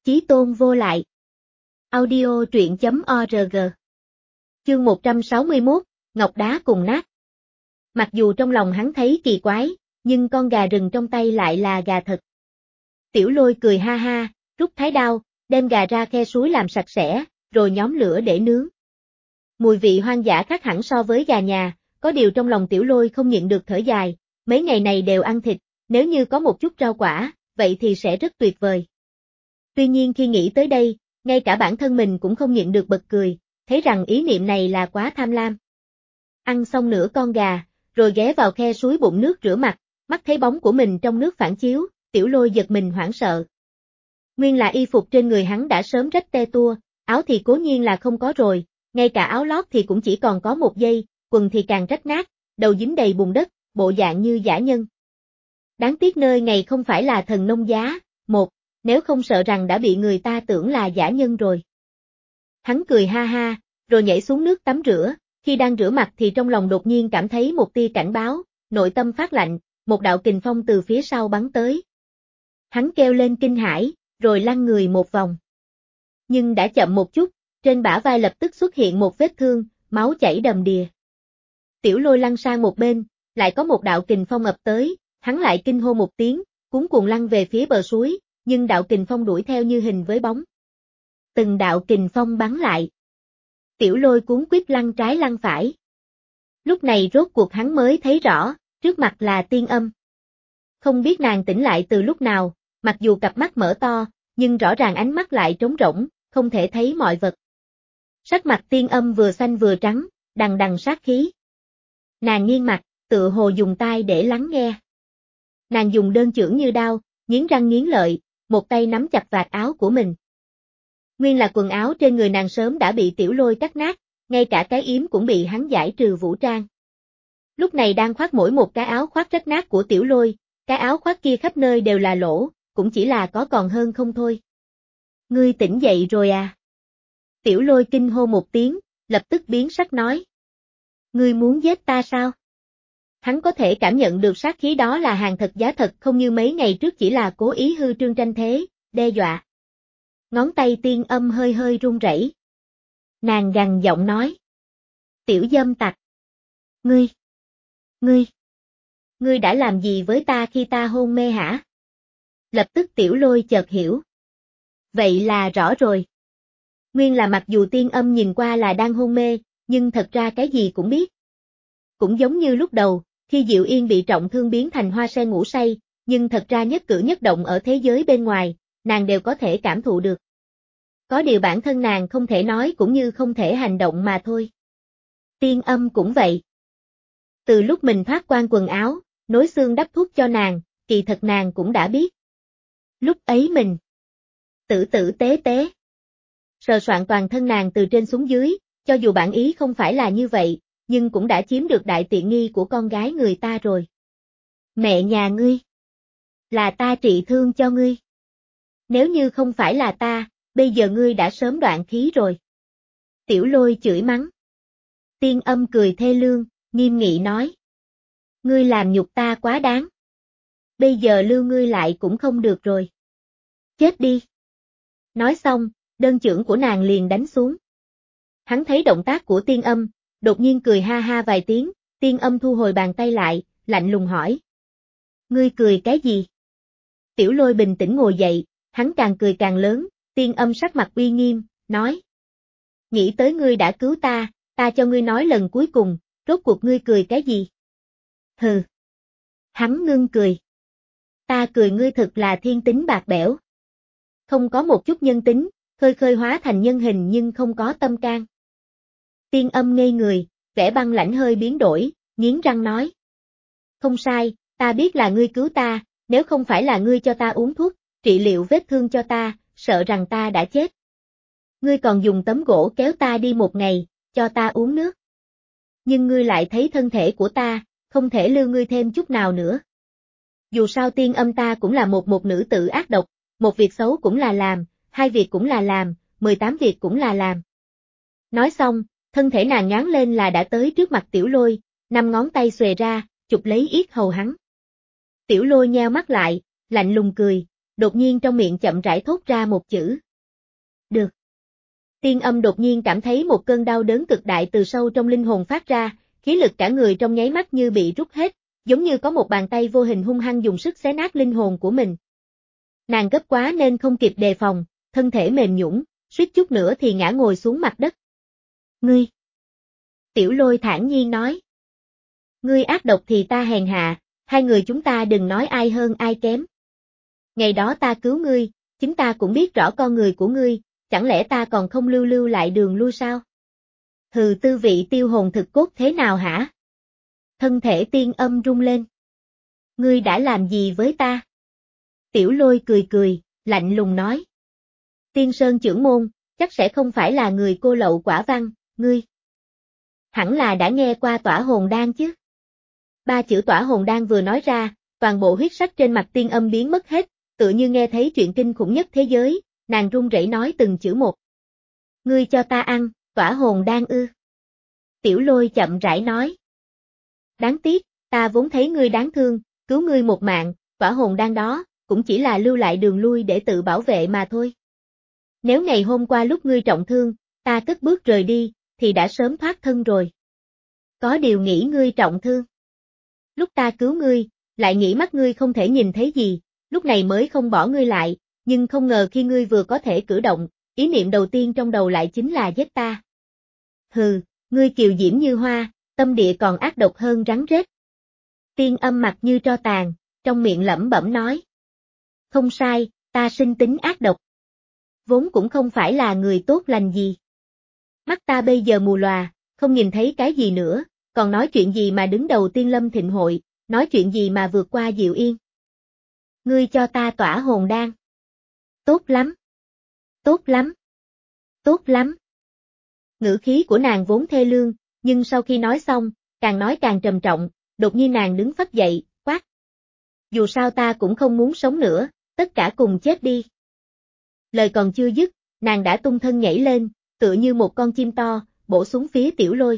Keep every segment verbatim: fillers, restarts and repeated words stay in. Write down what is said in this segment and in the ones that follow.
Chí tôn vô lại. Audio truyện chấm org. Chương một trăm sáu mươi mốt, Ngọc đá cùng nát. Mặc dù trong lòng hắn thấy kỳ quái, nhưng con gà rừng trong tay lại là gà thật. Tiểu Lôi cười ha ha, rút thái đao, đem gà ra khe suối làm sạch sẽ, rồi nhóm lửa để nướng. Mùi vị hoang dã khác hẳn so với gà nhà, có điều trong lòng Tiểu Lôi không nhịn được thở dài, mấy ngày này đều ăn thịt, nếu như có một chút rau quả, vậy thì sẽ rất tuyệt vời. Tuy nhiên khi nghĩ tới đây, ngay cả bản thân mình cũng không nhịn được bật cười, thấy rằng ý niệm này là quá tham lam. Ăn xong nửa con gà, rồi ghé vào khe suối bụng nước rửa mặt, mắt thấy bóng của mình trong nước phản chiếu, Tiểu Lôi giật mình hoảng sợ. Nguyên là y phục trên người hắn đã sớm rách te tua, áo thì cố nhiên là không có rồi, ngay cả áo lót thì cũng chỉ còn có một dây, quần thì càng rách nát, đầu dính đầy bùn đất, bộ dạng như dã nhân. Đáng tiếc nơi ngày không phải là thần nông giá, một, nếu không sợ rằng đã bị người ta tưởng là dã nhân rồi. Hắn cười ha ha, rồi nhảy xuống nước tắm rửa, khi đang rửa mặt thì trong lòng đột nhiên cảm thấy một tia cảnh báo, nội tâm phát lạnh, một đạo kình phong từ phía sau bắn tới. Hắn kêu lên kinh hãi, rồi lăn người một vòng. Nhưng đã chậm một chút, trên bả vai lập tức xuất hiện một vết thương, máu chảy đầm đìa. Tiểu Lôi lăn sang một bên, lại có một đạo kình phong ập tới, hắn lại kinh hô một tiếng, cuống cuồng lăn về phía bờ suối, nhưng đạo kình phong đuổi theo như hình với bóng. Từng đạo kình phong bắn lại. Tiểu Lôi cuống quýt lăn trái lăn phải. Lúc này rốt cuộc hắn mới thấy rõ, trước mặt là Tiên Âm. Không biết nàng tỉnh lại từ lúc nào, mặc dù cặp mắt mở to, nhưng rõ ràng ánh mắt lại trống rỗng, không thể thấy mọi vật. Sắc mặt Tiên Âm vừa xanh vừa trắng, đằng đằng sát khí. Nàng nghiêng mặt, tựa hồ dùng tai để lắng nghe. Nàng dùng đơn chưởng như đao, nghiến răng nghiến lợi, một tay nắm chặt vạt áo của mình. Nguyên là quần áo trên người nàng sớm đã bị Tiểu Lôi cắt nát, ngay cả cái yếm cũng bị hắn giải trừ vũ trang. Lúc này đang khoác mỗi một cái áo khoác rách nát của Tiểu Lôi, cái áo khoác kia khắp nơi đều là lỗ, cũng chỉ là có còn hơn không thôi. Ngươi tỉnh dậy rồi à? Tiểu Lôi kinh hô một tiếng, lập tức biến sắc nói. Ngươi muốn giết ta sao? Hắn có thể cảm nhận được sát khí đó là hàng thật giá thật, không như mấy ngày trước chỉ là cố ý hư trương tranh thế, đe dọa. Ngón tay Tiên Âm hơi hơi run rẩy. Nàng gằn giọng nói. Tiểu dâm tặc. Ngươi. Ngươi. Ngươi đã làm gì với ta khi ta hôn mê hả? Lập tức Tiểu Lôi chợt hiểu. Vậy là rõ rồi. Nguyên là mặc dù Tiên Âm nhìn qua là đang hôn mê, nhưng thật ra cái gì cũng biết. Cũng giống như lúc đầu, khi Diệu Yên bị trọng thương biến thành hoa sen ngủ say, nhưng thật ra nhất cử nhất động ở thế giới bên ngoài, nàng đều có thể cảm thụ được. Có điều bản thân nàng không thể nói cũng như không thể hành động mà thôi. Tiên Âm cũng vậy. Từ lúc mình thoát quan quần áo, nối xương đắp thuốc cho nàng, kỳ thật nàng cũng đã biết. Lúc ấy mình tử tử tế tế sờ soạn toàn thân nàng từ trên xuống dưới, cho dù bản ý không phải là như vậy, nhưng cũng đã chiếm được đại tiện nghi của con gái người ta rồi. Mẹ nhà ngươi, là ta trị thương cho ngươi. Nếu như không phải là ta, bây giờ ngươi đã sớm đoạn khí rồi. Tiểu Lôi chửi mắng. Tiên Âm cười thê lương, nghiêm nghị nói. Ngươi làm nhục ta quá đáng. Bây giờ lưu ngươi lại cũng không được rồi. Chết đi. Nói xong, đơn chưởng của nàng liền đánh xuống. Hắn thấy động tác của Tiên Âm, đột nhiên cười ha ha vài tiếng, Tiên Âm thu hồi bàn tay lại, lạnh lùng hỏi. Ngươi cười cái gì? Tiểu Lôi bình tĩnh ngồi dậy, hắn càng cười càng lớn, Tiên Âm sắc mặt uy nghiêm, nói. Nghĩ tới ngươi đã cứu ta, ta cho ngươi nói lần cuối cùng, rốt cuộc ngươi cười cái gì? Hừ. Hắn ngưng cười. Ta cười ngươi thực là thiên tính bạc bẽo. Không có một chút nhân tính, khơi khơi hóa thành nhân hình nhưng không có tâm can. Tiên Âm ngây người, vẻ băng lãnh hơi biến đổi, nghiến răng nói. Không sai, ta biết là ngươi cứu ta, nếu không phải là ngươi cho ta uống thuốc, trị liệu vết thương cho ta, sợ rằng ta đã chết. Ngươi còn dùng tấm gỗ kéo ta đi một ngày, cho ta uống nước. Nhưng ngươi lại thấy thân thể của ta, không thể lưu ngươi thêm chút nào nữa. Dù sao Tiên Âm ta cũng là một một nữ tử ác độc, một việc xấu cũng là làm, hai việc cũng là làm, mười tám việc cũng là làm. Nói xong, thân thể nàng nhoáng lên là đã tới trước mặt Tiểu Lôi, năm ngón tay xuề ra, chụp lấy yết hầu hắn. Tiểu Lôi nheo mắt lại, lạnh lùng cười, Đột nhiên trong miệng chậm rãi thốt ra một chữ. Được. Tiên âm đột nhiên cảm thấy một cơn đau đớn cực đại từ sâu trong linh hồn phát ra, khí lực cả người trong nháy mắt như bị rút hết, giống như có một bàn tay vô hình hung hăng dùng sức xé nát linh hồn của mình. Nàng gấp quá nên không kịp đề phòng, thân thể mềm nhũn, suýt chút nữa thì ngã ngồi xuống mặt đất. Ngươi! Tiểu Lôi thản nhiên nói. Ngươi ác độc thì ta hèn hạ, hai người chúng ta đừng nói ai hơn ai kém. Ngày đó ta cứu ngươi, chính ta cũng biết rõ con người của ngươi, chẳng lẽ ta còn không lưu lưu lại đường lui sao? Hừ, tư vị tiêu hồn thực cốt thế nào hả? Thân thể tiên âm rung lên. Ngươi đã làm gì với ta? Tiểu Lôi cười cười, lạnh lùng nói. Tiên Sơn trưởng môn, chắc sẽ không phải là người cô lậu quả văn, ngươi. Hẳn là đã nghe qua tỏa hồn đan chứ. Ba chữ tỏa hồn đan vừa nói ra, toàn bộ huyết sắc trên mặt tiên âm biến mất hết, tựa như nghe thấy chuyện kinh khủng nhất thế giới, nàng run rẩy nói từng chữ một. Ngươi cho ta ăn, tỏa hồn đan ư. Tiểu Lôi chậm rãi nói. Đáng tiếc, ta vốn thấy ngươi đáng thương, cứu ngươi một mạng, tỏa hồn đan đó, cũng chỉ là lưu lại đường lui để tự bảo vệ mà thôi. Nếu ngày hôm qua lúc ngươi trọng thương, ta cất bước rời đi, thì đã sớm thoát thân rồi. Có điều nghĩ ngươi trọng thương. Lúc ta cứu ngươi, lại nghĩ mắt ngươi không thể nhìn thấy gì, lúc này mới không bỏ ngươi lại, nhưng không ngờ khi ngươi vừa có thể cử động, ý niệm đầu tiên trong đầu lại chính là giết ta. Hừ, ngươi kiều diễm như hoa, tâm địa còn ác độc hơn rắn rết. Tiên âm mặt như tro tàn, trong miệng lẩm bẩm nói. Không sai, ta sinh tính ác độc. Vốn cũng không phải là người tốt lành gì. Mắt ta bây giờ mù lòa, không nhìn thấy cái gì nữa, còn nói chuyện gì mà đứng đầu tiên lâm thịnh hội, nói chuyện gì mà vượt qua Diệu Yên. Ngươi cho ta tỏa hồn đan. Tốt lắm. Tốt lắm. Tốt lắm. Ngữ khí của nàng vốn thê lương, nhưng sau khi nói xong, càng nói càng trầm trọng, đột nhiên nàng đứng phắt dậy, quát. Dù sao ta cũng không muốn sống nữa, tất cả cùng chết đi. Lời còn chưa dứt, nàng đã tung thân nhảy lên, tựa như một con chim to, bổ xuống phía Tiểu Lôi.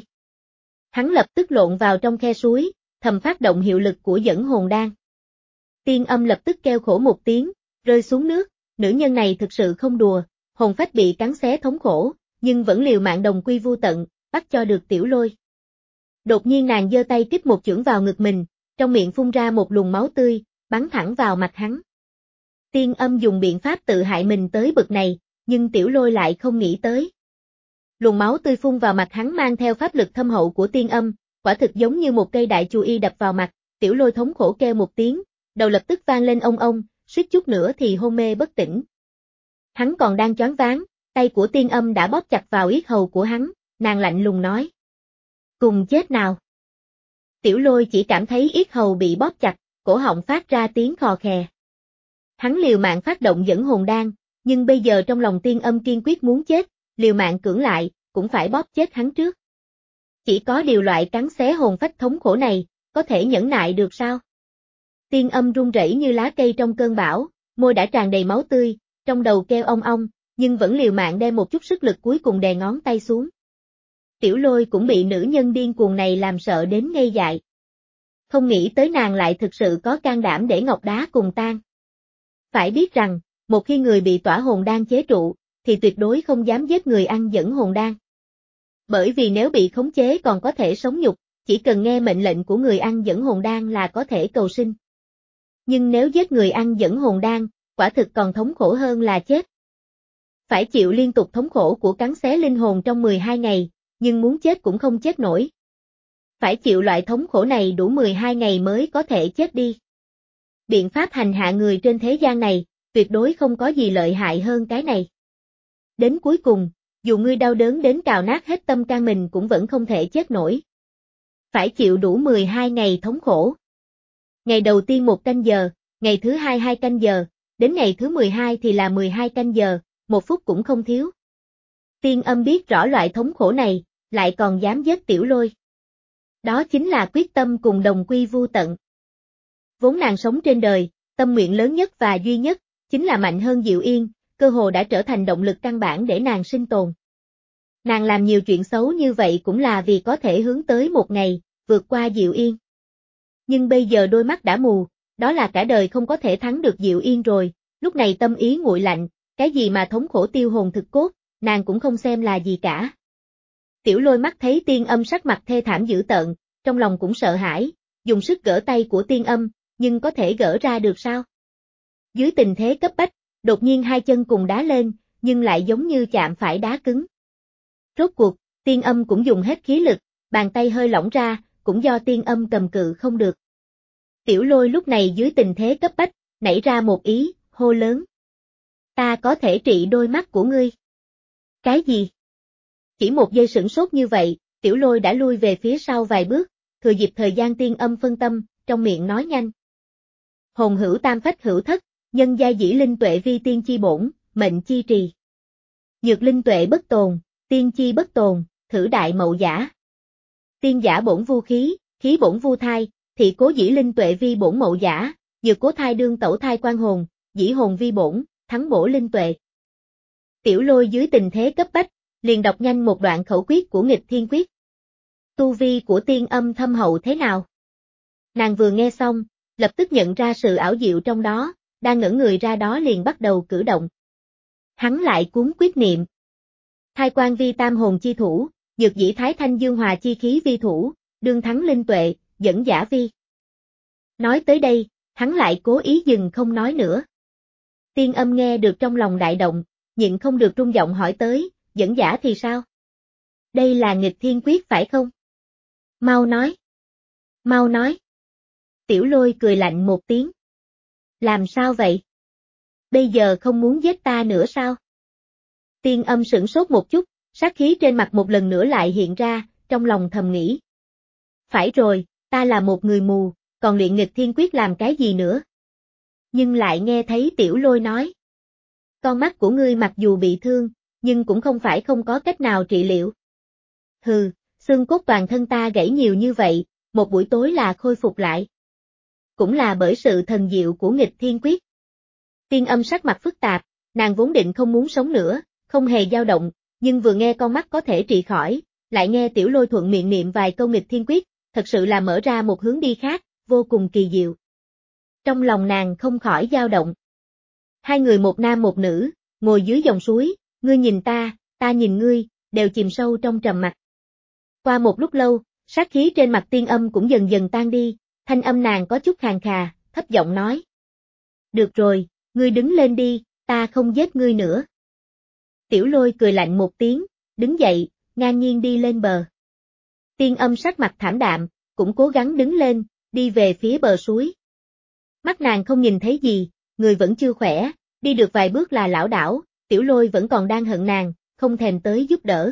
Hắn lập tức lộn vào trong khe suối, thầm phát động hiệu lực của dẫn hồn đan. Tiên âm lập tức kêu khổ một tiếng, rơi xuống nước, nữ nhân này thực sự không đùa, hồn phách bị cắn xé thống khổ, nhưng vẫn liều mạng đồng quy vu tận, bắt cho được Tiểu Lôi. Đột nhiên nàng giơ tay kích một chưởng vào ngực mình, trong miệng phun ra một luồng máu tươi, bắn thẳng vào mặt hắn. Tiên âm dùng biện pháp tự hại mình tới bực này, nhưng Tiểu Lôi lại không nghĩ tới. Luồng máu tươi phun vào mặt hắn mang theo pháp lực thâm hậu của tiên âm, quả thực giống như một cây đại chù y đập vào mặt, Tiểu Lôi thống khổ kêu một tiếng, đầu lập tức vang lên ông ông, suýt chút nữa thì hôn mê bất tỉnh. Hắn còn đang choáng váng, tay của tiên âm đã bóp chặt vào yết hầu của hắn, nàng lạnh lùng nói. Cùng chết nào. Tiểu Lôi chỉ cảm thấy yết hầu bị bóp chặt, cổ họng phát ra tiếng khò khè. Hắn liều mạng phát động dẫn hồn đan, nhưng bây giờ trong lòng tiên âm kiên quyết muốn chết, liều mạng cưỡng lại, cũng phải bóp chết hắn trước. Chỉ có điều loại cắn xé hồn phách thống khổ này, có thể nhẫn nại được sao? Tiên âm run rẩy như lá cây trong cơn bão, môi đã tràn đầy máu tươi, trong đầu kêu ong ong, nhưng vẫn liều mạng đem một chút sức lực cuối cùng đè ngón tay xuống. Tiểu Lôi cũng bị nữ nhân điên cuồng này làm sợ đến ngây dại. Không nghĩ tới nàng lại thực sự có can đảm để ngọc đá cùng tan. Phải biết rằng, một khi người bị tỏa hồn đan chế trụ, thì tuyệt đối không dám giết người ăn dẫn hồn đan. Bởi vì nếu bị khống chế còn có thể sống nhục, chỉ cần nghe mệnh lệnh của người ăn dẫn hồn đan là có thể cầu sinh. Nhưng nếu giết người ăn dẫn hồn đan, quả thực còn thống khổ hơn là chết. Phải chịu liên tục thống khổ của cắn xé linh hồn trong mười hai ngày, nhưng muốn chết cũng không chết nổi. Phải chịu loại thống khổ này đủ mười hai ngày mới có thể chết đi. Biện pháp hành hạ người trên thế gian này, tuyệt đối không có gì lợi hại hơn cái này. Đến cuối cùng, dù ngươi đau đớn đến cào nát hết tâm can mình cũng vẫn không thể chết nổi. Phải chịu đủ mười hai ngày thống khổ. Ngày đầu tiên một canh giờ, ngày thứ hai hai canh giờ, đến ngày thứ mười hai thì là mười hai canh giờ, một phút cũng không thiếu. Tiên âm biết rõ loại thống khổ này, lại còn dám giết Tiểu Lôi. Đó chính là quyết tâm cùng đồng quy vu tận. Vốn nàng sống trên đời, tâm nguyện lớn nhất và duy nhất, chính là mạnh hơn Diệu Yên, cơ hồ đã trở thành động lực căn bản để nàng sinh tồn. Nàng làm nhiều chuyện xấu như vậy cũng là vì có thể hướng tới một ngày, vượt qua Diệu Yên. Nhưng bây giờ đôi mắt đã mù, đó là cả đời không có thể thắng được Diệu Yên rồi, lúc này tâm ý nguội lạnh, cái gì mà thống khổ tiêu hồn thực cốt, nàng cũng không xem là gì cả. Tiểu Lôi mắt thấy Tiên Âm sắc mặt thê thảm dữ tợn, trong lòng cũng sợ hãi, dùng sức gỡ tay của Tiên Âm, nhưng có thể gỡ ra được sao? Dưới tình thế cấp bách, đột nhiên hai chân cùng đá lên, nhưng lại giống như chạm phải đá cứng. Rốt cuộc, Tiên Âm cũng dùng hết khí lực, bàn tay hơi lỏng ra, cũng do Tiên Âm cầm cự không được. Tiểu Lôi lúc này dưới tình thế cấp bách, nảy ra một ý, hô lớn. Ta có thể trị đôi mắt của ngươi. Cái gì? Chỉ một giây sửng sốt như vậy, Tiểu Lôi đã lui về phía sau vài bước, thừa dịp thời gian Tiên Âm phân tâm, trong miệng nói nhanh. Hồn hữu tam phách hữu thất, nhân gia dĩ linh tuệ vi tiên chi bổn, mệnh chi trì. Nhược linh tuệ bất tồn, tiên chi bất tồn, thử đại mậu giả. Tiên giả bổn vu khí, khí bổn vu thai, thị cố dĩ linh tuệ vi bổn mậu giả, nhược cố thai đương tẩu thai quan hồn, dĩ hồn vi bổn, thắng bổ linh tuệ. Tiểu Lôi dưới tình thế cấp bách, liền đọc nhanh một đoạn khẩu quyết của nghịch thiên quyết. Tu vi của Tiên Âm thâm hậu thế nào? Nàng vừa nghe xong, lập tức nhận ra sự ảo diệu trong đó, đang ngẩn người ra đó liền bắt đầu cử động. Hắn lại cuốn quyết niệm. Thai quan vi tam hồn chi thủ, nhược dĩ thái thanh dương hòa chi khí vi thủ, đương thắng linh tuệ, dẫn giả vi. Nói tới đây, hắn lại cố ý dừng không nói nữa. Tiên Âm nghe được trong lòng đại động, nhịn không được rung giọng hỏi tới, dẫn giả thì sao? Đây là nghịch thiên quyết phải không? Mau nói. Mau nói. Tiểu Lôi cười lạnh một tiếng. Làm sao vậy? Bây giờ không muốn giết ta nữa sao? Tiên Âm sửng sốt một chút, sát khí trên mặt một lần nữa lại hiện ra, trong lòng thầm nghĩ. Phải rồi, ta là một người mù, còn luyện nghịch thiên quyết làm cái gì nữa? Nhưng lại nghe thấy Tiểu Lôi nói. Con mắt của ngươi mặc dù bị thương, nhưng cũng không phải không có cách nào trị liệu. Hừ, xương cốt toàn thân ta gãy nhiều như vậy, một buổi tối là khôi phục lại. Cũng là bởi sự thần diệu của nghịch thiên quyết. Tiên Âm sắc mặt phức tạp, nàng vốn định không muốn sống nữa, không hề dao động, nhưng vừa nghe con mắt có thể trị khỏi, lại nghe Tiểu Lôi thuận miệng niệm vài câu nghịch thiên quyết, thật sự là mở ra một hướng đi khác, vô cùng kỳ diệu. Trong lòng nàng không khỏi dao động. Hai người một nam một nữ, ngồi dưới dòng suối, ngươi nhìn ta, ta nhìn ngươi, đều chìm sâu trong trầm mặc. Qua một lúc lâu, sát khí trên mặt Tiên Âm cũng dần dần tan đi, thanh âm nàng có chút khàn khà, thấp giọng nói. Được rồi, ngươi đứng lên đi, ta không giết ngươi nữa. Tiểu Lôi cười lạnh một tiếng, đứng dậy, ngang nhiên đi lên bờ. Tiên Âm sắc mặt thảm đạm, cũng cố gắng đứng lên, đi về phía bờ suối. Mắt nàng không nhìn thấy gì, người vẫn chưa khỏe, đi được vài bước là lảo đảo, Tiểu Lôi vẫn còn đang hận nàng, không thèm tới giúp đỡ.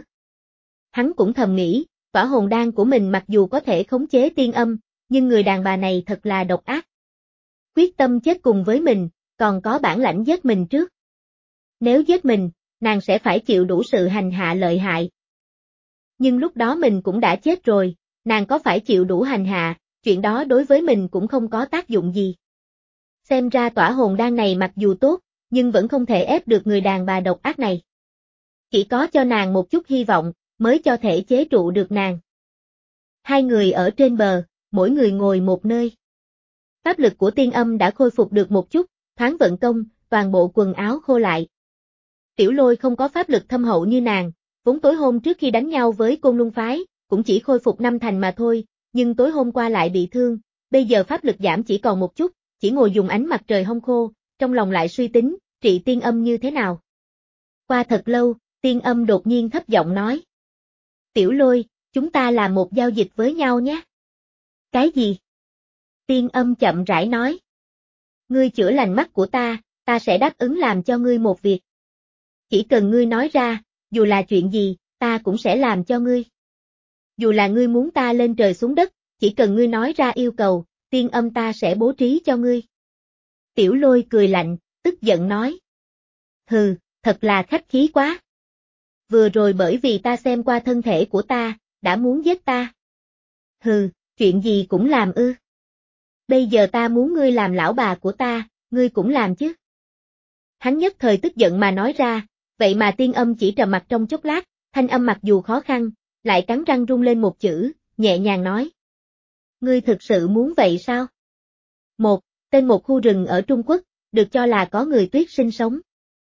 Hắn cũng thầm nghĩ, tỏa hồn đan của mình mặc dù có thể khống chế Tiên Âm, nhưng người đàn bà này thật là độc ác. Quyết tâm chết cùng với mình, còn có bản lãnh giết mình trước. Nếu giết mình, nàng sẽ phải chịu đủ sự hành hạ lợi hại. Nhưng lúc đó mình cũng đã chết rồi, nàng có phải chịu đủ hành hạ, chuyện đó đối với mình cũng không có tác dụng gì. Xem ra tỏa hồn đan này mặc dù tốt, nhưng vẫn không thể ép được người đàn bà độc ác này. Chỉ có cho nàng một chút hy vọng, mới cho thể chế trụ được nàng. Hai người ở trên bờ, mỗi người ngồi một nơi. Pháp lực của Tiên Âm đã khôi phục được một chút, thoáng vận công, toàn bộ quần áo khô lại. Tiểu Lôi không có pháp lực thâm hậu như nàng, vốn tối hôm trước khi đánh nhau với Côn Luân phái, cũng chỉ khôi phục năm thành mà thôi, nhưng tối hôm qua lại bị thương, bây giờ pháp lực giảm chỉ còn một chút, chỉ ngồi dùng ánh mặt trời hong khô, trong lòng lại suy tính, trị Tiên Âm như thế nào. Qua thật lâu, Tiên Âm đột nhiên thấp giọng nói. Tiểu Lôi, chúng ta làm một giao dịch với nhau nhé. Cái gì? Tiên Âm chậm rãi nói. Ngươi chữa lành mắt của ta, ta sẽ đáp ứng làm cho ngươi một việc. Chỉ cần ngươi nói ra, dù là chuyện gì, ta cũng sẽ làm cho ngươi. Dù là ngươi muốn ta lên trời xuống đất, chỉ cần ngươi nói ra yêu cầu, Tiên Âm ta sẽ bố trí cho ngươi. Tiểu Lôi cười lạnh, tức giận nói. Hừ, thật là khách khí quá. Vừa rồi bởi vì ta xem qua thân thể của ta, đã muốn giết ta. Hừ, chuyện gì cũng làm ư. Bây giờ ta muốn ngươi làm lão bà của ta, ngươi cũng làm chứ. Hắn nhất thời tức giận mà nói ra, vậy mà Tiên Âm chỉ trầm mặt trong chốc lát, thanh âm mặc dù khó khăn, lại cắn răng rung lên một chữ, nhẹ nhàng nói. Ngươi thực sự muốn vậy sao? Một, tên một khu rừng ở Trung Quốc, được cho là có người tuyết sinh sống.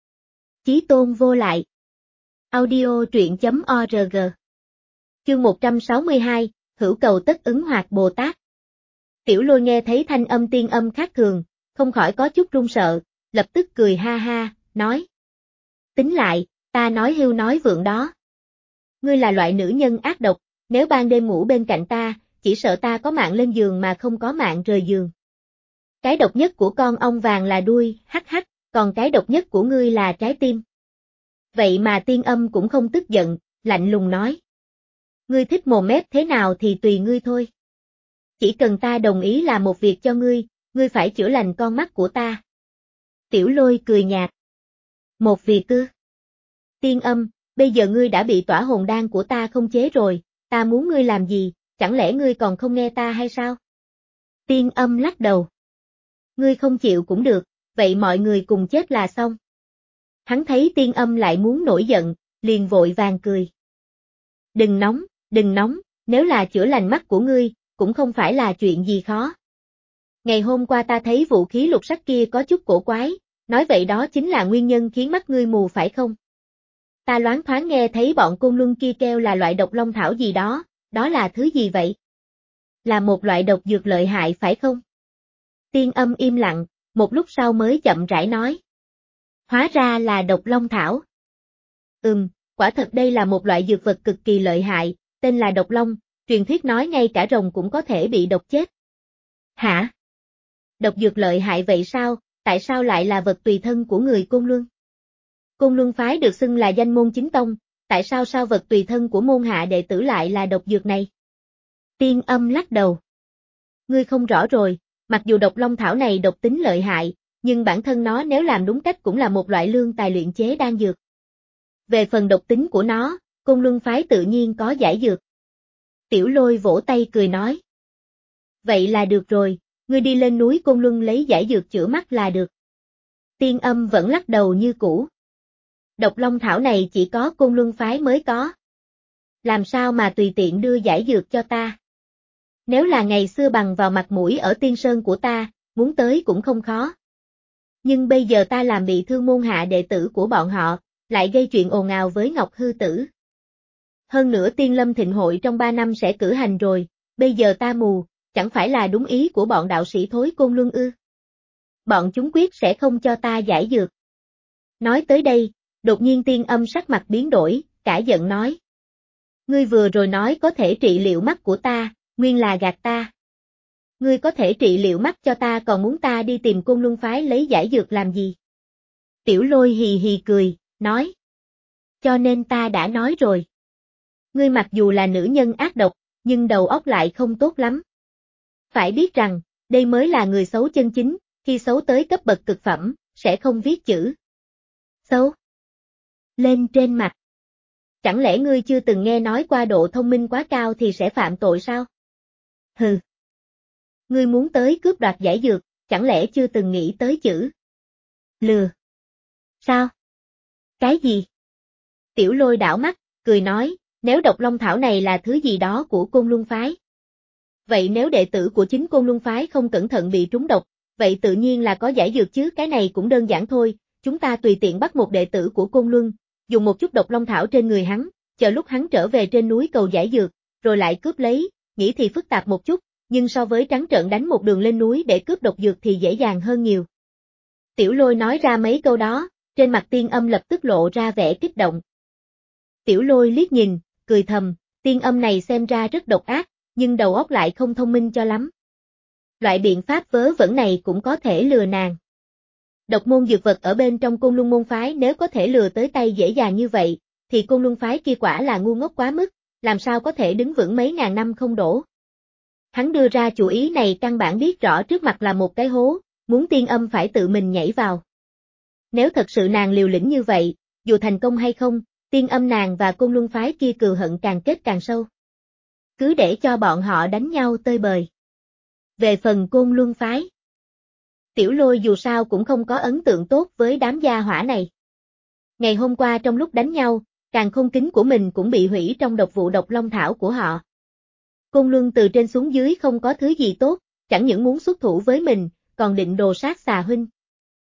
Chí tôn vô lại. Audio truyện.org. Chương một trăm sáu mươi hai, Hữu cầu tất ứng Hoạt Bồ Tát. Tiểu Lôi nghe thấy thanh âm tiên âm khác thường, không khỏi có chút run sợ, lập tức cười ha ha, nói. Tính lại, ta nói hưu nói vượng đó. Ngươi là loại nữ nhân ác độc, nếu ban đêm ngủ bên cạnh ta, chỉ sợ ta có mạng lên giường mà không có mạng rời giường. Cái độc nhất của con ong vàng là đuôi, hắc hắc, còn cái độc nhất của ngươi là trái tim. Vậy mà tiên âm cũng không tức giận, lạnh lùng nói. Ngươi thích mồm mép thế nào thì tùy ngươi thôi. Chỉ cần ta đồng ý làm một việc cho ngươi, ngươi phải chữa lành con mắt của ta. Tiểu Lôi cười nhạt. Một việc ư? Tiên âm, bây giờ ngươi đã bị tỏa hồn đan của ta không chế rồi, ta muốn ngươi làm gì, chẳng lẽ ngươi còn không nghe ta hay sao? Tiên âm lắc đầu. Ngươi không chịu cũng được, vậy mọi người cùng chết là xong. Hắn thấy tiên âm lại muốn nổi giận, liền vội vàng cười. Đừng nóng, đừng nóng, nếu là chữa lành mắt của ngươi, cũng không phải là chuyện gì khó. Ngày hôm qua ta thấy vũ khí lục sắc kia có chút cổ quái, nói vậy đó chính là nguyên nhân khiến mắt ngươi mù phải không? Ta loáng thoáng nghe thấy bọn côn luân kia kêu là loại độc long thảo gì đó, đó là thứ gì vậy? Là một loại độc dược lợi hại phải không? Tiên âm im lặng, một lúc sau mới chậm rãi nói. Hóa ra là độc long thảo. Ừm, quả thật đây là một loại dược vật cực kỳ lợi hại, tên là độc long, truyền thuyết nói ngay cả rồng cũng có thể bị độc chết. Hả? Độc dược lợi hại vậy sao, tại sao lại là vật tùy thân của người Côn Luân? Côn Luân phái được xưng là danh môn chính tông, tại sao sao vật tùy thân của môn hạ đệ tử lại là độc dược này? Tiên âm lắc đầu. Ngươi không rõ rồi, mặc dù độc long thảo này độc tính lợi hại, nhưng bản thân nó nếu làm đúng cách cũng là một loại lương tài luyện chế đan dược. Về phần độc tính của nó, Côn Luân phái tự nhiên có giải dược. Tiểu Lôi vỗ tay cười nói. Vậy là được rồi, ngươi đi lên núi Côn Luân lấy giải dược chữa mắt là được. Tiên âm vẫn lắc đầu như cũ. Độc long thảo này chỉ có Côn Luân phái mới có. Làm sao mà tùy tiện đưa giải dược cho ta? Nếu là ngày xưa bằng vào mặt mũi ở tiên sơn của ta, muốn tới cũng không khó. Nhưng bây giờ ta làm bị thương môn hạ đệ tử của bọn họ, lại gây chuyện ồn ào với Ngọc Hư Tử. Hơn nữa Tiên Lâm Thịnh Hội trong ba năm sẽ cử hành rồi, bây giờ ta mù, chẳng phải là đúng ý của bọn đạo sĩ thối Côn Luân ư? Bọn chúng quyết sẽ không cho ta giải dược. Nói tới đây, đột nhiên Tiên âm sắc mặt biến đổi, cả giận nói. Ngươi vừa rồi nói có thể trị liệu mắt của ta, nguyên là gạt ta. Ngươi có thể trị liệu mắt cho ta còn muốn ta đi tìm Côn Luân phái lấy giải dược làm gì? Tiểu Lôi hì hì cười, nói. Cho nên ta đã nói rồi. Ngươi mặc dù là nữ nhân ác độc, nhưng đầu óc lại không tốt lắm. Phải biết rằng, đây mới là người xấu chân chính, khi xấu tới cấp bậc cực phẩm, sẽ không viết chữ xấu lên trên mặt. Chẳng lẽ ngươi chưa từng nghe nói qua độ thông minh quá cao thì sẽ phạm tội sao? Hừ. Ngươi muốn tới cướp đoạt giải dược, chẳng lẽ chưa từng nghĩ tới chữ lừa? Sao? Cái gì? Tiểu Lôi đảo mắt, cười nói, nếu độc long thảo này là thứ gì đó của Côn Luân phái. Vậy nếu đệ tử của chính Côn Luân phái không cẩn thận bị trúng độc, vậy tự nhiên là có giải dược chứ, cái này cũng đơn giản thôi, chúng ta tùy tiện bắt một đệ tử của Côn Luân, dùng một chút độc long thảo trên người hắn, chờ lúc hắn trở về trên núi cầu giải dược, rồi lại cướp lấy, nghĩ thì phức tạp một chút, nhưng so với trắng trợn đánh một đường lên núi để cướp độc dược thì dễ dàng hơn nhiều. Tiểu Lôi nói ra mấy câu đó, trên mặt Tiên âm lập tức lộ ra vẻ kích động. Tiểu Lôi liếc nhìn, cười thầm, Tiên âm này xem ra rất độc ác, nhưng đầu óc lại không thông minh cho lắm. Loại biện pháp vớ vẩn này cũng có thể lừa nàng. Độc môn dược vật ở bên trong Côn Luân môn phái nếu có thể lừa tới tay dễ dàng như vậy, thì Côn Luân phái kia quả là ngu ngốc quá mức, làm sao có thể đứng vững mấy ngàn năm không đổ. Hắn đưa ra chủ ý này căn bản biết rõ trước mặt là một cái hố, muốn Tiên âm phải tự mình nhảy vào. Nếu thật sự nàng liều lĩnh như vậy, dù thành công hay không, Tiên âm nàng và Côn Luân phái kia cừu hận càng kết càng sâu. Cứ để cho bọn họ đánh nhau tơi bời. Về phần Côn Luân phái, Tiểu Lôi dù sao cũng không có ấn tượng tốt với đám gia hỏa này. Ngày hôm qua trong lúc đánh nhau, càn khôn kính của mình cũng bị hủy trong độc vụ độc long thảo của họ. Côn Luân từ trên xuống dưới không có thứ gì tốt, chẳng những muốn xuất thủ với mình, còn định đồ sát xà huynh.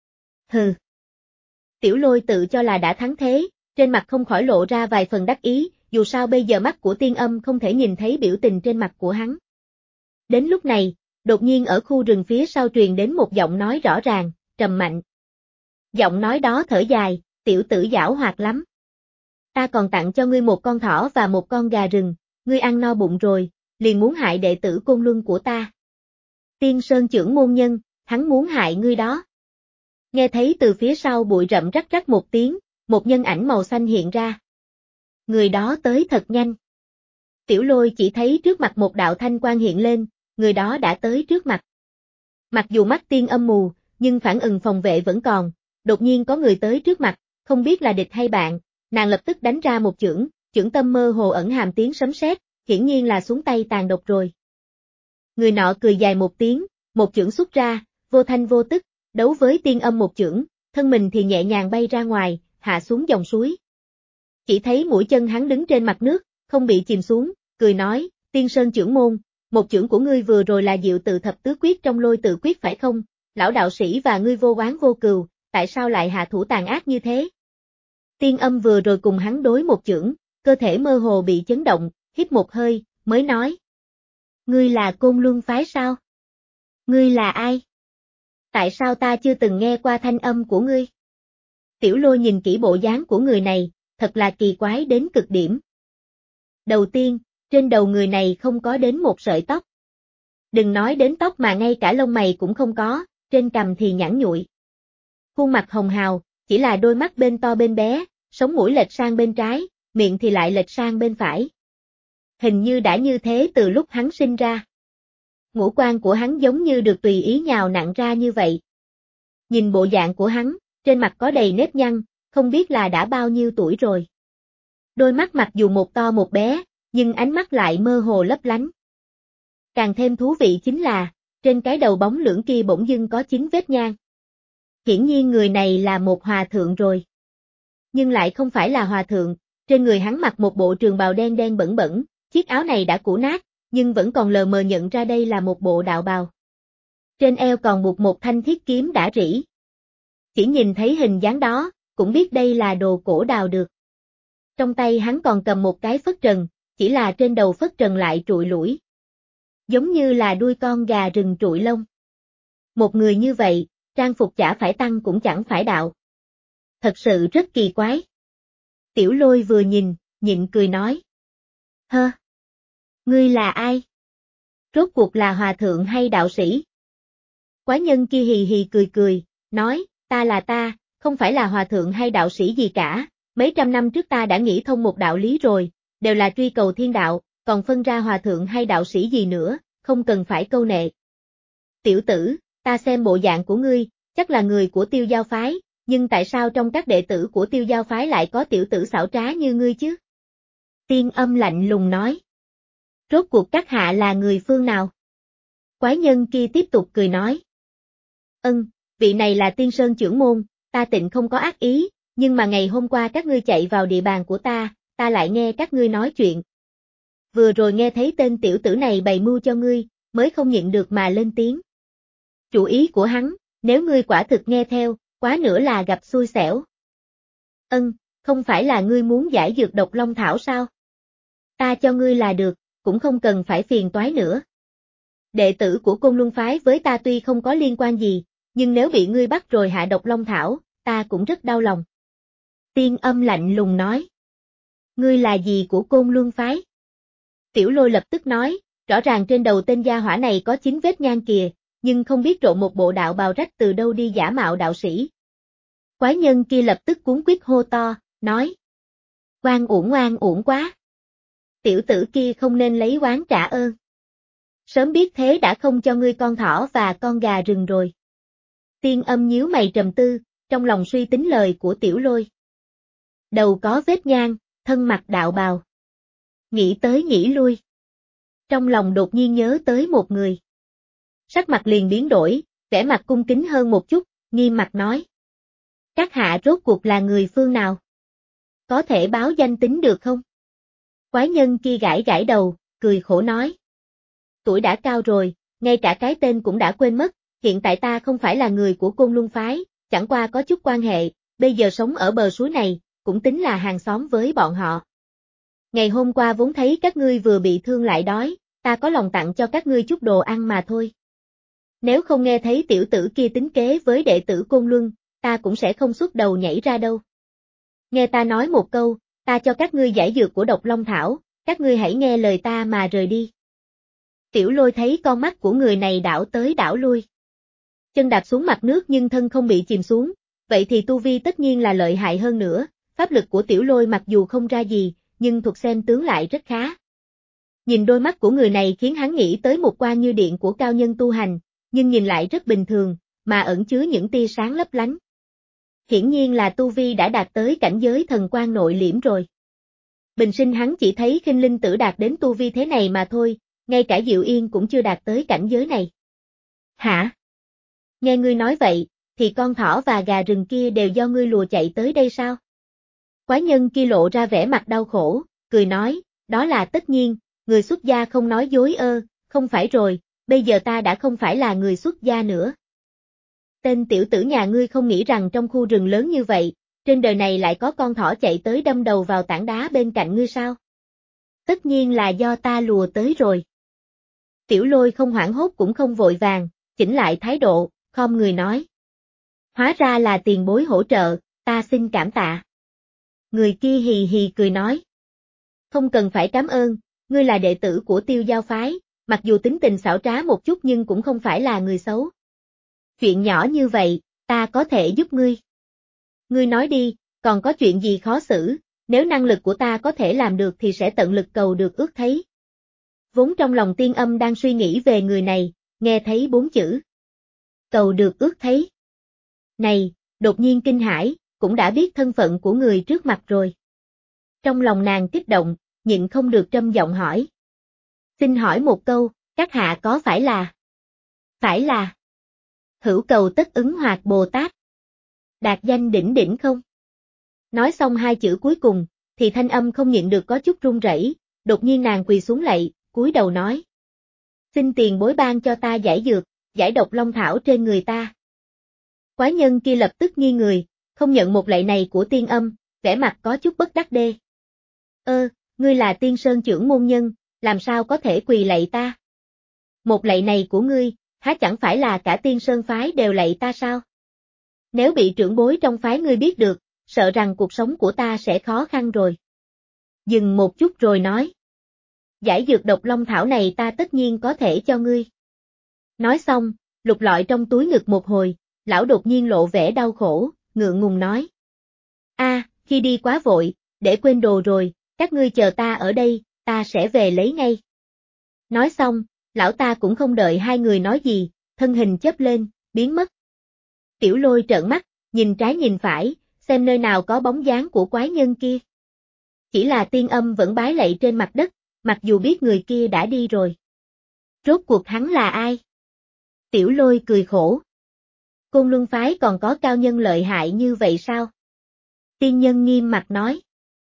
Hừ. Tiểu Lôi tự cho là đã thắng thế, trên mặt không khỏi lộ ra vài phần đắc ý, dù sao bây giờ mắt của Tiên Âm không thể nhìn thấy biểu tình trên mặt của hắn. Đến lúc này, đột nhiên ở khu rừng phía sau truyền đến một giọng nói rõ ràng, trầm mạnh. Giọng nói đó thở dài, tiểu tử giảo hoạt lắm. Ta còn tặng cho ngươi một con thỏ và một con gà rừng, ngươi ăn no bụng rồi, liền muốn hại đệ tử Côn Luân của ta. Tiên Sơn trưởng môn nhân, hắn muốn hại ngươi đó. Nghe thấy từ phía sau bụi rậm rắc rắc một tiếng, một nhân ảnh màu xanh hiện ra. Người đó tới thật nhanh. Tiểu Lôi chỉ thấy trước mặt một đạo thanh quang hiện lên, người đó đã tới trước mặt. Mặc dù mắt Tiên Âm mù, nhưng phản ứng phòng vệ vẫn còn, đột nhiên có người tới trước mặt, không biết là địch hay bạn, nàng lập tức đánh ra một chưởng, chưởng tâm mơ hồ ẩn hàm tiếng sấm sét, hiển nhiên là xuống tay tàn độc rồi. Người nọ cười dài một tiếng, một chưởng xuất ra, vô thanh vô tức, đấu với Tiên Âm một chưởng, thân mình thì nhẹ nhàng bay ra ngoài, hạ xuống dòng suối. Chỉ thấy mũi chân hắn đứng trên mặt nước, không bị chìm xuống, cười nói, Tiên Sơn trưởng môn, một chưởng của ngươi vừa rồi là diệu tự thập tứ quyết trong Lôi tự quyết phải không? Lão đạo sĩ và ngươi vô oán vô cừu, tại sao lại hạ thủ tàn ác như thế? Tiên Âm vừa rồi cùng hắn đối một chưởng, cơ thể mơ hồ bị chấn động, hít một hơi, mới nói. Ngươi là Côn Luân phái sao? Ngươi là ai? Tại sao ta chưa từng nghe qua thanh âm của ngươi? Tiểu Lôi nhìn kỹ bộ dáng của người này, thật là kỳ quái đến cực điểm. Đầu tiên, trên đầu người này không có đến một sợi tóc. Đừng nói đến tóc mà ngay cả lông mày cũng không có, trên cằm thì nhẵn nhụi. Khuôn mặt hồng hào, chỉ là đôi mắt bên to bên bé, sống mũi lệch sang bên trái, miệng thì lại lệch sang bên phải. Hình như đã như thế từ lúc hắn sinh ra. Ngũ quan của hắn giống như được tùy ý nhào nặn ra như vậy. Nhìn bộ dạng của hắn, trên mặt có đầy nếp nhăn, không biết là đã bao nhiêu tuổi rồi. Đôi mắt mặc dù một to một bé, nhưng ánh mắt lại mơ hồ lấp lánh. Càng thêm thú vị chính là, trên cái đầu bóng lưỡng kia bỗng dưng có chín vết nhang. Hiển nhiên người này là một hòa thượng rồi. Nhưng lại không phải là hòa thượng, trên người hắn mặc một bộ trường bào đen đen bẩn bẩn, chiếc áo này đã cũ nát, nhưng vẫn còn lờ mờ nhận ra đây là một bộ đạo bào. Trên eo còn buộc một thanh thiết kiếm đã rỉ. Chỉ nhìn thấy hình dáng đó, cũng biết đây là đồ cổ đào được. Trong tay hắn còn cầm một cái phất trần, chỉ là trên đầu phất trần lại trụi lủi. Giống như là đuôi con gà rừng trụi lông. Một người như vậy, trang phục chả phải tăng cũng chẳng phải đạo. Thật sự rất kỳ quái. Tiểu Lôi vừa nhìn, nhịn cười nói. Hơ! Ngươi là ai? Rốt cuộc là hòa thượng hay đạo sĩ? Quái nhân kia hì hì cười cười, nói, ta là ta, không phải là hòa thượng hay đạo sĩ gì cả, mấy trăm năm trước ta đã nghĩ thông một đạo lý rồi, đều là truy cầu thiên đạo, còn phân ra hòa thượng hay đạo sĩ gì nữa, không cần phải câu nệ. Tiểu tử, ta xem bộ dạng của ngươi, chắc là người của Tiêu Giao phái, nhưng tại sao trong các đệ tử của Tiêu Giao phái lại có tiểu tử xảo trá như ngươi chứ? Tiên Âm lạnh lùng nói. Rốt cuộc các hạ là người phương nào? Quái nhân kia tiếp tục cười nói. Ân, vị này là Tiên Sơn trưởng môn, ta tịnh không có ác ý, nhưng mà ngày hôm qua các ngươi chạy vào địa bàn của ta, ta lại nghe các ngươi nói chuyện. Vừa rồi nghe thấy tên tiểu tử này bày mưu cho ngươi, mới không nhịn được mà lên tiếng. Chủ ý của hắn, nếu ngươi quả thực nghe theo, quá nữa là gặp xui xẻo. Ân, không phải là ngươi muốn giải dược độc long thảo sao? Ta cho ngươi là được, cũng không cần phải phiền toái nữa. Đệ tử của Côn Luân phái với ta tuy không có liên quan gì, nhưng nếu bị ngươi bắt rồi hạ độc long thảo, ta cũng rất đau lòng. Tiên Âm lạnh lùng nói. Ngươi là gì của Côn Luân phái? Tiểu Lôi lập tức nói, rõ ràng trên đầu tên gia hỏa này có chín vết nhang kìa, nhưng không biết trộn một bộ đạo bào rách từ đâu đi giả mạo đạo sĩ. Quái nhân kia lập tức cuống quýt hô to, nói. Oan uổng oan uổng quá. Tiểu tử kia không nên lấy oán trả ơn. Sớm biết thế đã không cho ngươi con thỏ và con gà rừng rồi. Tiên Âm nhíu mày trầm tư, trong lòng suy tính lời của Tiểu Lôi. Đầu có vết nhang, thân mặc đạo bào. Nghĩ tới nghĩ lui. Trong lòng đột nhiên nhớ tới một người. Sắc mặt liền biến đổi, vẻ mặt cung kính hơn một chút, nghiêm mặt nói. Các hạ rốt cuộc là người phương nào? Có thể báo danh tính được không? Quái nhân kia gãi gãi đầu, cười khổ nói. Tuổi đã cao rồi, ngay cả cái tên cũng đã quên mất, hiện tại ta không phải là người của Côn Luân phái, chẳng qua có chút quan hệ, bây giờ sống ở bờ suối này, cũng tính là hàng xóm với bọn họ. Ngày hôm qua vốn thấy các ngươi vừa bị thương lại đói, ta có lòng tặng cho các ngươi chút đồ ăn mà thôi. Nếu không nghe thấy tiểu tử kia tính kế với đệ tử Côn Luân, ta cũng sẽ không xuất đầu nhảy ra đâu. Nghe ta nói một câu, ta cho các ngươi giải dược của độc long thảo, các ngươi hãy nghe lời ta mà rời đi. Tiểu Lôi thấy con mắt của người này đảo tới đảo lui. Chân đạp xuống mặt nước nhưng thân không bị chìm xuống, vậy thì tu vi tất nhiên là lợi hại hơn nữa, pháp lực của Tiểu Lôi mặc dù không ra gì, nhưng thuật xem tướng lại rất khá. Nhìn đôi mắt của người này khiến hắn nghĩ tới một quan như điện của cao nhân tu hành, nhưng nhìn lại rất bình thường, mà ẩn chứa những tia sáng lấp lánh. Hiển nhiên là tu vi đã đạt tới cảnh giới thần quan nội liễm rồi. Bình sinh hắn chỉ thấy Khinh Linh Tử đạt đến tu vi thế này mà thôi, ngay cả Diệu Yên cũng chưa đạt tới cảnh giới này. Hả? Nghe ngươi nói vậy, thì con thỏ và gà rừng kia đều do ngươi lùa chạy tới đây sao? Quái nhân kia lộ ra vẻ mặt đau khổ, cười nói, đó là tất nhiên, người xuất gia không nói dối ơ, không phải rồi, bây giờ ta đã không phải là người xuất gia nữa. Tên tiểu tử nhà ngươi không nghĩ rằng trong khu rừng lớn như vậy, trên đời này lại có con thỏ chạy tới đâm đầu vào tảng đá bên cạnh ngươi sao? Tất nhiên là do ta lùa tới rồi. Tiểu Lôi không hoảng hốt cũng không vội vàng, chỉnh lại thái độ, khom người nói. Hóa ra là tiền bối hỗ trợ, ta xin cảm tạ. Người kia hì hì cười nói. Không cần phải cảm ơn, ngươi là đệ tử của Tiêu Giao phái, mặc dù tính tình xảo trá một chút nhưng cũng không phải là người xấu. Chuyện nhỏ như vậy, ta có thể giúp ngươi. Ngươi nói đi, còn có chuyện gì khó xử, nếu năng lực của ta có thể làm được thì sẽ tận lực cầu được ước thấy. Vốn trong lòng Tiên Âm đang suy nghĩ về người này, nghe thấy bốn chữ. Cầu được ước thấy. Này, đột nhiên kinh hãi, cũng đã biết thân phận của người trước mặt rồi. Trong lòng nàng kích động, nhịn không được trầm giọng hỏi. Xin hỏi một câu, các hạ có phải là? Phải là Hữu Cầu Tất Ứng Hoạt Bồ Tát. Đạt danh đỉnh đỉnh không? Nói xong hai chữ cuối cùng, thì thanh âm không nhịn được có chút run rẩy, đột nhiên nàng quỳ xuống lạy, cúi đầu nói. Xin tiền bối ban cho ta giải dược, giải độc long thảo trên người ta. Quái nhân kia lập tức nghi người, không nhận một lạy này của Tiên Âm, vẻ mặt có chút bất đắc đê. Ơ, ngươi là Tiên Sơn trưởng môn nhân, làm sao có thể quỳ lạy ta? Một lạy này của ngươi, há chẳng phải là cả Tiên Sơn phái đều lạy ta sao? Nếu bị trưởng bối trong phái ngươi biết được, sợ rằng cuộc sống của ta sẽ khó khăn rồi. Dừng một chút rồi nói. Giải dược độc long thảo này ta tất nhiên có thể cho ngươi. Nói xong, lục lọi trong túi ngực một hồi, lão đột nhiên lộ vẻ đau khổ, ngượng ngùng nói. A, khi đi quá vội, để quên đồ rồi, các ngươi chờ ta ở đây, ta sẽ về lấy ngay. Nói xong, lão ta cũng không đợi hai người nói gì, thân hình chớp lên, biến mất. Tiểu Lôi trợn mắt, nhìn trái nhìn phải, xem nơi nào có bóng dáng của quái nhân kia. Chỉ là Tiên Âm vẫn bái lạy trên mặt đất, mặc dù biết người kia đã đi rồi. Rốt cuộc hắn là ai? Tiểu Lôi cười khổ. Côn Luân phái còn có cao nhân lợi hại như vậy sao? Tiên nhân nghiêm mặt nói.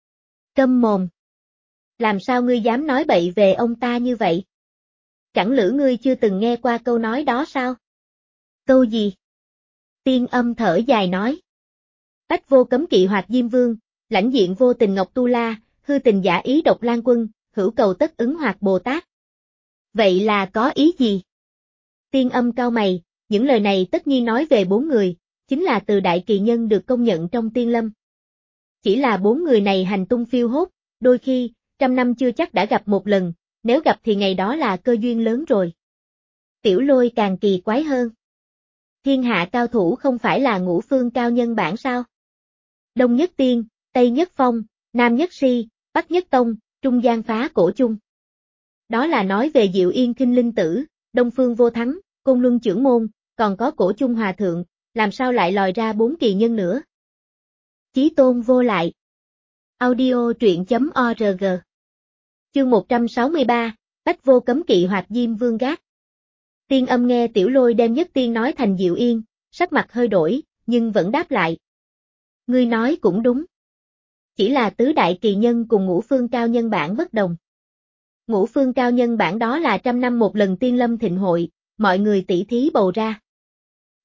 Câm mồm. Làm sao ngươi dám nói bậy về ông ta như vậy? Chẳng lẽ ngươi chưa từng nghe qua câu nói đó sao? Câu gì? Tiên Âm thở dài nói. Bách vô cấm kỵ Hoạt Diêm Vương, lãnh diện vô tình Ngọc Tu La, hư tình giả ý Độc Lan Quân, hữu cầu tất ứng Hoạt Bồ Tát. Vậy là có ý gì? Tiên Âm cau mày, những lời này tất nhiên nói về bốn người, chính là từ đại kỳ nhân được công nhận trong tiên lâm. Chỉ là bốn người này hành tung phiêu hốt, đôi khi, trăm năm chưa chắc đã gặp một lần, nếu gặp thì ngày đó là cơ duyên lớn rồi. Tiểu Lôi càng kỳ quái hơn. Thiên hạ cao thủ không phải là ngũ phương cao nhân bản sao? Đông nhất tiên, Tây nhất phong, Nam nhất si, Bắc nhất tông, Trung gian phá cổ chung. Đó là nói về Diệu Yên Khinh Linh Tử, Đông Phương Vô Thắng, Côn Luân trưởng môn, còn có Cổ Chung Hòa Thượng, làm sao lại lòi ra bốn kỳ nhân nữa? Chí Tôn vô lại. Audio truyện chấm org. Chương một trăm sáu mươi ba, Bách vô cấm kỵ Hoạt Diêm Vương gác. Tiên Âm nghe Tiểu Lôi đem nhất tiên nói thành Diệu Yên, sắc mặt hơi đổi, nhưng vẫn đáp lại. Ngươi nói cũng đúng. Chỉ là tứ đại kỳ nhân cùng ngũ phương cao nhân bản bất đồng. Ngũ phương cao nhân bản đó là trăm năm một lần tiên lâm thịnh hội, mọi người tỷ thí bầu ra.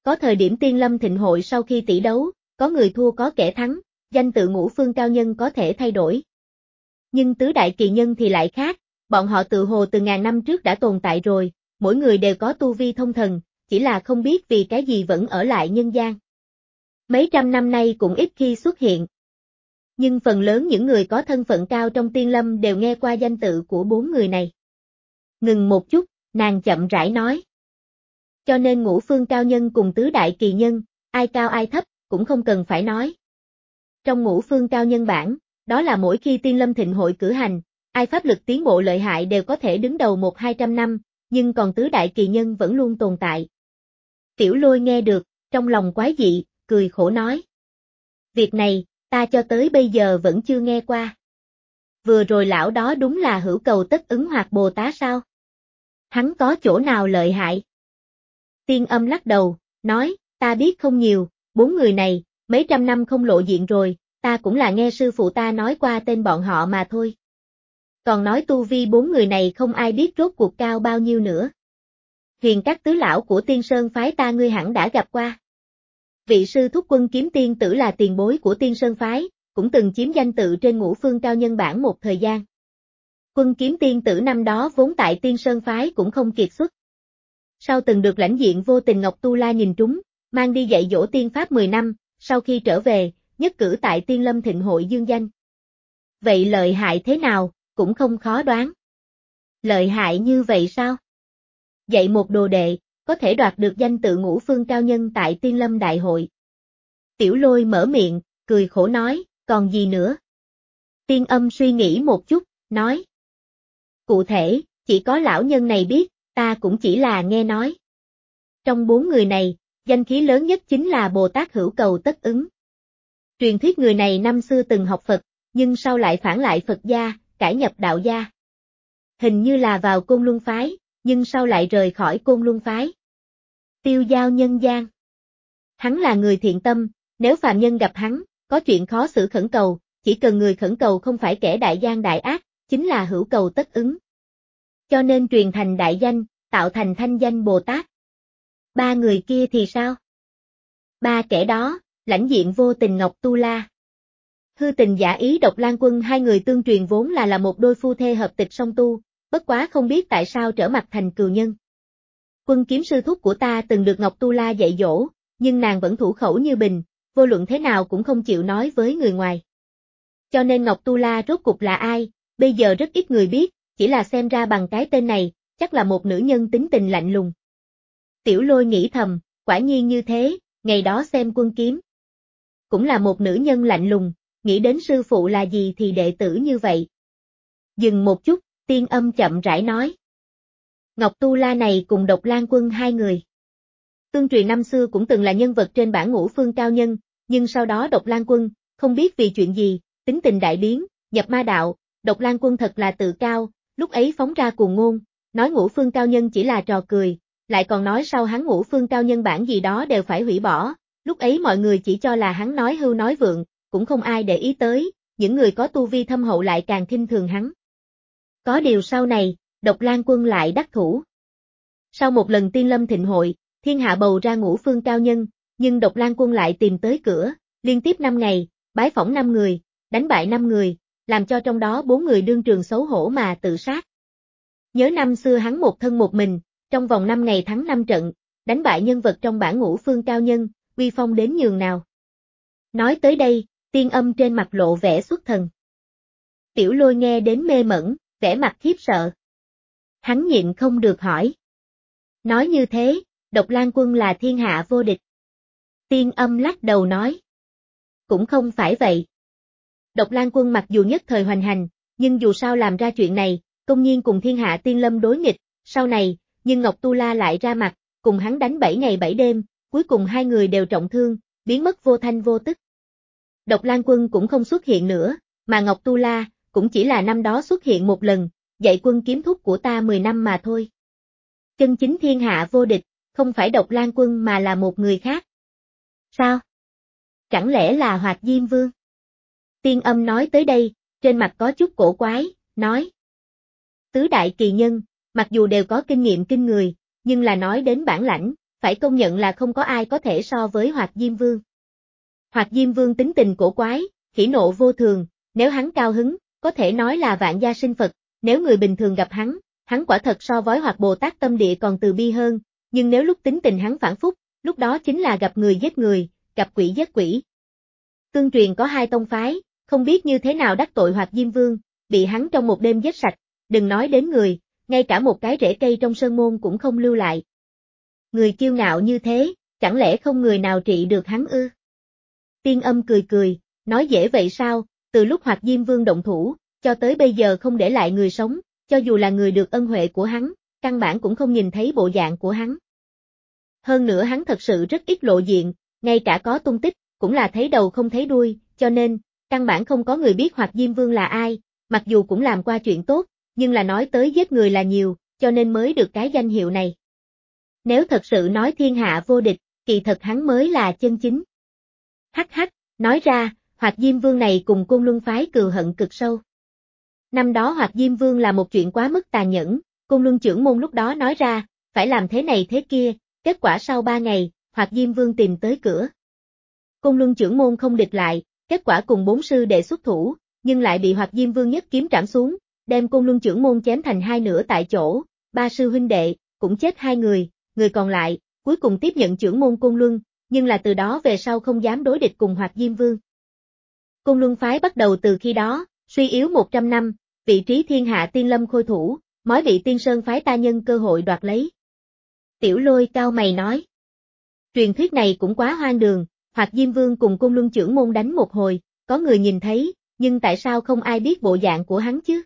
Có thời điểm Tiên Lâm Thịnh Hội sau khi tỷ đấu, có người thua có kẻ thắng, danh tự ngũ phương cao nhân có thể thay đổi. Nhưng tứ đại kỳ nhân thì lại khác, bọn họ tự hồ từ ngàn năm trước đã tồn tại rồi, mỗi người đều có tu vi thông thần, chỉ là không biết vì cái gì vẫn ở lại nhân gian. Mấy trăm năm nay cũng ít khi xuất hiện. Nhưng phần lớn những người có thân phận cao trong Tiên Lâm đều nghe qua danh tự của bốn người này. Ngừng một chút, nàng chậm rãi nói. Cho nên ngũ phương cao nhân cùng tứ đại kỳ nhân, ai cao ai thấp, cũng không cần phải nói. Trong ngũ phương cao nhân bảng, đó là mỗi khi Tiên Lâm Thịnh Hội cử hành, ai pháp lực tiến bộ lợi hại đều có thể đứng đầu một hai trăm năm, nhưng còn tứ đại kỳ nhân vẫn luôn tồn tại. Tiểu Lôi nghe được, trong lòng quái dị, cười khổ nói. Việc này, ta cho tới bây giờ vẫn chưa nghe qua. Vừa rồi lão đó đúng là hữu cầu tất ứng hoặc Bồ Tát sao? Hắn có chỗ nào lợi hại? Tiên Âm lắc đầu, nói, ta biết không nhiều, bốn người này, mấy trăm năm không lộ diện rồi, ta cũng là nghe sư phụ ta nói qua tên bọn họ mà thôi. Còn nói tu vi bốn người này không ai biết rốt cuộc cao bao nhiêu nữa. Huyền các tứ lão của Tiên Sơn phái ta ngươi hẳn đã gặp qua. Vị sư thúc Quân Kiếm Tiên Tử là tiền bối của Tiên Sơn phái, cũng từng chiếm danh tự trên ngũ phương cao nhân bảng một thời gian. Quân Kiếm Tiên Tử năm đó vốn tại Tiên Sơn phái cũng không kiệt xuất. Sau từng được lãnh diện Vô Tình Ngọc Tu La nhìn trúng, mang đi dạy dỗ tiên pháp mười năm, sau khi trở về, nhất cử tại Tiên Lâm Thịnh Hội dương danh. Vậy lợi hại thế nào, cũng không khó đoán. Lợi hại như vậy sao? Dạy một đồ đệ, có thể đoạt được danh tự ngũ phương cao nhân tại Tiên Lâm Đại hội. Tiểu Lôi mở miệng, cười khổ nói, còn gì nữa? Tiên Âm suy nghĩ một chút, nói. Cụ thể, chỉ có lão nhân này biết, ta cũng chỉ là nghe nói. Trong bốn người này, danh khí lớn nhất chính là Bồ Tát hữu cầu tất ứng. Truyền thuyết người này năm xưa từng học Phật, nhưng sau lại phản lại Phật gia, cải nhập đạo gia. Hình như là vào Côn Luân phái, nhưng sau lại rời khỏi Côn Luân phái. Tiêu giao nhân gian. Hắn là người thiện tâm, nếu phàm nhân gặp hắn, có chuyện khó xử khẩn cầu, chỉ cần người khẩn cầu không phải kẻ đại gian đại ác, chính là hữu cầu tất ứng. Cho nên truyền thành đại danh, tạo thành thanh danh Bồ Tát. Ba người kia thì sao? Ba kẻ đó, lãnh diện Vô Tình Ngọc Tu La. Hư Tình Giả Ý Độc Lan Quân hai người tương truyền vốn là là một đôi phu thê hợp tịch song tu, bất quá không biết tại sao trở mặt thành cừu nhân. Quân Kiếm sư thúc của ta từng được Ngọc Tu La dạy dỗ, nhưng nàng vẫn thủ khẩu như bình, vô luận thế nào cũng không chịu nói với người ngoài. Cho nên Ngọc Tu La rốt cục là ai, bây giờ rất ít người biết, chỉ là xem ra bằng cái tên này, chắc là một nữ nhân tính tình lạnh lùng. Tiểu Lôi nghĩ thầm, quả nhiên như thế, ngày đó xem Quân Kiếm. Cũng là một nữ nhân lạnh lùng, nghĩ đến sư phụ là gì thì đệ tử như vậy. Dừng một chút, Tiên Âm chậm rãi nói. Ngọc Tu La này cùng Độc Lan Quân hai người. Tương truyền năm xưa cũng từng là nhân vật trên bảng ngũ phương cao nhân, nhưng sau đó Độc Lan Quân, không biết vì chuyện gì, tính tình đại biến, nhập ma đạo, Độc Lan Quân thật là tự cao, lúc ấy phóng ra cuồng ngôn, nói ngũ phương cao nhân chỉ là trò cười, lại còn nói sau hắn ngũ phương cao nhân bảng gì đó đều phải hủy bỏ, lúc ấy mọi người chỉ cho là hắn nói hưu nói vượng, cũng không ai để ý tới, những người có tu vi thâm hậu lại càng khinh thường hắn. Có điều sau này, Độc Lan Quân lại đắc thủ. Sau một lần Tiên Lâm Thịnh Hội, thiên hạ bầu ra ngũ phương cao nhân, nhưng Độc Lan Quân lại tìm tới cửa, liên tiếp năm ngày, bái phỏng năm người, đánh bại năm người, làm cho trong đó bốn người đương trường xấu hổ mà tự sát. Nhớ năm xưa hắn một thân một mình, trong vòng năm ngày thắng năm trận, đánh bại nhân vật trong bảng ngũ phương cao nhân, uy phong đến nhường nào. Nói tới đây, Tiên Âm trên mặt lộ vẻ xuất thần. Tiểu Lôi nghe đến mê mẩn, vẻ mặt khiếp sợ. Hắn nhịn không được hỏi. Nói như thế, Độc Lan Quân là thiên hạ vô địch. Tiên Âm lắc đầu nói. Cũng không phải vậy. Độc Lan Quân mặc dù nhất thời hoành hành, nhưng dù sao làm ra chuyện này, công nhiên cùng thiên hạ Tiên Lâm đối nghịch, sau này, nhưng Ngọc Tu La lại ra mặt, cùng hắn đánh bảy ngày bảy đêm, cuối cùng hai người đều trọng thương, biến mất vô thanh vô tức. Độc Lan Quân cũng không xuất hiện nữa, mà Ngọc Tu La, cũng chỉ là năm đó xuất hiện một lần, dạy Quân Kiếm thúc của ta mười năm mà thôi. Chân chính thiên hạ vô địch, không phải Độc Lan Quân mà là một người khác. Sao? Chẳng lẽ là Hoạt Diêm Vương? Tiên Âm nói tới đây, trên mặt có chút cổ quái, nói. Tứ đại kỳ nhân, mặc dù đều có kinh nghiệm kinh người, nhưng là nói đến bản lãnh, phải công nhận là không có ai có thể so với Hoạt Diêm Vương. Hoạt Diêm Vương tính tình cổ quái, hỉ nộ vô thường, nếu hắn cao hứng, có thể nói là vạn gia sinh Phật, nếu người bình thường gặp hắn, hắn quả thật so với Hoạt Bồ Tát tâm địa còn từ bi hơn, nhưng nếu lúc tính tình hắn phản phúc, lúc đó chính là gặp người giết người, gặp quỷ giết quỷ. Tương truyền có hai tông phái, không biết như thế nào đắc tội Hoạt Diêm Vương, bị hắn trong một đêm giết sạch, đừng nói đến người, ngay cả một cái rễ cây trong sơn môn cũng không lưu lại. Người kiêu ngạo như thế, chẳng lẽ không người nào trị được hắn ư? Tiên Âm cười cười, nói dễ vậy sao, từ lúc Hoạt Diêm Vương động thủ, cho tới bây giờ không để lại người sống, cho dù là người được ân huệ của hắn, căn bản cũng không nhìn thấy bộ dạng của hắn. Hơn nữa hắn thật sự rất ít lộ diện, ngay cả có tung tích, cũng là thấy đầu không thấy đuôi, cho nên, căn bản không có người biết Hoạt Diêm Vương là ai, mặc dù cũng làm qua chuyện tốt, nhưng là nói tới giết người là nhiều, cho nên mới được cái danh hiệu này. Nếu thật sự nói thiên hạ vô địch, kỳ thật hắn mới là chân chính. Hắc hắc, nói ra, Hoạt Diêm Vương này cùng Côn Luân phái cừu hận cực sâu. Năm đó Hoạt Diêm Vương là một chuyện quá mức tàn nhẫn, Côn Luân trưởng môn lúc đó nói ra, phải làm thế này thế kia, kết quả sau ba ngày, Hoạt Diêm Vương tìm tới cửa. Côn Luân trưởng môn không địch lại, kết quả cùng bốn sư đệ xuất thủ, nhưng lại bị Hoạt Diêm Vương nhất kiếm trảm xuống, đem Côn Luân trưởng môn chém thành hai nửa tại chỗ, ba sư huynh đệ, cũng chết hai người, người còn lại, cuối cùng tiếp nhận trưởng môn Côn Luân, nhưng là từ đó về sau không dám đối địch cùng Hoạt Diêm Vương. Côn Luân phái bắt đầu từ khi đó, suy yếu một trăm năm, vị trí thiên hạ tiên lâm khôi thủ, mới bị Tiên Sơn phái ta nhân cơ hội đoạt lấy. Tiểu Lôi cao mày nói. Truyền thuyết này cũng quá hoang đường, Hoạt Diêm Vương cùng Côn Luân trưởng môn đánh một hồi, có người nhìn thấy, nhưng tại sao không ai biết bộ dạng của hắn chứ?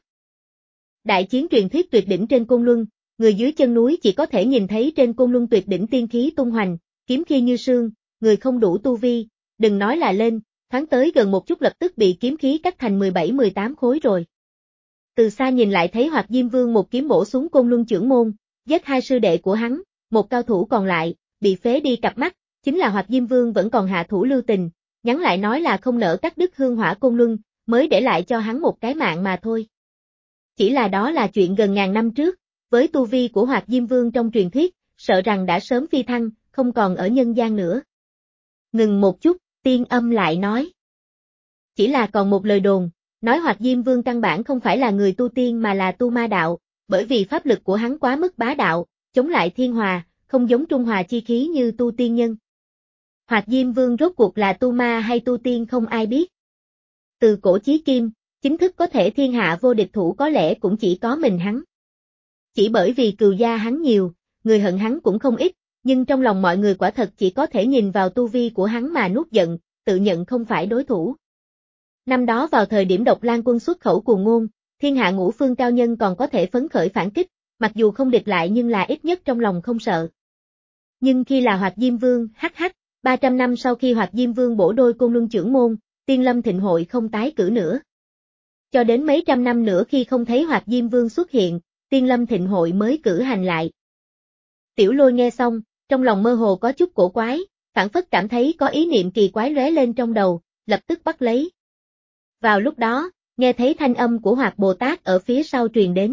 Đại chiến truyền thuyết tuyệt đỉnh trên Côn Luân, người dưới chân núi chỉ có thể nhìn thấy trên Côn Luân tuyệt đỉnh tiên khí tung hoành, kiếm khí như sương, người không đủ tu vi, đừng nói là lên, thoáng tới gần một chút lập tức bị kiếm khí cắt thành mười bảy mười tám khối rồi. Từ xa nhìn lại thấy Hoạt Diêm Vương một kiếm bổ xuống Côn Luân trưởng môn, giết hai sư đệ của hắn, một cao thủ còn lại, bị phế đi cặp mắt, chính là Hoạt Diêm Vương vẫn còn hạ thủ lưu tình, nhắn lại nói là không nỡ cắt đứt hương hỏa Côn Luân, mới để lại cho hắn một cái mạng mà thôi. Chỉ là đó là chuyện gần ngàn năm trước, với tu vi của Hoạt Diêm Vương trong truyền thuyết, sợ rằng đã sớm phi thăng, không còn ở nhân gian nữa. Ngừng một chút, Tiên Âm lại nói. Chỉ là còn một lời đồn, nói Hoạt Diêm Vương căn bản không phải là người tu tiên mà là tu ma đạo, bởi vì pháp lực của hắn quá mức bá đạo, chống lại thiên hòa, không giống trung hòa chi khí như tu tiên nhân. Hoạt Diêm Vương rốt cuộc là tu ma hay tu tiên không ai biết. Từ cổ chí kim, chính thức có thể thiên hạ vô địch thủ có lẽ cũng chỉ có mình hắn. Chỉ bởi vì cừu gia hắn nhiều, người hận hắn cũng không ít, nhưng trong lòng mọi người quả thật chỉ có thể nhìn vào tu vi của hắn mà nuốt giận, tự nhận không phải đối thủ. Năm đó vào thời điểm Độc Lang quân xuất khẩu cuồng ngôn, thiên hạ ngũ phương cao nhân còn có thể phấn khởi phản kích, mặc dù không địch lại nhưng là ít nhất trong lòng không sợ. Nhưng khi là Hoạt Diêm Vương, hắc hắc, ba trăm năm sau khi Hoạt Diêm Vương bổ đôi Côn Luân trưởng môn, Tiên Lâm Thịnh Hội không tái cử nữa. Cho đến mấy trăm năm nữa khi không thấy Hoạt Diêm Vương xuất hiện, Tiên Lâm Thịnh Hội mới cử hành lại. Tiểu Lôi nghe xong, trong lòng mơ hồ có chút cổ quái, phản phất cảm thấy có ý niệm kỳ quái lóe lên trong đầu, lập tức bắt lấy. Vào lúc đó, nghe thấy thanh âm của Hoạt Bồ Tát ở phía sau truyền đến.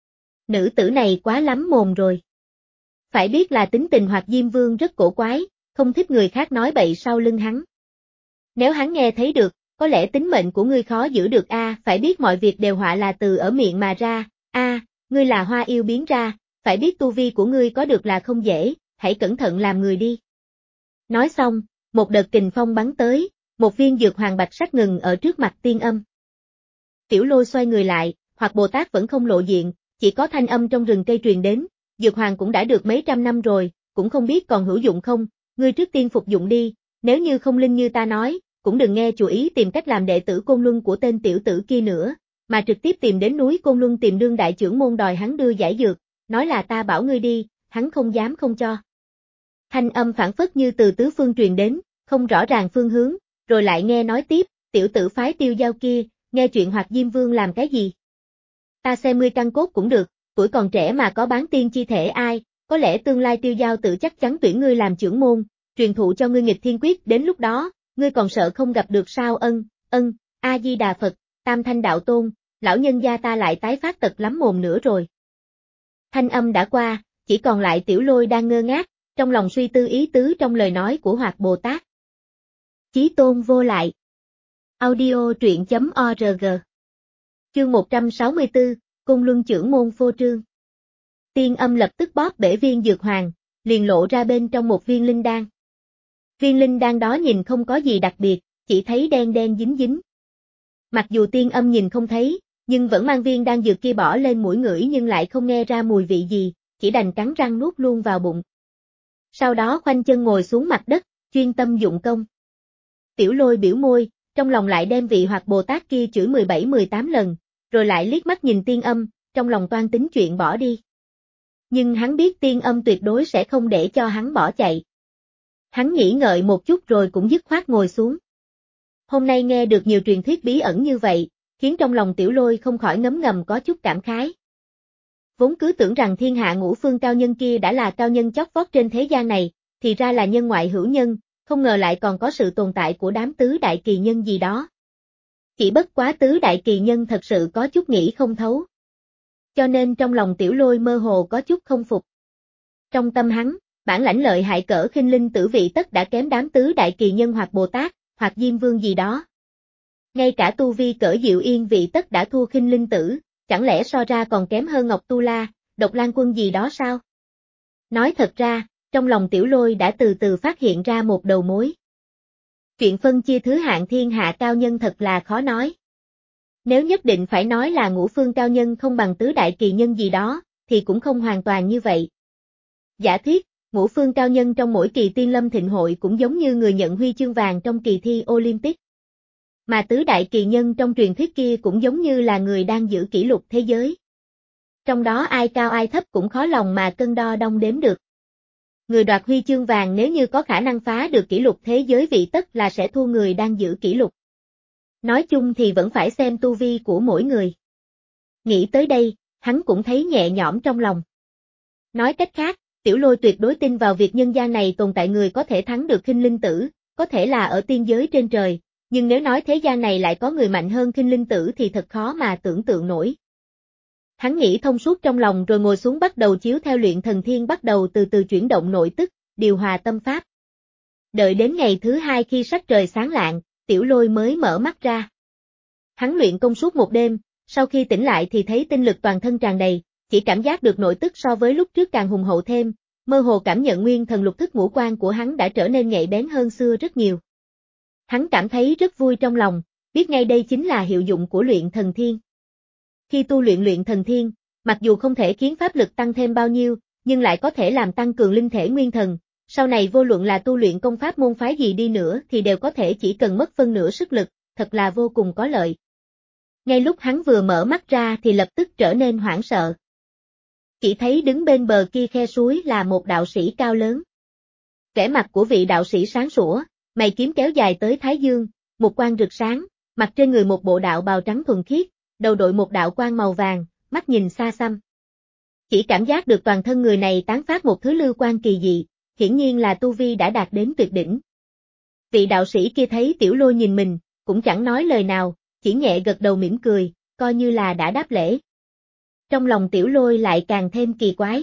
Nữ tử này quá lắm mồm rồi. Phải biết là tính tình Hoạt Diêm Vương rất cổ quái, không thích người khác nói bậy sau lưng hắn. Nếu hắn nghe thấy được, có lẽ tính mệnh của ngươi khó giữ được a, à, phải biết mọi việc đều họa là từ ở miệng mà ra, a, à, ngươi là hoa yêu biến ra, phải biết tu vi của ngươi có được là không dễ, hãy cẩn thận làm người đi. Nói xong, một đợt kình phong bắn tới, một viên dược hoàng bạch sắc ngừng ở trước mặt Tiên Âm. Tiểu Lôi xoay người lại, Hoạt Bồ Tát vẫn không lộ diện, chỉ có thanh âm trong rừng cây truyền đến, dược hoàng cũng đã được mấy trăm năm rồi, cũng không biết còn hữu dụng không, ngươi trước tiên phục dụng đi, nếu như không linh như ta nói, cũng đừng nghe chủ ý tìm cách làm đệ tử Côn Luân của tên tiểu tử kia nữa, mà trực tiếp tìm đến núi Côn Luân tìm đương đại trưởng môn đòi hắn đưa giải dược, nói là ta bảo ngươi đi, hắn không dám không cho. Thanh âm phản phất như từ tứ phương truyền đến, không rõ ràng phương hướng, rồi lại nghe nói tiếp, tiểu tử phái Tiêu Giao kia, nghe chuyện Hoạt Diêm Vương làm cái gì? Ta xem ngươi căn cốt cũng được, tuổi còn trẻ mà có bán tiên chi thể ai, có lẽ tương lai Tiêu Giao tự chắc chắn tuyển ngươi làm trưởng môn, truyền thụ cho ngươi nghịch thiên quyết, đến lúc đó, ngươi còn sợ không gặp được sao? Ân, ân, A-di-đà Phật, Tam Thanh Đạo Tôn, lão nhân gia ta lại tái phát tật lắm mồm nữa rồi. Thanh âm đã qua, chỉ còn lại Tiểu Lôi đang ngơ ngác, trong lòng suy tư ý tứ trong lời nói của Hoạt Bồ Tát. Chí tôn vô lại. Audio truyện chấm org. Chương một trăm sáu mươi tư, Côn Luân Chưởng Môn Phô Trương. Tiên Âm lập tức bóp bể viên dược hoàng, liền lộ ra bên trong một viên linh đan. Viên linh đan đó nhìn không có gì đặc biệt, chỉ thấy đen đen dính dính. Mặc dù Tiên Âm nhìn không thấy, nhưng vẫn mang viên đan dược kia bỏ lên mũi ngửi nhưng lại không nghe ra mùi vị gì, chỉ đành cắn răng nuốt luôn vào bụng. Sau đó khoanh chân ngồi xuống mặt đất, chuyên tâm dụng công. Tiểu Lôi biểu môi, trong lòng lại đem vị Hoạt Bồ Tát kia chửi mười bảy mười tám lần, rồi lại liếc mắt nhìn Tiên Âm, trong lòng toan tính chuyện bỏ đi. Nhưng hắn biết Tiên Âm tuyệt đối sẽ không để cho hắn bỏ chạy. Hắn nghĩ ngợi một chút rồi cũng dứt khoát ngồi xuống. Hôm nay nghe được nhiều truyền thuyết bí ẩn như vậy, khiến trong lòng Tiểu Lôi không khỏi ngấm ngầm có chút cảm khái. Vốn cứ tưởng rằng thiên hạ ngũ phương cao nhân kia đã là cao nhân chót vót trên thế gian này, thì ra là nhân ngoại hữu nhân, không ngờ lại còn có sự tồn tại của đám tứ đại kỳ nhân gì đó. Chỉ bất quá tứ đại kỳ nhân thật sự có chút nghĩ không thấu. Cho nên trong lòng Tiểu Lôi mơ hồ có chút không phục. Trong tâm hắn, bản lãnh lợi hại cỡ khinh linh tử vị tất đã kém đám tứ đại kỳ nhân hoặc Bồ Tát, hoặc Diêm Vương gì đó. Ngay cả tu vi cỡ Diệu Yên vị tất đã thua khinh linh tử, chẳng lẽ so ra còn kém hơn Ngọc Tu La, Độc Lan Quân gì đó sao? Nói thật ra, trong lòng Tiểu Lôi đã từ từ phát hiện ra một đầu mối. Chuyện phân chia thứ hạng thiên hạ cao nhân thật là khó nói. Nếu nhất định phải nói là ngũ phương cao nhân không bằng tứ đại kỳ nhân gì đó, thì cũng không hoàn toàn như vậy. Giả thiết, ngũ phương cao nhân trong mỗi kỳ tiên lâm thịnh hội cũng giống như người nhận huy chương vàng trong kỳ thi Olympic. Mà tứ đại kỳ nhân trong truyền thuyết kia cũng giống như là người đang giữ kỷ lục thế giới. Trong đó ai cao ai thấp cũng khó lòng mà cân đo đong đếm được. Người đoạt huy chương vàng nếu như có khả năng phá được kỷ lục thế giới vị tất là sẽ thua người đang giữ kỷ lục. Nói chung thì vẫn phải xem tu vi của mỗi người. Nghĩ tới đây, hắn cũng thấy nhẹ nhõm trong lòng. Nói cách khác, Tiểu Lôi tuyệt đối tin vào việc nhân gian này tồn tại người có thể thắng được khinh linh tử, có thể là ở tiên giới trên trời, nhưng nếu nói thế gian này lại có người mạnh hơn khinh linh tử thì thật khó mà tưởng tượng nổi. Hắn nghĩ thông suốt trong lòng rồi ngồi xuống bắt đầu chiếu theo luyện thần thiên bắt đầu từ từ chuyển động nội tức, điều hòa tâm pháp. Đợi đến ngày thứ hai khi sắc trời sáng lạng, Tiểu Lôi mới mở mắt ra. Hắn luyện công suốt một đêm, sau khi tỉnh lại thì thấy tinh lực toàn thân tràn đầy, chỉ cảm giác được nội tức so với lúc trước càng hùng hậu thêm, mơ hồ cảm nhận nguyên thần lục thức ngũ quan của hắn đã trở nên nhạy bén hơn xưa rất nhiều. Hắn cảm thấy rất vui trong lòng, biết ngay đây chính là hiệu dụng của luyện thần thiên. Khi tu luyện luyện thần thiên, mặc dù không thể khiến pháp lực tăng thêm bao nhiêu, nhưng lại có thể làm tăng cường linh thể nguyên thần, sau này vô luận là tu luyện công pháp môn phái gì đi nữa thì đều có thể chỉ cần mất phân nửa sức lực, thật là vô cùng có lợi. Ngay lúc hắn vừa mở mắt ra thì lập tức trở nên hoảng sợ. Chỉ thấy đứng bên bờ kia khe suối là một đạo sĩ cao lớn. Vẻ mặt của vị đạo sĩ sáng sủa, mày kiếm kéo dài tới thái dương, một quang rực sáng, mặc trên người một bộ đạo bào trắng thuần khiết, đầu đội một đạo quang màu vàng, mắt nhìn xa xăm. Chỉ cảm giác được toàn thân người này tán phát một thứ lưu quang kỳ dị, hiển nhiên là tu vi đã đạt đến tuyệt đỉnh. Vị đạo sĩ kia thấy Tiểu Lôi nhìn mình, cũng chẳng nói lời nào, chỉ nhẹ gật đầu mỉm cười, coi như là đã đáp lễ. Trong lòng Tiểu Lôi lại càng thêm kỳ quái.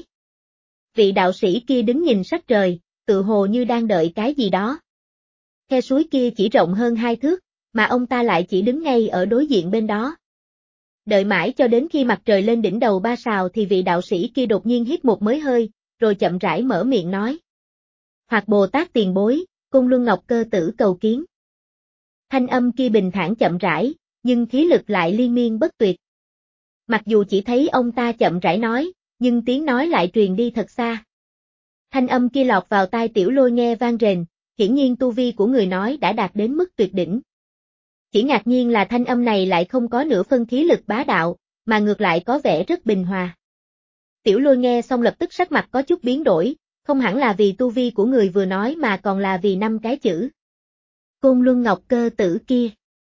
Vị đạo sĩ kia đứng nhìn sắc trời, tự hồ như đang đợi cái gì đó. Khe suối kia chỉ rộng hơn hai thước, mà ông ta lại chỉ đứng ngay ở đối diện bên đó. Đợi mãi cho đến khi mặt trời lên đỉnh đầu ba sào thì vị đạo sĩ kia đột nhiên hít một mới hơi, rồi chậm rãi mở miệng nói. Hoạt Bồ Tát tiền bối, Côn Luân Ngọc Cơ Tử cầu kiến. Thanh âm kia bình thản chậm rãi, nhưng khí lực lại liên miên bất tuyệt. Mặc dù chỉ thấy ông ta chậm rãi nói, nhưng tiếng nói lại truyền đi thật xa. Thanh âm kia lọt vào tai Tiểu Lôi nghe vang rền, hiển nhiên tu vi của người nói đã đạt đến mức tuyệt đỉnh. Chỉ ngạc nhiên là thanh âm này lại không có nửa phân khí lực bá đạo, mà ngược lại có vẻ rất bình hòa. Tiểu Lôi nghe xong lập tức sắc mặt có chút biến đổi, không hẳn là vì tu vi của người vừa nói mà còn là vì năm cái chữ. Côn Luân Ngọc Cơ Tử kia.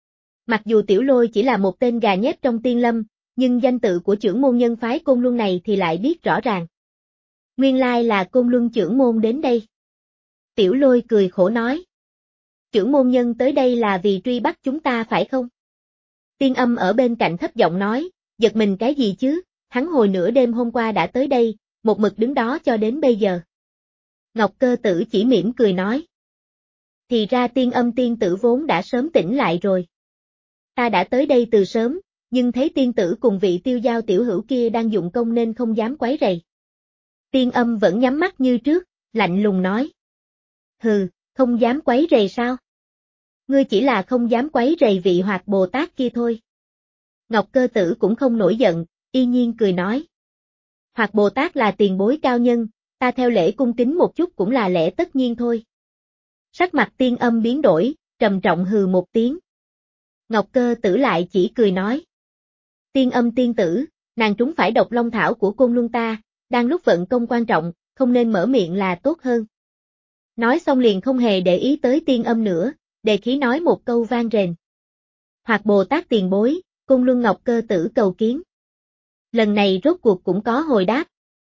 Mặc dù Tiểu Lôi chỉ là một tên gà nhép trong tiên lâm, nhưng danh tự của chưởng môn nhân phái Côn Luân này thì lại biết rõ ràng. Nguyên lai là Côn Luân chưởng môn đến đây. Tiểu Lôi cười khổ nói. Chưởng môn nhân tới đây là vì truy bắt chúng ta phải không? Tiên Âm ở bên cạnh thấp giọng nói, giật mình cái gì chứ, hắn hồi nửa đêm hôm qua đã tới đây, một mực đứng đó cho đến bây giờ. Ngọc Cơ Tử chỉ mỉm cười nói. Thì ra Tiên Âm tiên tử vốn đã sớm tỉnh lại rồi. Ta đã tới đây từ sớm, nhưng thấy tiên tử cùng vị Tiêu Giao tiểu hữu kia đang dụng công nên không dám quấy rầy. Tiên Âm vẫn nhắm mắt như trước, lạnh lùng nói. Hừ, không dám quấy rầy sao? Ngươi chỉ là không dám quấy rầy vị Hoạt Bồ Tát kia thôi. Ngọc Cơ Tử cũng không nổi giận, y nhiên cười nói. Hoạt Bồ Tát là tiền bối cao nhân, ta theo lễ cung kính một chút cũng là lẽ tất nhiên thôi. Sắc mặt Tiên Âm biến đổi, trầm trọng hừ một tiếng. Ngọc Cơ Tử lại chỉ cười nói. Tiên Âm tiên tử, nàng trúng phải độc long thảo của Côn Luân ta, đang lúc vận công quan trọng, không nên mở miệng là tốt hơn. Nói xong liền không hề để ý tới Tiên Âm nữa, đề khí nói một câu vang rền. Hoạt Bồ Tát tiền bối, Côn Luân Ngọc Cơ Tử cầu kiến. Lần này rốt cuộc cũng có hồi đáp.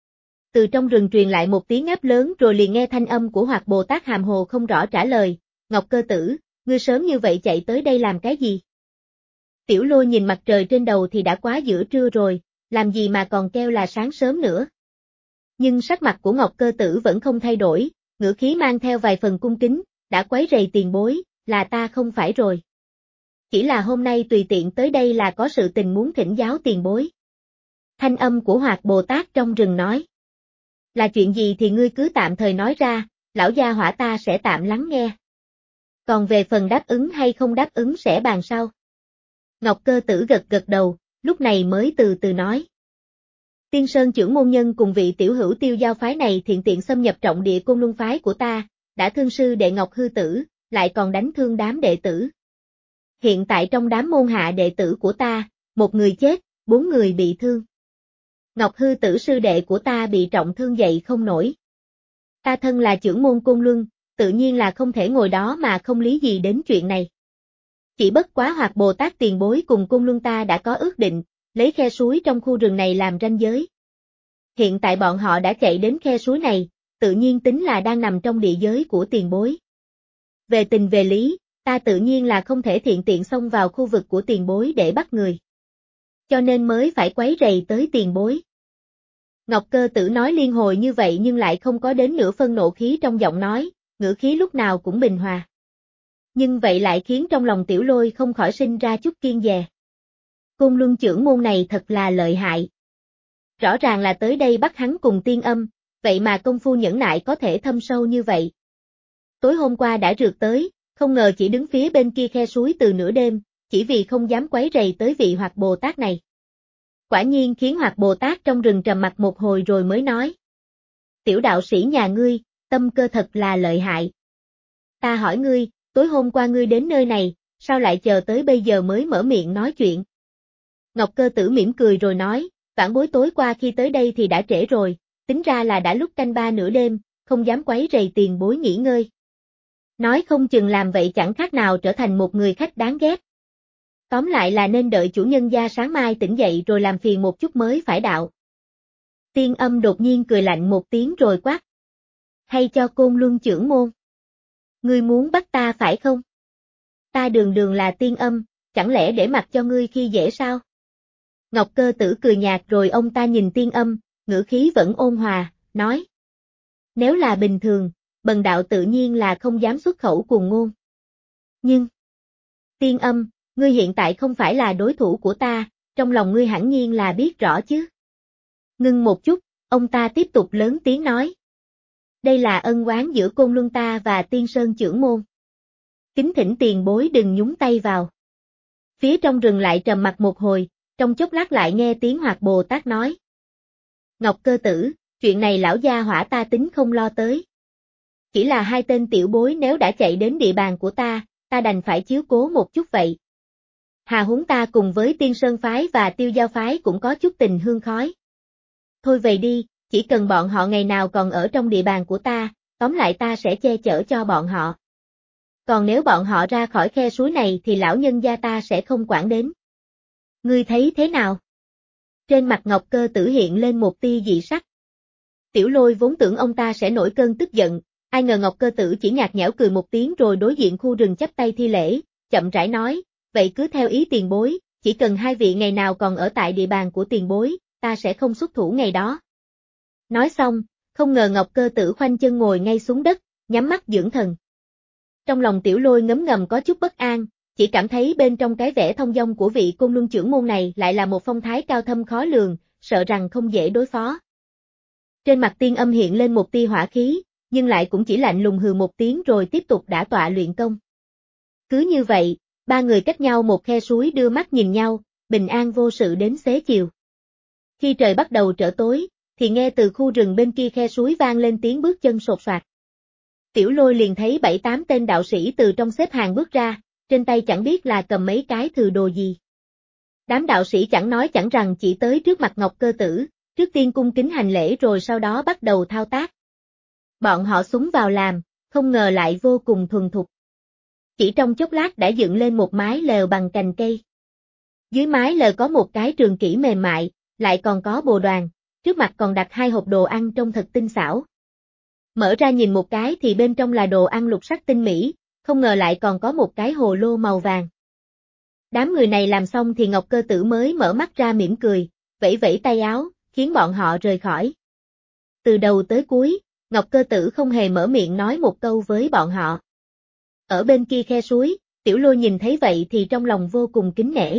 Từ trong rừng truyền lại một tiếng áp lớn rồi liền nghe thanh âm của Hoạt Bồ Tát hàm hồ không rõ trả lời. Ngọc Cơ Tử, ngươi sớm như vậy chạy tới đây làm cái gì? Tiểu Lôi nhìn mặt trời trên đầu thì đã quá giữa trưa rồi, làm gì mà còn kêu là sáng sớm nữa. Nhưng sắc mặt của Ngọc Cơ Tử vẫn không thay đổi, ngữ khí mang theo vài phần cung kính, đã quấy rầy tiền bối, là ta không phải rồi. Chỉ là hôm nay tùy tiện tới đây là có sự tình muốn thỉnh giáo tiền bối. Thanh âm của Hoạt Bồ Tát trong rừng nói. Là chuyện gì thì ngươi cứ tạm thời nói ra, lão gia hỏa ta sẽ tạm lắng nghe. Còn về phần đáp ứng hay không đáp ứng sẽ bàn sau. Ngọc Cơ Tử gật gật đầu, lúc này mới từ từ nói. Tiên Sơn trưởng môn nhân cùng vị tiểu hữu Tiêu Giao phái này thiện tiện xâm nhập trọng địa Côn Luân phái của ta, đã thương sư đệ Ngọc Hư Tử, lại còn đánh thương đám đệ tử. Hiện tại trong đám môn hạ đệ tử của ta, một người chết, bốn người bị thương. Ngọc Hư Tử sư đệ của ta bị trọng thương dậy không nổi. Ta thân là trưởng môn Côn Luân, tự nhiên là không thể ngồi đó mà không lý gì đến chuyện này. Chỉ bất quá Hoạt Bồ Tát tiền bối cùng Côn Luân ta đã có ước định, lấy khe suối trong khu rừng này làm ranh giới. Hiện tại bọn họ đã chạy đến khe suối này, tự nhiên tính là đang nằm trong địa giới của tiền bối. Về tình về lý, ta tự nhiên là không thể thiện tiện xông vào khu vực của tiền bối để bắt người. Cho nên mới phải quấy rầy tới tiền bối. Ngọc Cơ Tử nói liên hồi như vậy nhưng lại không có đến nửa phân nộ khí trong giọng nói, ngữ khí lúc nào cũng bình hòa. Nhưng vậy lại khiến trong lòng Tiểu Lôi không khỏi sinh ra chút kiêng dè. Côn Luân trưởng môn này thật là lợi hại. Rõ ràng là tới đây bắt hắn cùng Tiên Âm, vậy mà công phu nhẫn nại có thể thâm sâu như vậy. Tối hôm qua đã rượt tới, không ngờ chỉ đứng phía bên kia khe suối từ nửa đêm, chỉ vì không dám quấy rầy tới vị Hoạt Bồ Tát này. Quả nhiên khiến Hoạt Bồ Tát trong rừng trầm mặt một hồi rồi mới nói. Tiểu đạo sĩ nhà ngươi, tâm cơ thật là lợi hại. Ta hỏi ngươi, tối hôm qua ngươi đến nơi này, sao lại chờ tới bây giờ mới mở miệng nói chuyện? Ngọc Cơ Tử mỉm cười rồi nói, vãn bối tối qua khi tới đây thì đã trễ rồi, tính ra là đã lúc canh ba nửa đêm, không dám quấy rầy tiền bối nghỉ ngơi. Nói không chừng làm vậy chẳng khác nào trở thành một người khách đáng ghét. Tóm lại là nên đợi chủ nhân gia sáng mai tỉnh dậy rồi làm phiền một chút mới phải đạo. Tiên Âm đột nhiên cười lạnh một tiếng rồi quát. Hay cho Côn Luân trưởng môn. Ngươi muốn bắt ta phải không? Ta đường đường là Tiên Âm, chẳng lẽ để mặc cho ngươi khi dễ sao? Ngọc Cơ Tử cười nhạt rồi ông ta nhìn Tiên Âm, ngữ khí vẫn ôn hòa, nói. Nếu là bình thường, bần đạo tự nhiên là không dám xuất khẩu cuồng ngôn. Nhưng, Tiên Âm, ngươi hiện tại không phải là đối thủ của ta, trong lòng ngươi hẳn nhiên là biết rõ chứ. Ngưng một chút, ông ta tiếp tục lớn tiếng nói. Đây là ân oán giữa Côn Luân ta và Tiên Sơn trưởng môn. Kính thỉnh tiền bối đừng nhúng tay vào. Phía trong rừng lại trầm mặt một hồi, trong chốc lát lại nghe tiếng Hoạt Bồ Tát nói. Ngọc Cơ Tử, chuyện này lão gia hỏa ta tính không lo tới. Chỉ là hai tên tiểu bối nếu đã chạy đến địa bàn của ta, ta đành phải chiếu cố một chút vậy. Hà huống ta cùng với Tiên Sơn phái và Tiêu Giao phái cũng có chút tình hương khói. Thôi về đi, chỉ cần bọn họ ngày nào còn ở trong địa bàn của ta, tóm lại ta sẽ che chở cho bọn họ. Còn nếu bọn họ ra khỏi khe suối này thì lão nhân gia ta sẽ không quản đến. Ngươi thấy thế nào? Trên mặt Ngọc Cơ Tử hiện lên một tia dị sắc. Tiểu Lôi vốn tưởng ông ta sẽ nổi cơn tức giận, ai ngờ Ngọc Cơ Tử chỉ nhạt nhẽo cười một tiếng rồi đối diện khu rừng chắp tay thi lễ, chậm rãi nói, vậy cứ theo ý tiền bối, chỉ cần hai vị ngày nào còn ở tại địa bàn của tiền bối, ta sẽ không xuất thủ ngày đó. Nói xong, không ngờ Ngọc Cơ Tử khoanh chân ngồi ngay xuống đất, nhắm mắt dưỡng thần. Trong lòng Tiểu Lôi ngấm ngầm có chút bất an, chỉ cảm thấy bên trong cái vẻ thông dong của vị Côn Luân trưởng môn này lại là một phong thái cao thâm khó lường, sợ rằng không dễ đối phó. Trên mặt Tiên Âm hiện lên một tia hỏa khí, nhưng lại cũng chỉ lạnh lùng hừ một tiếng rồi tiếp tục đả tọa luyện công. Cứ như vậy, ba người cách nhau một khe suối đưa mắt nhìn nhau, bình an vô sự đến xế chiều. Khi trời bắt đầu trở tối, thì nghe từ khu rừng bên kia khe suối vang lên tiếng bước chân sột soạt. Tiểu Lôi liền thấy bảy tám tên đạo sĩ từ trong xếp hàng bước ra, trên tay chẳng biết là cầm mấy cái thừa đồ gì. Đám đạo sĩ chẳng nói chẳng rằng chỉ tới trước mặt Ngọc Cơ Tử, trước tiên cung kính hành lễ rồi sau đó bắt đầu thao tác. Bọn họ xúng vào làm, không ngờ lại vô cùng thuần thục. Chỉ trong chốc lát đã dựng lên một mái lều bằng cành cây. Dưới mái lều có một cái trường kỷ mềm mại, lại còn có bồ đoàn, trước mặt còn đặt hai hộp đồ ăn trông thật tinh xảo. Mở ra nhìn một cái thì bên trong là đồ ăn lục sắc tinh mỹ, không ngờ lại còn có một cái hồ lô màu vàng. Đám người này làm xong thì Ngọc Cơ Tử mới mở mắt ra mỉm cười, vẫy vẫy tay áo, khiến bọn họ rời khỏi. Từ đầu tới cuối, Ngọc Cơ Tử không hề mở miệng nói một câu với bọn họ. Ở bên kia khe suối, Tiểu Lôi nhìn thấy vậy thì trong lòng vô cùng kính nể.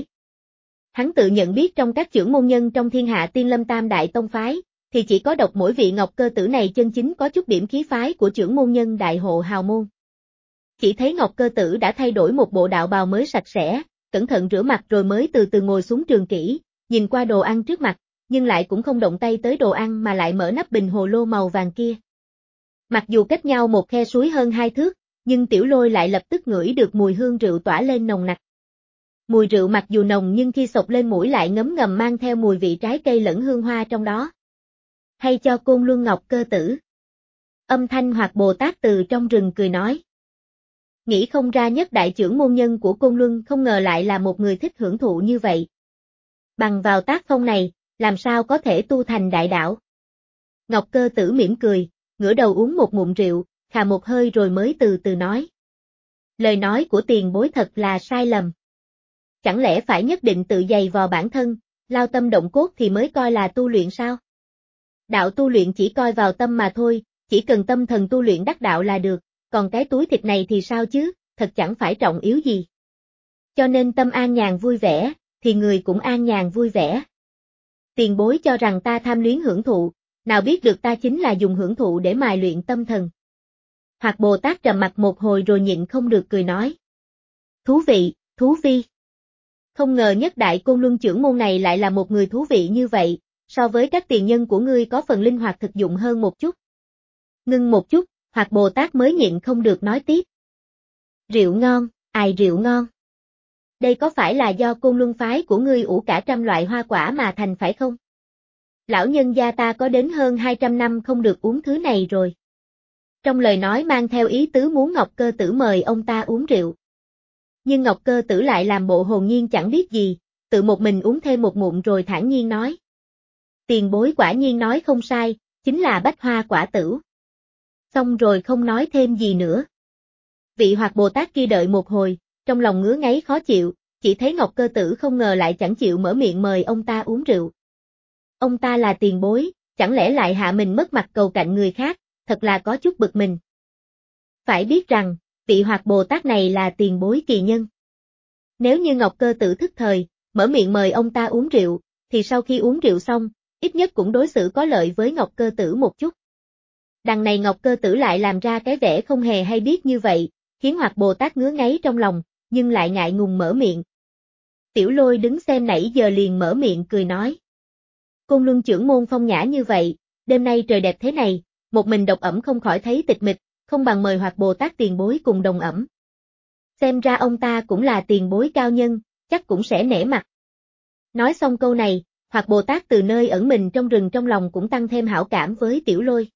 Hắn tự nhận biết trong các trưởng môn nhân trong thiên hạ Tiên Lâm Tam Đại Tông Phái, thì chỉ có độc mỗi vị Ngọc Cơ Tử này chân chính có chút điểm khí phái của trưởng môn nhân Đại Hộ hào môn. Chỉ thấy Ngọc Cơ Tử đã thay đổi một bộ đạo bào mới sạch sẽ, cẩn thận rửa mặt rồi mới từ từ ngồi xuống trường kỷ, nhìn qua đồ ăn trước mặt, nhưng lại cũng không động tay tới đồ ăn mà lại mở nắp bình hồ lô màu vàng kia. Mặc dù cách nhau một khe suối hơn hai thước, nhưng Tiểu Lôi lại lập tức ngửi được mùi hương rượu tỏa lên nồng nặc. Mùi rượu mặc dù nồng nhưng khi xộc lên mũi lại ngấm ngầm mang theo mùi vị trái cây lẫn hương hoa trong đó. Hay cho Côn Luân Ngọc Cơ Tử. Âm thanh Hoạt Bồ Tát từ trong rừng cười nói. Nghĩ không ra nhất đại trưởng môn nhân của Côn Luân không ngờ lại là một người thích hưởng thụ như vậy. Bằng vào tác phong này, làm sao có thể tu thành đại đạo. Ngọc Cơ Tử mỉm cười, ngửa đầu uống một ngụm rượu, khà một hơi rồi mới từ từ nói. Lời nói của tiền bối thật là sai lầm. Chẳng lẽ phải nhất định tự dày vò bản thân, lao tâm động cốt thì mới coi là tu luyện sao? Đạo tu luyện chỉ coi vào tâm mà thôi, chỉ cần tâm thần tu luyện đắc đạo là được, còn cái túi thịt này thì sao chứ, thật chẳng phải trọng yếu gì. Cho nên tâm an nhàn vui vẻ, thì người cũng an nhàn vui vẻ. Tiền bối cho rằng ta tham luyến hưởng thụ, nào biết được ta chính là dùng hưởng thụ để mài luyện tâm thần. Hoạt Bồ Tát trầm mặt một hồi rồi nhịn không được cười nói. Thú vị, thú vi. Không ngờ nhất đại Côn Luân trưởng môn này lại là một người thú vị như vậy, so với các tiền nhân của ngươi có phần linh hoạt thực dụng hơn một chút. Ngưng một chút, Hoạt Bồ Tát mới nhịn không được nói tiếp. Rượu ngon, ai rượu ngon. Đây có phải là do Côn Luân phái của ngươi ủ cả trăm loại hoa quả mà thành phải không? Lão nhân gia ta có đến hơn hai trăm năm không được uống thứ này rồi. Trong lời nói mang theo ý tứ muốn Ngọc Cơ Tử mời ông ta uống rượu. Nhưng Ngọc Cơ Tử lại làm bộ hồn nhiên chẳng biết gì, tự một mình uống thêm một ngụm rồi thản nhiên nói. Tiền bối quả nhiên nói không sai, chính là bách hoa quả tửu. Xong rồi không nói thêm gì nữa. Vị Hoạt Bồ Tát kia đợi một hồi, trong lòng ngứa ngáy khó chịu, chỉ thấy Ngọc Cơ Tử không ngờ lại chẳng chịu mở miệng mời ông ta uống rượu. Ông ta là tiền bối, chẳng lẽ lại hạ mình mất mặt cầu cạnh người khác, thật là có chút bực mình. Phải biết rằng, vị Hoạt Bồ Tát này là tiền bối kỳ nhân. Nếu như Ngọc Cơ Tử thức thời, mở miệng mời ông ta uống rượu, thì sau khi uống rượu xong, ít nhất cũng đối xử có lợi với Ngọc Cơ Tử một chút. Đằng này Ngọc Cơ Tử lại làm ra cái vẻ không hề hay biết như vậy, khiến Hoạt Bồ Tát ngứa ngáy trong lòng, nhưng lại ngại ngùng mở miệng. Tiểu Lôi đứng xem nãy giờ liền mở miệng cười nói. Côn Luân trưởng môn phong nhã như vậy, đêm nay trời đẹp thế này, một mình độc ẩm không khỏi thấy tịch mịch, không bằng mời Hoạt Bồ Tát tiền bối cùng đồng ẩm. Xem ra ông ta cũng là tiền bối cao nhân, chắc cũng sẽ nể mặt. Nói xong câu này, Hoạt Bồ Tát từ nơi ẩn mình trong rừng trong lòng cũng tăng thêm hảo cảm với Tiểu Lôi.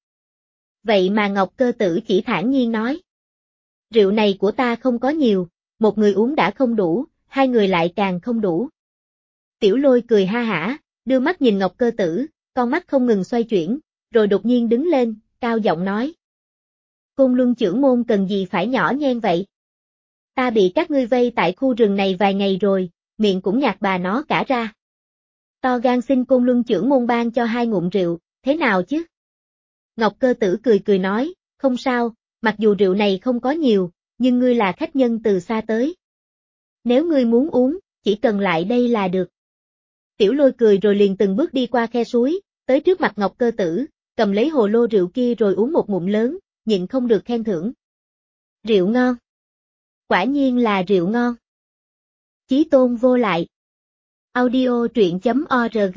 Vậy mà Ngọc Cơ Tử chỉ thản nhiên nói. Rượu này của ta không có nhiều, một người uống đã không đủ, hai người lại càng không đủ. Tiểu Lôi cười ha hả, đưa mắt nhìn Ngọc Cơ Tử, con mắt không ngừng xoay chuyển, rồi đột nhiên đứng lên, cao giọng nói. Côn Luân trưởng môn cần gì phải nhỏ nhen vậy? Ta bị các ngươi vây tại khu rừng này vài ngày rồi, miệng cũng nhạt bà nó cả ra. To gan xin Côn Luân trưởng môn ban cho hai ngụm rượu, thế nào chứ? Ngọc Cơ Tử cười cười nói, không sao, mặc dù rượu này không có nhiều, nhưng ngươi là khách nhân từ xa tới. Nếu ngươi muốn uống, chỉ cần lại đây là được. Tiểu Lôi cười rồi liền từng bước đi qua khe suối, tới trước mặt Ngọc Cơ Tử, cầm lấy hồ lô rượu kia rồi uống một ngụm lớn, nhịn không được khen thưởng. Rượu ngon. Quả nhiên là rượu ngon. Chí tôn vô lại. Audio truyện chấm org.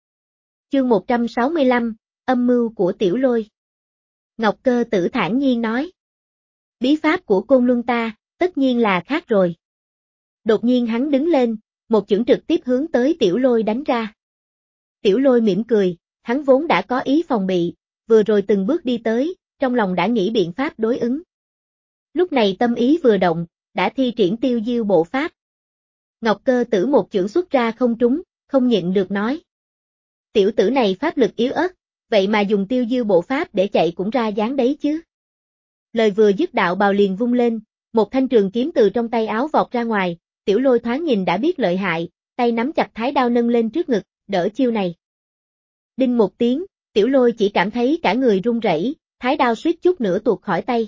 Chương một trăm sáu mươi lăm, âm mưu của Tiểu Lôi. Ngọc Cơ Tử thản nhiên nói. Bí pháp của Côn Luân ta, tất nhiên là khác rồi. Đột nhiên hắn đứng lên, một chưởng trực tiếp hướng tới Tiểu Lôi đánh ra. Tiểu Lôi mỉm cười, hắn vốn đã có ý phòng bị, vừa rồi từng bước đi tới, trong lòng đã nghĩ biện pháp đối ứng. Lúc này tâm ý vừa động, đã thi triển tiêu diêu bộ pháp. Ngọc Cơ Tử một chưởng xuất ra không trúng, không nhịn được nói. Tiểu tử này pháp lực yếu ớt, vậy mà dùng tiêu diêu bộ pháp để chạy cũng ra dáng đấy chứ. Lời vừa dứt đạo bào liền vung lên, một thanh trường kiếm từ trong tay áo vọt ra ngoài, Tiểu Lôi thoáng nhìn đã biết lợi hại, tay nắm chặt thái đao nâng lên trước ngực, đỡ chiêu này. Đinh một tiếng, Tiểu Lôi chỉ cảm thấy cả người run rẩy, thái đao suýt chút nữa tuột khỏi tay.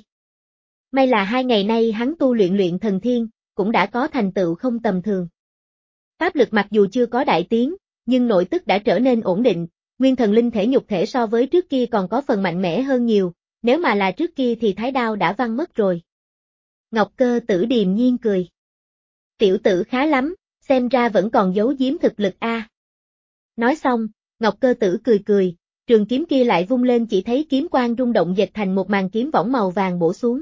May là hai ngày nay hắn tu luyện luyện thần thiên, cũng đã có thành tựu không tầm thường. Pháp lực mặc dù chưa có đại tiến, nhưng nội tức đã trở nên ổn định, nguyên thần linh thể nhục thể so với trước kia còn có phần mạnh mẽ hơn nhiều, nếu mà là trước kia thì thái đao đã văng mất rồi. Ngọc Cơ Tử điềm nhiên cười. Tiểu tử khá lắm, xem ra vẫn còn giấu giếm thực lực a. Nói xong, Ngọc Cơ Tử cười cười, trường kiếm kia lại vung lên chỉ thấy kiếm quang rung động dệt thành một màn kiếm võng màu vàng bổ xuống.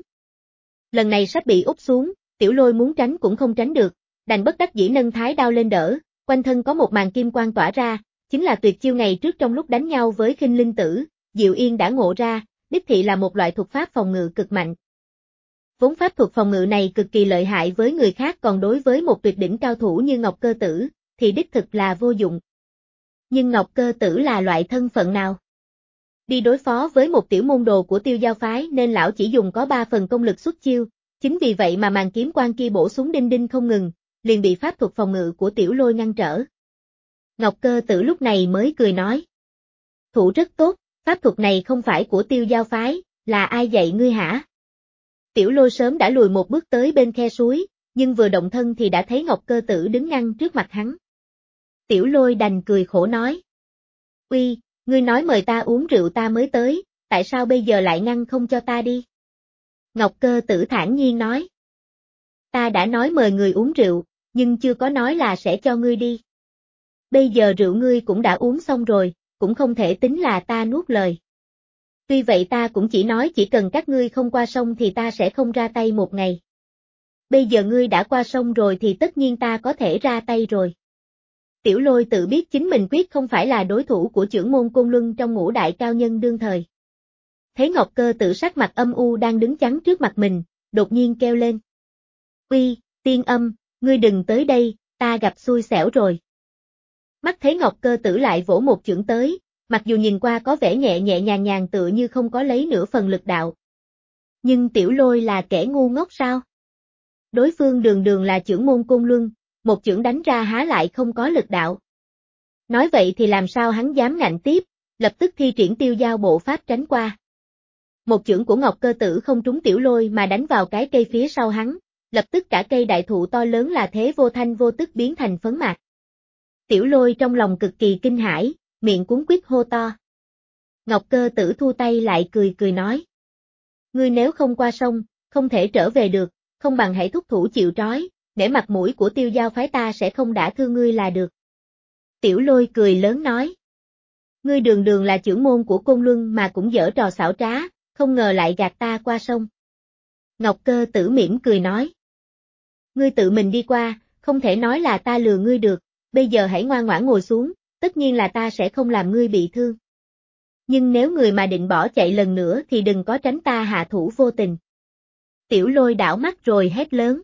Lần này sắp bị úp xuống, Tiểu Lôi muốn tránh cũng không tránh được, đành bất đắc dĩ nâng thái đao lên đỡ, quanh thân có một màn kim quang tỏa ra, chính là tuyệt chiêu ngày trước trong lúc đánh nhau với Khinh Linh Tử, Diệu Yên đã ngộ ra, đích thị là một loại thuật pháp phòng ngự cực mạnh. Vốn pháp thuật phòng ngự này cực kỳ lợi hại với người khác, còn đối với một tuyệt đỉnh cao thủ như Ngọc Cơ Tử, thì đích thực là vô dụng. Nhưng Ngọc Cơ Tử là loại thân phận nào? Đi đối phó với một tiểu môn đồ của Tiêu Giao phái nên lão chỉ dùng có ba phần công lực xuất chiêu, chính vì vậy mà màn kiếm quang kia bổ xuống đinh đinh không ngừng, liền bị pháp thuật phòng ngự của Tiểu Lôi ngăn trở. Ngọc Cơ Tử lúc này mới cười nói. Thủ rất tốt, pháp thuật này không phải của Tiêu Giao phái, là ai dạy ngươi hả? Tiểu Lôi sớm đã lùi một bước tới bên khe suối, nhưng vừa động thân thì đã thấy Ngọc Cơ Tử đứng ngăn trước mặt hắn. Tiểu Lôi đành cười khổ nói. Uy, ngươi nói mời ta uống rượu ta mới tới, tại sao bây giờ lại ngăn không cho ta đi? Ngọc Cơ Tử thản nhiên nói. Ta đã nói mời người uống rượu, nhưng chưa có nói là sẽ cho ngươi đi. Bây giờ rượu ngươi cũng đã uống xong rồi, cũng không thể tính là ta nuốt lời. Tuy vậy ta cũng chỉ nói chỉ cần các ngươi không qua sông thì ta sẽ không ra tay một ngày. Bây giờ ngươi đã qua sông rồi thì tất nhiên ta có thể ra tay rồi. Tiểu Lôi tự biết chính mình quyết không phải là đối thủ của chưởng môn Côn Luân trong ngũ đại cao nhân đương thời. Thấy Ngọc Cơ Tử sắc mặt âm u đang đứng chắn trước mặt mình, đột nhiên kêu lên. Uy, Tiên Âm, ngươi đừng tới đây, ta gặp xui xẻo rồi. Mắt thấy Ngọc Cơ Tử lại vỗ một chưởng tới, mặc dù nhìn qua có vẻ nhẹ nhẹ nhàng nhàng tựa như không có lấy nửa phần lực đạo. Nhưng Tiểu Lôi là kẻ ngu ngốc sao? Đối phương đường đường là chưởng môn Côn Luân, một chưởng đánh ra há lại không có lực đạo. Nói vậy thì làm sao hắn dám ngạnh tiếp, lập tức thi triển tiêu giao bộ pháp tránh qua. Một chưởng của Ngọc Cơ Tử không trúng Tiểu Lôi mà đánh vào cái cây phía sau hắn, lập tức cả cây đại thụ to lớn là thế vô thanh vô tức biến thành phấn mạt. Tiểu Lôi trong lòng cực kỳ kinh hãi, miệng cuống quýt hô to. Ngọc Cơ Tử thu tay lại cười cười nói. Ngươi nếu không qua sông, không thể trở về được, không bằng hãy thúc thủ chịu trói, để mặt mũi của Tiêu Giao phái ta sẽ không đả thương ngươi là được. Tiểu Lôi cười lớn nói. Ngươi đường đường là chưởng môn của Côn Luân mà cũng dở trò xảo trá, không ngờ lại gạt ta qua sông. Ngọc Cơ Tử mỉm cười nói. Ngươi tự mình đi qua, không thể nói là ta lừa ngươi được, bây giờ hãy ngoan ngoãn ngồi xuống, tất nhiên là ta sẽ không làm ngươi bị thương. Nhưng nếu người mà định bỏ chạy lần nữa thì đừng có tránh ta hạ thủ vô tình. Tiểu Lôi đảo mắt rồi hét lớn.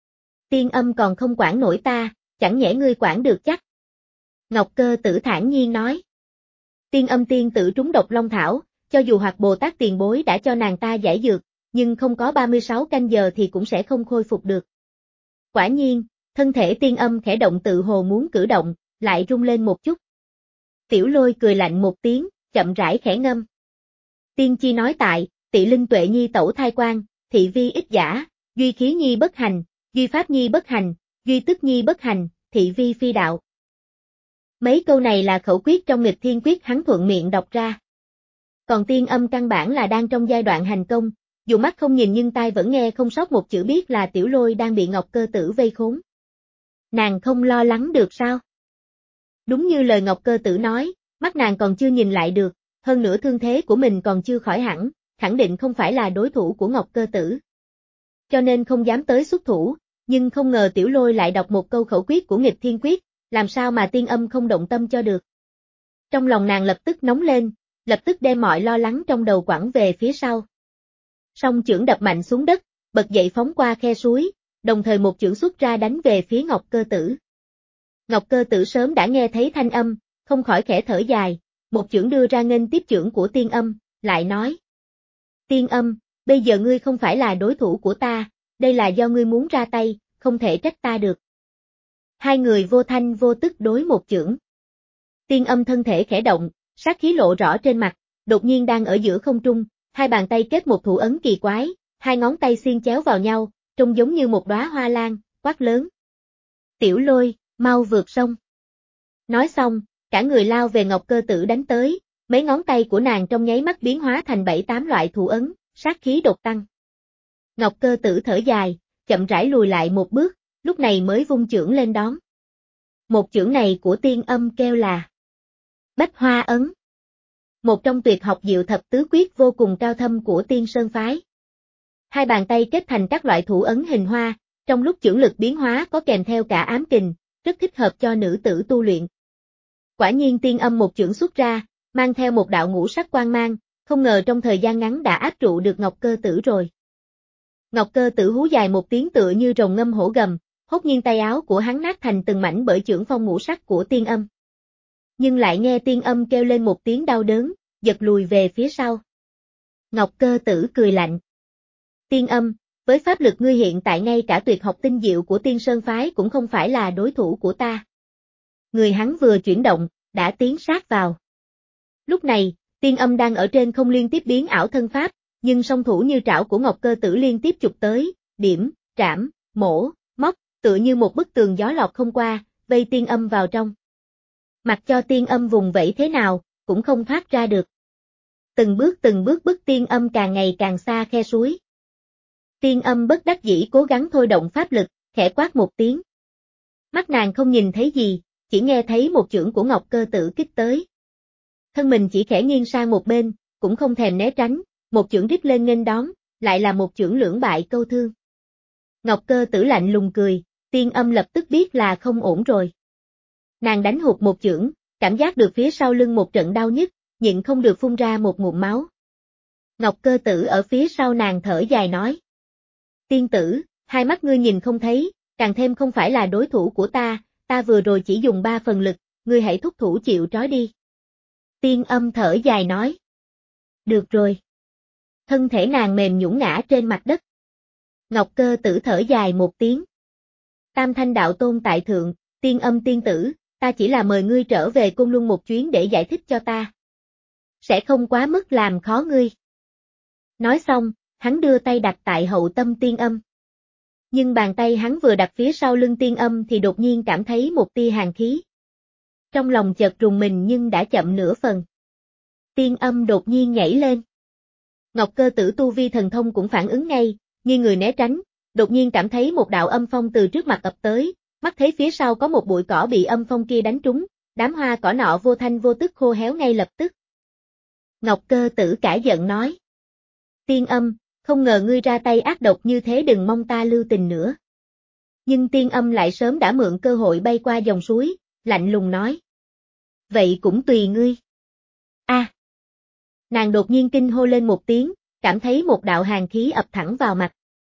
Tiên Âm còn không quản nổi ta, chẳng nhẽ ngươi quản được chắc. Ngọc Cơ Tử thản nhiên nói. Tiên Âm tiên tử trúng độc long thảo, cho dù hoặc Bồ Tát tiền bối đã cho nàng ta giải dược, nhưng không có ba mươi sáu canh giờ thì cũng sẽ không khôi phục được. Quả nhiên, thân thể Tiên Âm khẽ động tự hồ muốn cử động, lại rung lên một chút. Tiểu Lôi cười lạnh một tiếng, chậm rãi khẽ ngâm. Tiên chi nói tại, tị linh tuệ nhi tẩu thai quan, thị vi ích giả, duy khí nhi bất hành, duy pháp nhi bất hành, duy tức nhi bất hành, thị vi phi đạo. Mấy câu này là khẩu quyết trong nghịch thiên quyết hắn thuận miệng đọc ra. Còn tiên âm căn bản là đang trong giai đoạn hành công, dù mắt không nhìn nhưng tai vẫn nghe không sót một chữ, biết là Tiểu Lôi đang bị Ngọc Cơ Tử vây khốn. Nàng không lo lắng được sao? Đúng như lời Ngọc Cơ Tử nói, mắt nàng còn chưa nhìn lại được, hơn nữa thương thế của mình còn chưa khỏi hẳn, khẳng định không phải là đối thủ của Ngọc Cơ Tử. Cho nên không dám tới xuất thủ, nhưng không ngờ Tiểu Lôi lại đọc một câu khẩu quyết của nghịch thiên quyết, làm sao mà tiên âm không động tâm cho được. Trong lòng nàng lập tức nóng lên, lập tức đem mọi lo lắng trong đầu quẳng về phía sau. Song chưởng đập mạnh xuống đất, bật dậy phóng qua khe suối, đồng thời một chưởng xuất ra đánh về phía Ngọc Cơ Tử. Ngọc Cơ Tử sớm đã nghe thấy thanh âm, không khỏi khẽ thở dài, một chưởng đưa ra nghênh tiếp chưởng của tiên âm, lại nói. Tiên âm, bây giờ ngươi không phải là đối thủ của ta, đây là do ngươi muốn ra tay, không thể trách ta được. Hai người vô thanh vô tức đối một chưởng. Tiên âm thân thể khẽ động, sát khí lộ rõ trên mặt, đột nhiên đang ở giữa không trung, hai bàn tay kết một thủ ấn kỳ quái, hai ngón tay xiên chéo vào nhau, trông giống như một đóa hoa lan, quát lớn. Tiểu Lôi, mau vượt sông. Nói xong, cả người lao về Ngọc Cơ Tử đánh tới, mấy ngón tay của nàng trong nháy mắt biến hóa thành bảy tám loại thủ ấn, sát khí đột tăng. Ngọc Cơ Tử thở dài, chậm rãi lùi lại một bước, lúc này mới vung chưởng lên đón. Một chưởng này của tiên âm kêu là Bách Hoa Ấn. Một trong tuyệt học diệu thập tứ quyết vô cùng cao thâm của Tiên Sơn Phái. Hai bàn tay kết thành các loại thủ ấn hình hoa, trong lúc chưởng lực biến hóa có kèm theo cả ám kình, rất thích hợp cho nữ tử tu luyện. Quả nhiên tiên âm một chưởng xuất ra, mang theo một đạo ngũ sắc quang mang, không ngờ trong thời gian ngắn đã áp trụ được Ngọc Cơ Tử rồi. Ngọc Cơ Tử hú dài một tiếng tựa như rồng ngâm hổ gầm, hốt nhiên tay áo của hắn nát thành từng mảnh bởi chưởng phong ngũ sắc của tiên âm. Nhưng lại nghe tiên âm kêu lên một tiếng đau đớn, giật lùi về phía sau. Ngọc Cơ Tử cười lạnh. Tiên âm, với pháp lực ngươi hiện tại ngay cả tuyệt học tinh diệu của Tiên Sơn Phái cũng không phải là đối thủ của ta. Người hắn vừa chuyển động, đã tiến sát vào. Lúc này, tiên âm đang ở trên không liên tiếp biến ảo thân pháp, nhưng song thủ như trảo của Ngọc Cơ Tử liên tiếp chụp tới, điểm, trảm, mổ, móc, tựa như một bức tường gió lọt không qua, vây tiên âm vào trong. Mặc cho tiên âm vùng vẫy thế nào, cũng không thoát ra được. Từng bước từng bước bức tiên âm càng ngày càng xa khe suối. Tiên âm bất đắc dĩ cố gắng thôi động pháp lực, khẽ quát một tiếng. Mắt nàng không nhìn thấy gì, chỉ nghe thấy một chưởng của Ngọc Cơ Tử kích tới. Thân mình chỉ khẽ nghiêng sang một bên, cũng không thèm né tránh, một chưởng rít lên nghênh đón, lại là một chưởng lưỡng bại câu thương. Ngọc Cơ Tử lạnh lùng cười, tiên âm lập tức biết là không ổn rồi. Nàng đánh hụt một chưởng, cảm giác được phía sau lưng một trận đau nhức, nhịn không được phun ra một ngụm máu. Ngọc Cơ Tử ở phía sau nàng thở dài nói. Tiên tử, hai mắt ngươi nhìn không thấy, càng thêm không phải là đối thủ của ta, ta vừa rồi chỉ dùng ba phần lực, ngươi hãy thúc thủ chịu trói đi. Tiên âm thở dài nói. Được rồi. Thân thể nàng mềm nhũn ngã trên mặt đất. Ngọc Cơ Tử thở dài một tiếng. Tam Thanh Đạo Tôn tại thượng, tiên âm tiên tử, ta chỉ là mời ngươi trở về Côn Luân một chuyến để giải thích cho ta. Sẽ không quá mức làm khó ngươi. Nói xong, hắn đưa tay đặt tại hậu tâm tiên âm. Nhưng bàn tay hắn vừa đặt phía sau lưng tiên âm thì đột nhiên cảm thấy một tia hàn khí. Trong lòng chợt rùng mình nhưng đã chậm nửa phần. Tiên âm đột nhiên nhảy lên. Ngọc Cơ Tử tu vi thần thông cũng phản ứng ngay, nghiêng người né tránh, đột nhiên cảm thấy một đạo âm phong từ trước mặt ập tới, mắt thấy phía sau có một bụi cỏ bị âm phong kia đánh trúng, đám hoa cỏ nọ vô thanh vô tức khô héo ngay lập tức. Ngọc Cơ Tử cả giận nói. Tiên âm, không ngờ ngươi ra tay ác độc như thế, đừng mong ta lưu tình nữa. Nhưng tiên âm lại sớm đã mượn cơ hội bay qua dòng suối, lạnh lùng nói. Vậy cũng tùy ngươi. A. À. Nàng đột nhiên kinh hô lên một tiếng, cảm thấy một đạo hàn khí ập thẳng vào mặt.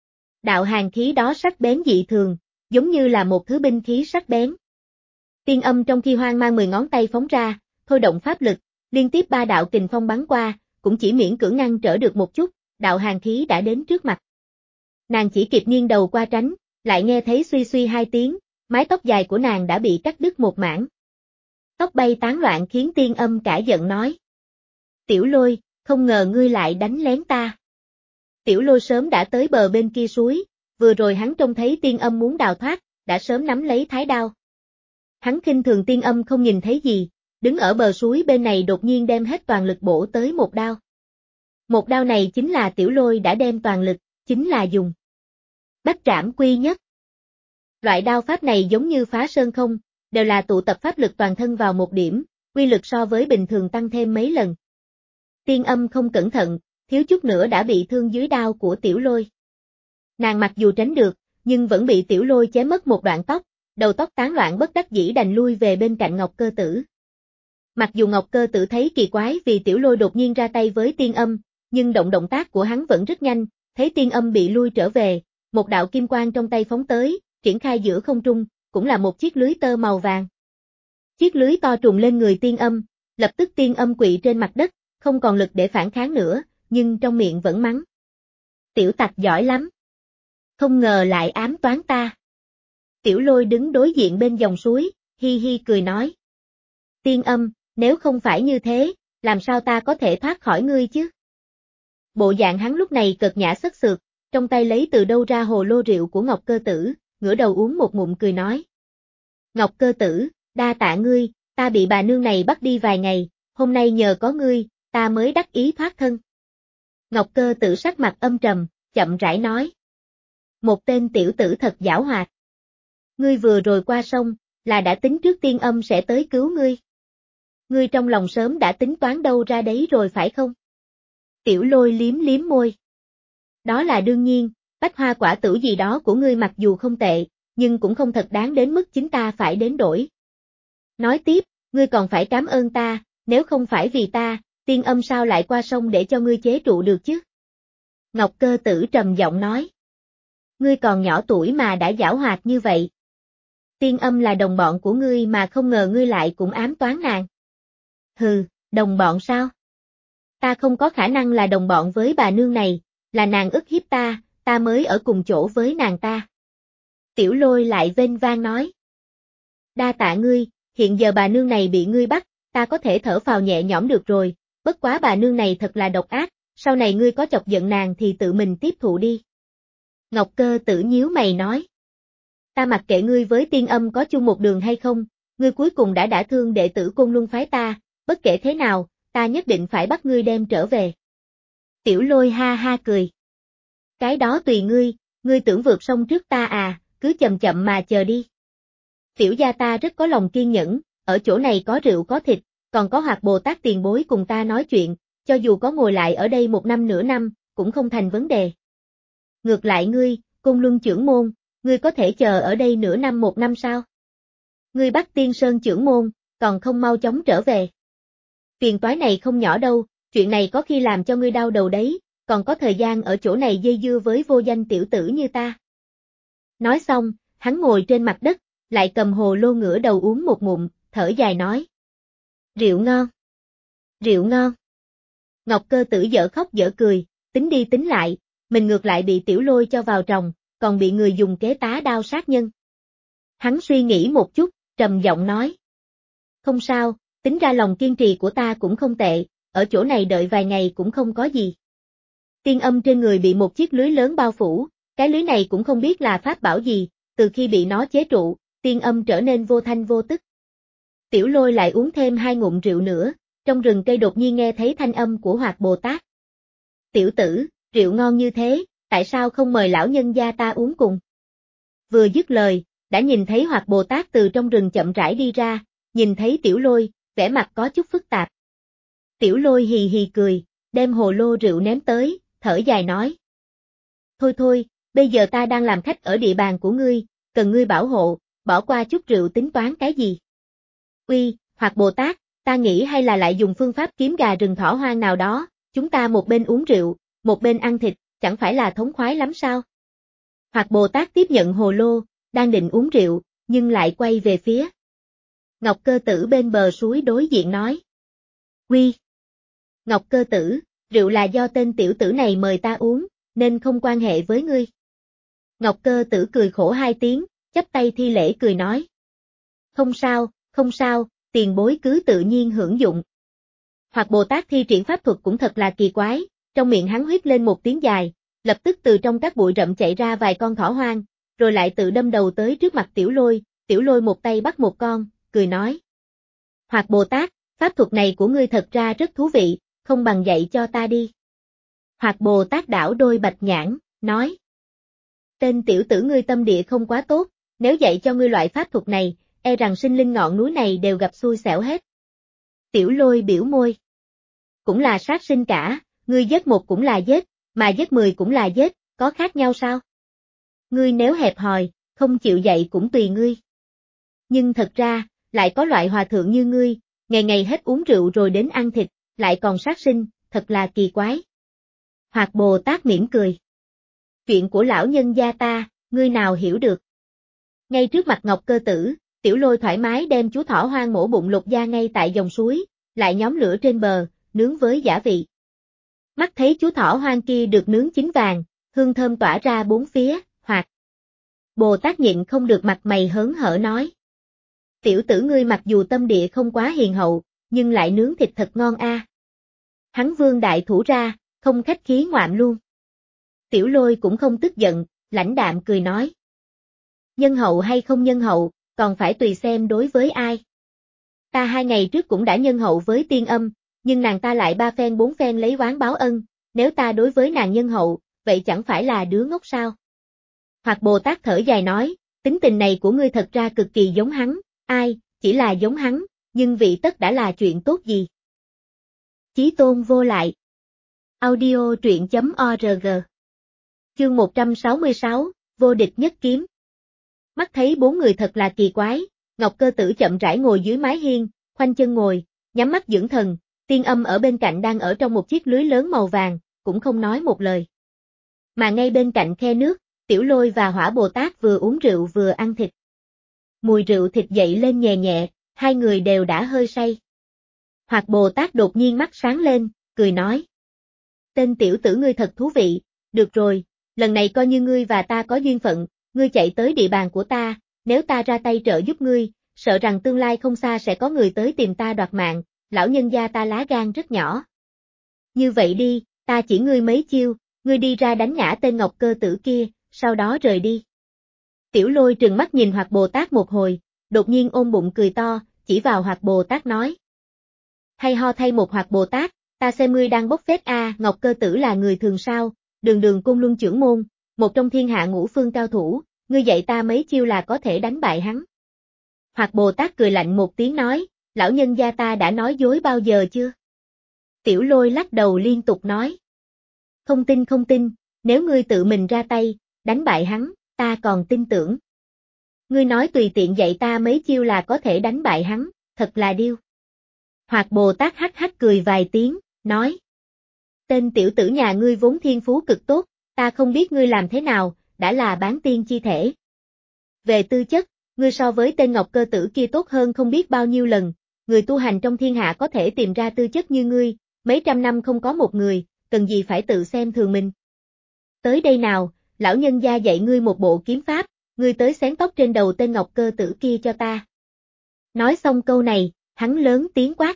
Đạo hàn khí đó sắc bén dị thường, giống như là một thứ binh khí sắc bén. Tiên âm trong khi hoang mang mười ngón tay phóng ra, thôi động pháp lực, liên tiếp ba đạo kình phong bắn qua, cũng chỉ miễn cưỡng ngăn trở được một chút, đạo hàn khí đã đến trước mặt. Nàng chỉ kịp nghiêng đầu qua tránh, lại nghe thấy suy suy hai tiếng, mái tóc dài của nàng đã bị cắt đứt một mảng. Tóc bay tán loạn khiến tiên âm cả giận nói. Tiểu Lôi, không ngờ ngươi lại đánh lén ta. Tiểu Lôi sớm đã tới bờ bên kia suối, vừa rồi hắn trông thấy Tiên Âm muốn đào thoát, đã sớm nắm lấy thái đao. Hắn khinh thường Tiên Âm không nhìn thấy gì, đứng ở bờ suối bên này đột nhiên đem hết toàn lực bổ tới một đao. Một đao này chính là Tiểu Lôi đã đem toàn lực, chính là dùng Bách Trảm Quy Nhất. Loại đao pháp này giống như phá sơn không, đều là tụ tập pháp lực toàn thân vào một điểm, quy lực so với bình thường tăng thêm mấy lần. Tiên Âm không cẩn thận, thiếu chút nữa đã bị thương dưới đao của Tiểu Lôi. Nàng mặc dù tránh được, nhưng vẫn bị Tiểu Lôi chém mất một đoạn tóc, đầu tóc tán loạn bất đắc dĩ đành lui về bên cạnh Ngọc Cơ Tử. Mặc dù Ngọc Cơ Tử thấy kỳ quái vì Tiểu Lôi đột nhiên ra tay với Tiên Âm, nhưng động động tác của hắn vẫn rất nhanh, thấy Tiên Âm bị lui trở về, một đạo kim quang trong tay phóng tới, triển khai giữa không trung, cũng là một chiếc lưới tơ màu vàng. Chiếc lưới to trùng lên người Tiên Âm, lập tức Tiên Âm quỵ trên mặt đất, không còn lực để phản kháng nữa, nhưng trong miệng vẫn mắng. Tiểu tặc giỏi lắm. Không ngờ lại ám toán ta. Tiểu Lôi đứng đối diện bên dòng suối, hi hi cười nói. Tiên Âm, nếu không phải như thế, làm sao ta có thể thoát khỏi ngươi chứ? Bộ dạng hắn lúc này cợt nhã sất sượt, trong tay lấy từ đâu ra hồ lô rượu của Ngọc Cơ Tử, ngửa đầu uống một ngụm cười nói. Ngọc Cơ Tử, đa tạ ngươi, ta bị bà nương này bắt đi vài ngày, hôm nay nhờ có ngươi, ta mới đắc ý thoát thân. Ngọc Cơ Tử sắc mặt âm trầm, chậm rãi nói. Một tên tiểu tử thật giảo hoạt. Ngươi vừa rồi qua sông, là đã tính trước Tiên Âm sẽ tới cứu ngươi. Ngươi trong lòng sớm đã tính toán đâu ra đấy rồi phải không? Tiểu Lôi liếm liếm môi. Đó là đương nhiên, bách hoa quả tử gì đó của ngươi mặc dù không tệ, nhưng cũng không thật đáng đến mức chính ta phải đến đổi. Nói tiếp, ngươi còn phải cảm ơn ta, nếu không phải vì ta, Tiên Âm sao lại qua sông để cho ngươi chế trụ được chứ? Ngọc Cơ Tử trầm giọng nói. Ngươi còn nhỏ tuổi mà đã giảo hoạt như vậy. Tiên Âm là đồng bọn của ngươi mà không ngờ ngươi lại cũng ám toán nàng. Hừ, đồng bọn sao? Ta không có khả năng là đồng bọn với bà nương này, là nàng ức hiếp ta, ta mới ở cùng chỗ với nàng ta. Tiểu Lôi lại vênh vang nói. Đa tạ ngươi, hiện giờ bà nương này bị ngươi bắt, ta có thể thở phào nhẹ nhõm được rồi, bất quá bà nương này thật là độc ác, sau này ngươi có chọc giận nàng thì tự mình tiếp thụ đi. Ngọc Cơ Tử nhíu mày nói. Ta mặc kệ ngươi với Tiên Âm có chung một đường hay không, ngươi cuối cùng đã đả thương đệ tử Côn Luân phái ta, bất kể thế nào, ta nhất định phải bắt ngươi đem trở về. Tiểu Lôi ha ha cười. Cái đó tùy ngươi, ngươi tưởng vượt sông trước ta à, cứ chậm chậm mà chờ đi. Tiểu gia ta rất có lòng kiên nhẫn, ở chỗ này có rượu có thịt, còn có Hoạt Bồ Tát tiền bối cùng ta nói chuyện, cho dù có ngồi lại ở đây một năm nửa năm, cũng không thành vấn đề. Ngược lại ngươi, Côn Luân trưởng môn, ngươi có thể chờ ở đây nửa năm một năm sao? Ngươi bắt Tiên Sơn trưởng môn, còn không mau chóng trở về. Phiền toái này không nhỏ đâu, chuyện này có khi làm cho ngươi đau đầu đấy, còn có thời gian ở chỗ này dây dưa với vô danh tiểu tử như ta. Nói xong, hắn ngồi trên mặt đất, lại cầm hồ lô ngửa đầu uống một ngụm, thở dài nói. Rượu ngon. Rượu ngon. Ngọc Cơ Tử dở khóc dở cười, tính đi tính lại, mình ngược lại bị Tiểu Lôi cho vào tròng, còn bị người dùng kế tá đao sát nhân. Hắn suy nghĩ một chút, trầm giọng nói. Không sao, tính ra lòng kiên trì của ta cũng không tệ, ở chỗ này đợi vài ngày cũng không có gì. Tiên Âm trên người bị một chiếc lưới lớn bao phủ, cái lưới này cũng không biết là pháp bảo gì, từ khi bị nó chế trụ, Tiên Âm trở nên vô thanh vô tức. Tiểu Lôi lại uống thêm hai ngụm rượu nữa, trong rừng cây đột nhiên nghe thấy thanh âm của Hoạt Bồ Tát. Tiểu tử, rượu ngon như thế, tại sao không mời lão nhân gia ta uống cùng? Vừa dứt lời, đã nhìn thấy Hoạt Bồ Tát từ trong rừng chậm rãi đi ra, nhìn thấy Tiểu Lôi, vẻ mặt có chút phức tạp. Tiểu Lôi hì hì cười, đem hồ lô rượu ném tới, thở dài nói. Thôi thôi, bây giờ ta đang làm khách ở địa bàn của ngươi, cần ngươi bảo hộ, bỏ qua chút rượu tính toán cái gì? Uy, Hoạt Bồ Tát, ta nghĩ hay là lại dùng phương pháp kiếm gà rừng thỏ hoang nào đó, chúng ta một bên uống rượu, một bên ăn thịt, chẳng phải là thống khoái lắm sao? Hoạt Bồ Tát tiếp nhận hồ lô, đang định uống rượu, nhưng lại quay về phía Ngọc Cơ Tử bên bờ suối đối diện nói. Quy! Ngọc Cơ Tử, rượu là do tên tiểu tử này mời ta uống, nên không quan hệ với ngươi. Ngọc Cơ Tử cười khổ hai tiếng, chắp tay thi lễ cười nói. Không sao, không sao, tiền bối cứ tự nhiên hưởng dụng. Hoặc Bồ Tát thi triển pháp thuật cũng thật là kỳ quái, trong miệng hắn huýt lên một tiếng dài, lập tức từ trong các bụi rậm chạy ra vài con thỏ hoang, rồi lại tự đâm đầu tới trước mặt Tiểu Lôi, Tiểu Lôi một tay bắt một con, cười nói. Hoặc Bồ Tát, pháp thuật này của ngươi thật ra rất thú vị, không bằng dạy cho ta đi. Hoặc Bồ Tát đảo đôi bạch nhãn, nói. Tên tiểu tử ngươi tâm địa không quá tốt, nếu dạy cho ngươi loại pháp thuật này, e rằng sinh linh ngọn núi này đều gặp xui xẻo hết. Tiểu Lôi biểu môi. Cũng là sát sinh cả, ngươi giết một cũng là giết, mà giết mười cũng là giết, có khác nhau sao? Ngươi nếu hẹp hòi, không chịu dạy cũng tùy ngươi. Nhưng thật ra, lại có loại hòa thượng như ngươi, ngày ngày hết uống rượu rồi đến ăn thịt, lại còn sát sinh, thật là kỳ quái. Hoặc Bồ Tát mỉm cười. Chuyện của lão nhân gia ta, ngươi nào hiểu được. Ngay trước mặt Ngọc Cơ Tử, Tiểu Lôi thoải mái đem chú thỏ hoang mổ bụng lột da ngay tại dòng suối, lại nhóm lửa trên bờ, nướng với giả vị. Mắt thấy chú thỏ hoang kia được nướng chín vàng, hương thơm tỏa ra bốn phía, Hoặc Bồ Tát nhịn không được mặt mày hớn hở nói. Tiểu tử ngươi mặc dù tâm địa không quá hiền hậu, nhưng lại nướng thịt thật ngon a. Hắn vươn đại thủ ra, không khách khí ngoạm luôn. Tiểu Lôi cũng không tức giận, lãnh đạm cười nói. Nhân hậu hay không nhân hậu, còn phải tùy xem đối với ai. Ta hai ngày trước cũng đã nhân hậu với Tiên Âm, nhưng nàng ta lại ba phen bốn phen lấy oán báo ân, nếu ta đối với nàng nhân hậu, vậy chẳng phải là đứa ngốc sao? Hoặc Bồ Tát thở dài nói, tính tình này của ngươi thật ra cực kỳ giống hắn, ai, chỉ là giống hắn, nhưng vị tất đã là chuyện tốt gì? Chí Tôn vô lại. Audio truyện chấm org. Chương một trăm sáu mươi sáu, vô địch nhất kiếm. Mắt thấy bốn người thật là kỳ quái, Ngọc Cơ Tử chậm rãi ngồi dưới mái hiên, khoanh chân ngồi, nhắm mắt dưỡng thần, Tiên Âm ở bên cạnh đang ở trong một chiếc lưới lớn màu vàng, cũng không nói một lời. Mà ngay bên cạnh khe nước, Tiểu Lôi và Hỏa Bồ Tát vừa uống rượu vừa ăn thịt. Mùi rượu thịt dậy lên nhẹ nhẹ, hai người đều đã hơi say. Hoặc Bồ Tát đột nhiên mắt sáng lên, cười nói. Tên tiểu tử ngươi thật thú vị, được rồi, lần này coi như ngươi và ta có duyên phận, ngươi chạy tới địa bàn của ta, nếu ta ra tay trợ giúp ngươi, sợ rằng tương lai không xa sẽ có người tới tìm ta đoạt mạng, lão nhân gia ta lá gan rất nhỏ. Như vậy đi, ta chỉ ngươi mấy chiêu, ngươi đi ra đánh ngã tên Ngọc Cơ Tử kia, sau đó rời đi. Tiểu Lôi trừng mắt nhìn Hoặc Bồ Tát một hồi, đột nhiên ôm bụng cười to, chỉ vào Hoặc Bồ Tát nói. Hay ho thay một Hoặc Bồ Tát, ta xem ngươi đang bốc phét a, Ngọc Cơ Tử là người thường sao, đường đường Côn Luân trưởng môn, một trong thiên hạ ngũ phương cao thủ, ngươi dạy ta mấy chiêu là có thể đánh bại hắn. Hoặc Bồ Tát cười lạnh một tiếng nói, lão nhân gia ta đã nói dối bao giờ chưa? Tiểu Lôi lắc đầu liên tục nói. Không tin không tin, nếu ngươi tự mình ra tay, đánh bại hắn, ta còn tin tưởng. Ngươi nói tùy tiện dạy ta mấy chiêu là có thể đánh bại hắn, thật là điêu. Hoặc Bồ Tát hắc hắc cười vài tiếng, nói. Tên tiểu tử nhà ngươi vốn thiên phú cực tốt, ta không biết ngươi làm thế nào, đã là bán tiên chi thể. Về tư chất, ngươi so với tên Ngọc Cơ Tử kia tốt hơn không biết bao nhiêu lần, người tu hành trong thiên hạ có thể tìm ra tư chất như ngươi, mấy trăm năm không có một người, cần gì phải tự xem thường mình. Tới đây nào, lão nhân gia dạy ngươi một bộ kiếm pháp, ngươi tới xén tóc trên đầu tên Ngọc Cơ Tử kia cho ta. Nói xong câu này, hắn lớn tiếng quát.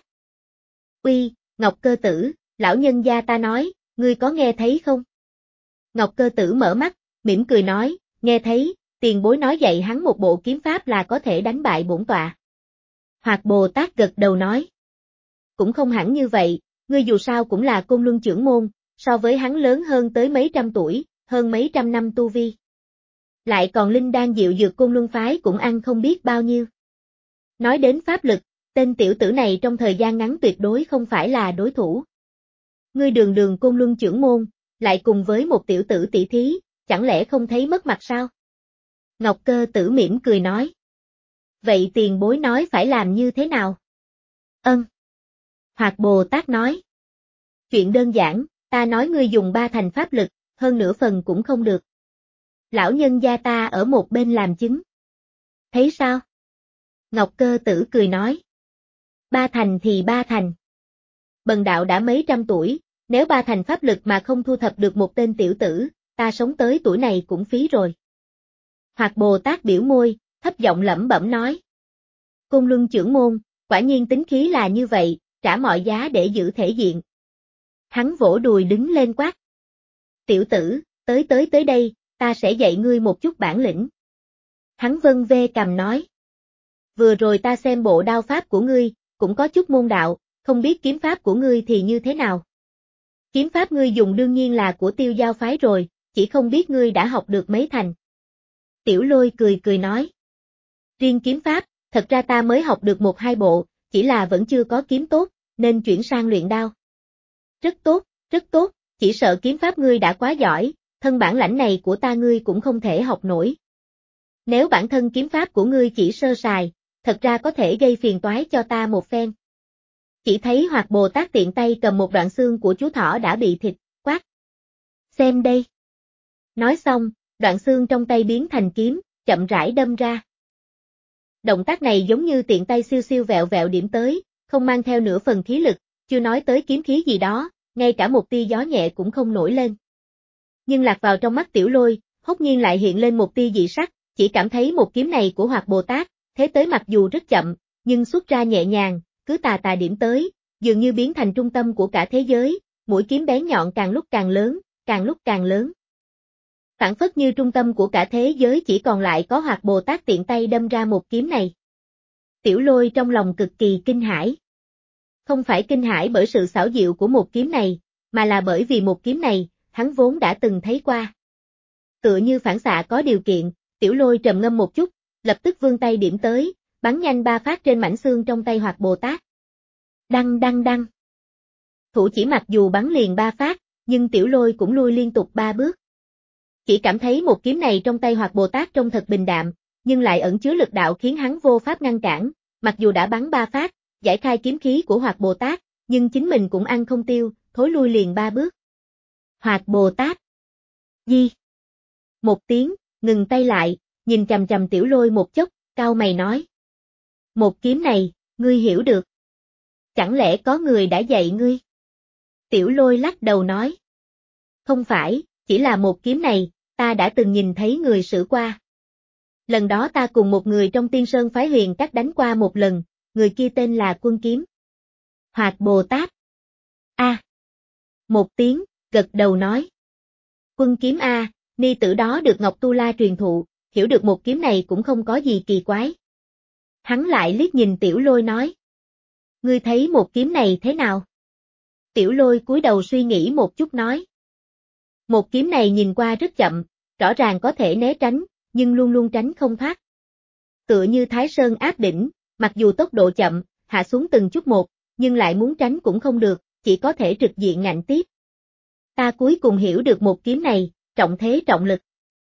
Uy, Ngọc Cơ Tử, lão nhân gia ta nói, ngươi có nghe thấy không? Ngọc Cơ Tử mở mắt, mỉm cười nói, nghe thấy, tiền bối nói dạy hắn một bộ kiếm pháp là có thể đánh bại bổn tọa. Hoặc Bồ Tát gật đầu nói. Cũng không hẳn như vậy, ngươi dù sao cũng là Côn Luân trưởng môn, so với hắn lớn hơn tới mấy trăm tuổi, hơn mấy trăm năm tu vi. Lại còn linh đan diệu dược Côn Luân phái cũng ăn không biết bao nhiêu. Nói đến pháp lực, tên tiểu tử này trong thời gian ngắn tuyệt đối không phải là đối thủ. Ngươi đường đường Côn Luân trưởng môn, lại cùng với một tiểu tử tỷ thí, chẳng lẽ không thấy mất mặt sao? Ngọc Cơ Tử mỉm cười nói. Vậy tiền bối nói phải làm như thế nào? Ân. Hoặc Bồ Tát nói. Chuyện đơn giản, ta nói ngươi dùng ba thành pháp lực, hơn nửa phần cũng không được. Lão nhân gia ta ở một bên làm chứng. Thấy sao? Ngọc Cơ Tử cười nói. Ba thành thì ba thành. Bần đạo đã mấy trăm tuổi, nếu ba thành pháp lực mà không thu thập được một tên tiểu tử, ta sống tới tuổi này cũng phí rồi. Hoặc Bồ Tát biểu môi, thấp giọng lẩm bẩm nói. Côn Luân trưởng môn, quả nhiên tính khí là như vậy, trả mọi giá để giữ thể diện. Hắn vỗ đùi đứng lên quát. Tiểu tử, tới tới tới đây, ta sẽ dạy ngươi một chút bản lĩnh. Hắn vân vê cằm nói. Vừa rồi ta xem bộ đao pháp của ngươi, cũng có chút môn đạo, không biết kiếm pháp của ngươi thì như thế nào. Kiếm pháp ngươi dùng đương nhiên là của Tiêu Giao phái rồi, chỉ không biết ngươi đã học được mấy thành. Tiểu Lôi cười cười nói. Riêng kiếm pháp, thật ra ta mới học được một hai bộ, chỉ là vẫn chưa có kiếm tốt, nên chuyển sang luyện đao. Rất tốt, rất tốt, chỉ sợ kiếm pháp ngươi đã quá giỏi, thân bản lãnh này của ta ngươi cũng không thể học nổi. Nếu bản thân kiếm pháp của ngươi chỉ sơ sài, thật ra có thể gây phiền toái cho ta một phen. Chỉ thấy Hoạt Bồ Tát tiện tay cầm một đoạn xương của chú thỏ đã bị thịt, quát. Xem đây. Nói xong, đoạn xương trong tay biến thành kiếm, chậm rãi đâm ra. Động tác này giống như tiện tay siêu siêu vẹo vẹo điểm tới, không mang theo nửa phần khí lực, chưa nói tới kiếm khí gì đó, ngay cả một tia gió nhẹ cũng không nổi lên. Nhưng lạc vào trong mắt Tiểu Lôi, hốt nhiên lại hiện lên một tia dị sắc, chỉ cảm thấy một kiếm này của Hoạt Bồ Tát, thế tới mặc dù rất chậm, nhưng xuất ra nhẹ nhàng, cứ tà tà điểm tới, dường như biến thành trung tâm của cả thế giới, mũi kiếm bén nhọn càng lúc càng lớn, càng lúc càng lớn. Phản phất như trung tâm của cả thế giới chỉ còn lại có Hoạt Bồ Tát tiện tay đâm ra một kiếm này. Tiểu Lôi trong lòng cực kỳ kinh hãi. Không phải kinh hãi bởi sự xảo diệu của một kiếm này, mà là bởi vì một kiếm này, hắn vốn đã từng thấy qua. Tựa như phản xạ có điều kiện, Tiểu Lôi trầm ngâm một chút, lập tức vươn tay điểm tới, bắn nhanh ba phát trên mảnh xương trong tay Hoạt Bồ Tát. Đăng đăng đăng. Thủ chỉ mặc dù bắn liền ba phát, nhưng Tiểu Lôi cũng lui liên tục ba bước. Chỉ cảm thấy một kiếm này trong tay Hoạt Bồ Tát trông thật bình đạm, nhưng lại ẩn chứa lực đạo khiến hắn vô pháp ngăn cản, mặc dù đã bắn ba phát, giải khai kiếm khí của Hoạt Bồ Tát, nhưng chính mình cũng ăn không tiêu, thối lui liền ba bước. Hoạt Bồ Tát. Di. Một tiếng, ngừng tay lại, nhìn chằm chằm Tiểu Lôi một chốc, cau mày nói. Một kiếm này, ngươi hiểu được. Chẳng lẽ có người đã dạy ngươi? Tiểu Lôi lắc đầu nói. Không phải, chỉ là một kiếm này, ta đã từng nhìn thấy người sử qua. Lần đó ta cùng một người trong Tiên Sơn phái Huyền Các đánh qua một lần, người kia tên là Quân Kiếm. Hoạt Bồ Tát. A. À. Một tiếng, gật đầu nói. Quân Kiếm A, à, ni tử đó được Ngọc Tu La truyền thụ, hiểu được một kiếm này cũng không có gì kỳ quái. Hắn lại liếc nhìn Tiểu Lôi nói. Ngươi thấy một kiếm này thế nào? Tiểu Lôi cúi đầu suy nghĩ một chút nói. Một kiếm này nhìn qua rất chậm, rõ ràng có thể né tránh, nhưng luôn luôn tránh không thoát. Tựa như Thái Sơn áp đỉnh, mặc dù tốc độ chậm, hạ xuống từng chút một, nhưng lại muốn tránh cũng không được, chỉ có thể trực diện ngạnh tiếp. Ta cuối cùng hiểu được một kiếm này, trọng thế trọng lực.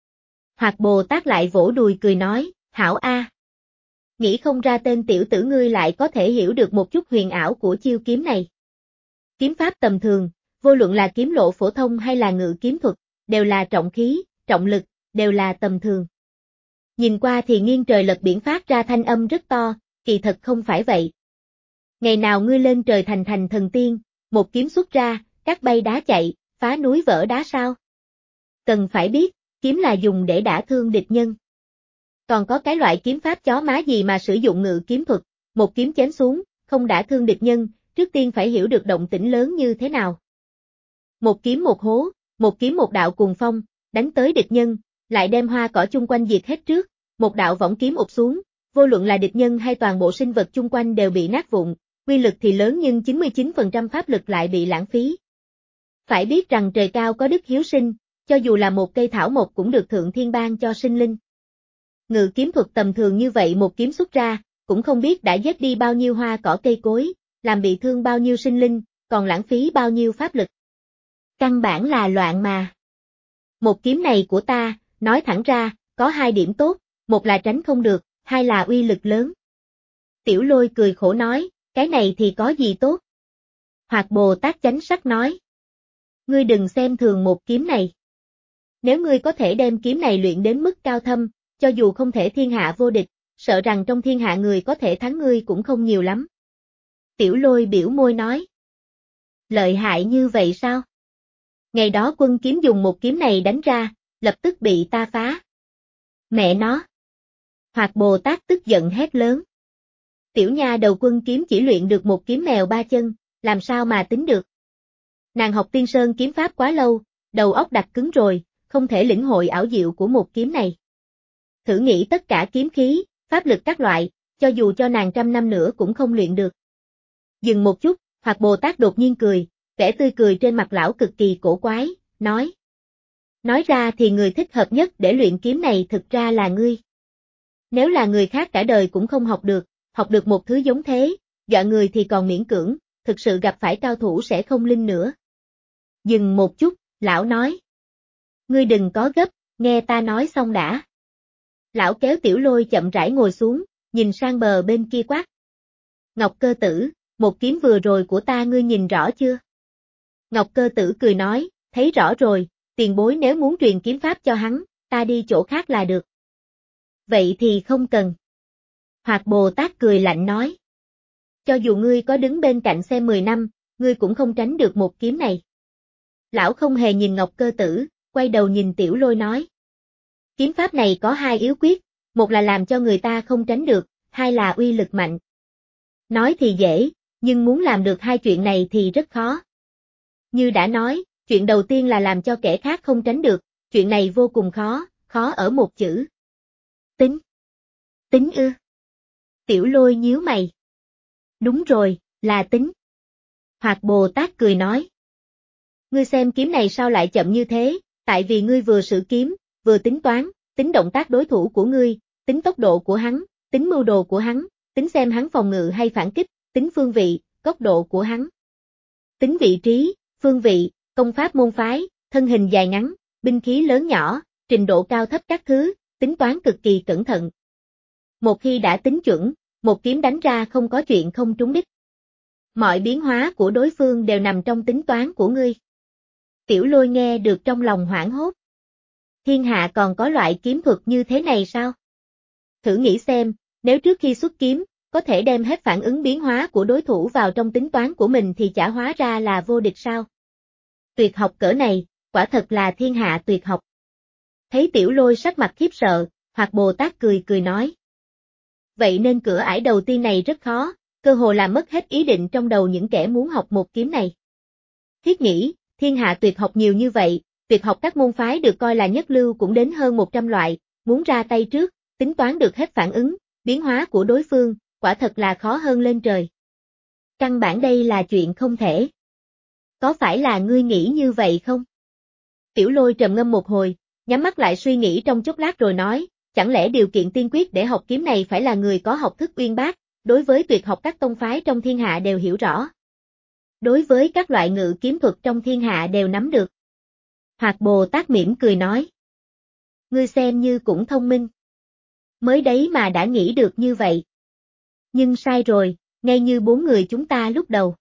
Hoạt Bồ Tát lại vỗ đùi cười nói, hảo a. Nghĩ không ra tên tiểu tử ngươi lại có thể hiểu được một chút huyền ảo của chiêu kiếm này. Kiếm pháp tầm thường, vô luận là kiếm lộ phổ thông hay là ngự kiếm thuật, đều là trọng khí, trọng lực, đều là tầm thường. Nhìn qua thì nghiêng trời lật biển phát ra thanh âm rất to, kỳ thật không phải vậy. Ngày nào ngươi lên trời thành thành thần tiên, một kiếm xuất ra, cắt bay đá chạy, phá núi vỡ đá sao? Cần phải biết, kiếm là dùng để đả thương địch nhân. Còn có cái loại kiếm pháp chó má gì mà sử dụng ngự kiếm thuật, một kiếm chém xuống, không đả thương địch nhân, trước tiên phải hiểu được động tĩnh lớn như thế nào. Một kiếm một hố, một kiếm một đạo cùng phong, đánh tới địch nhân, lại đem hoa cỏ chung quanh diệt hết trước, một đạo võng kiếm ụp xuống, vô luận là địch nhân hay toàn bộ sinh vật chung quanh đều bị nát vụn, quy lực thì lớn nhưng chín mươi chín phần trăm pháp lực lại bị lãng phí. Phải biết rằng trời cao có đức hiếu sinh, cho dù là một cây thảo mộc cũng được thượng thiên ban cho sinh linh. Ngự kiếm thuật tầm thường như vậy một kiếm xuất ra, cũng không biết đã giết đi bao nhiêu hoa cỏ cây cối, làm bị thương bao nhiêu sinh linh, còn lãng phí bao nhiêu pháp lực. Căn bản là loạn mà. Một kiếm này của ta, nói thẳng ra, có hai điểm tốt, một là tránh không được, hai là uy lực lớn. Tiểu Lôi cười khổ nói, cái này thì có gì tốt? Hoạt Bồ Tát chánh sắc nói. Ngươi đừng xem thường một kiếm này. Nếu ngươi có thể đem kiếm này luyện đến mức cao thâm, cho dù không thể thiên hạ vô địch, sợ rằng trong thiên hạ người có thể thắng ngươi cũng không nhiều lắm. Tiểu Lôi biểu môi nói. Lợi hại như vậy sao? Ngày đó Quân Kiếm dùng một kiếm này đánh ra, lập tức bị ta phá. Mẹ nó! Hoạt Bồ Tát tức giận hét lớn. Tiểu nha đầu Quân kiếm chỉ luyện được một kiếm mèo ba chân, làm sao mà tính được. Nàng học Tiên Sơn kiếm pháp quá lâu, đầu óc đặc cứng rồi, không thể lĩnh hội ảo diệu của một kiếm này. Thử nghĩ tất cả kiếm khí, pháp lực các loại, cho dù cho nàng trăm năm nữa cũng không luyện được. Dừng một chút, Hoạt Bồ Tát đột nhiên cười, vẻ tươi cười trên mặt lão cực kỳ cổ quái, nói. Nói ra thì người thích hợp nhất để luyện kiếm này thực ra là ngươi. Nếu là người khác cả đời cũng không học được, học được một thứ giống thế, dọa người thì còn miễn cưỡng, thực sự gặp phải cao thủ sẽ không linh nữa. Dừng một chút, lão nói. Ngươi đừng có gấp, nghe ta nói xong đã. Lão kéo Tiểu Lôi chậm rãi ngồi xuống, nhìn sang bờ bên kia quát. Ngọc Cơ Tử, một kiếm vừa rồi của ta ngươi nhìn rõ chưa? Ngọc Cơ Tử cười nói, thấy rõ rồi, tiền bối nếu muốn truyền kiếm pháp cho hắn, ta đi chỗ khác là được. Vậy thì không cần. Hoạt Bồ Tát cười lạnh nói. Cho dù ngươi có đứng bên cạnh xem mười năm, ngươi cũng không tránh được một kiếm này. Lão không hề nhìn Ngọc Cơ Tử, quay đầu nhìn Tiểu Lôi nói. Kiếm pháp này có hai yếu quyết, một là làm cho người ta không tránh được, hai là uy lực mạnh. Nói thì dễ, nhưng muốn làm được hai chuyện này thì rất khó. Như đã nói, chuyện đầu tiên là làm cho kẻ khác không tránh được, chuyện này vô cùng khó, khó ở một chữ. Tính. Tính ư? Tiểu Lôi nhíu mày. Đúng rồi, là tính. Hoạt Bồ Tát cười nói. Ngươi xem kiếm này sao lại chậm như thế, tại vì ngươi vừa sử kiếm, vừa tính toán, tính động tác đối thủ của ngươi, tính tốc độ của hắn, tính mưu đồ của hắn, tính xem hắn phòng ngự hay phản kích, tính phương vị, góc độ của hắn. Tính vị trí, phương vị, công pháp môn phái, thân hình dài ngắn, binh khí lớn nhỏ, trình độ cao thấp các thứ, tính toán cực kỳ cẩn thận. Một khi đã tính chuẩn, một kiếm đánh ra không có chuyện không trúng đích. Mọi biến hóa của đối phương đều nằm trong tính toán của ngươi. Tiểu Lôi nghe được trong lòng hoảng hốt. Thiên hạ còn có loại kiếm thuật như thế này sao? Thử nghĩ xem, nếu trước khi xuất kiếm, có thể đem hết phản ứng biến hóa của đối thủ vào trong tính toán của mình thì chả hóa ra là vô địch sao? Tuyệt học cỡ này, quả thật là thiên hạ tuyệt học. Thấy Tiểu Lôi sắc mặt khiếp sợ, Hoạt Bồ Tát cười cười nói. Vậy nên cửa ải đầu tiên này rất khó, cơ hồ làm mất hết ý định trong đầu những kẻ muốn học một kiếm này. Thiết nghĩ, thiên hạ tuyệt học nhiều như vậy, tuyệt học các môn phái được coi là nhất lưu cũng đến hơn một trăm loại, muốn ra tay trước, tính toán được hết phản ứng, biến hóa của đối phương, quả thật là khó hơn lên trời. Căn bản đây là chuyện không thể. Có phải là ngươi nghĩ như vậy không? Tiểu Lôi trầm ngâm một hồi, nhắm mắt lại suy nghĩ trong chốc lát rồi nói, chẳng lẽ điều kiện tiên quyết để học kiếm này phải là người có học thức uyên bác, đối với tuyệt học các tông phái trong thiên hạ đều hiểu rõ. Đối với các loại ngự kiếm thuật trong thiên hạ đều nắm được. Hoạt Bồ Tát mỉm cười nói. Ngươi xem như cũng thông minh. Mới đấy mà đã nghĩ được như vậy. Nhưng sai rồi, ngay như bốn người chúng ta lúc đầu.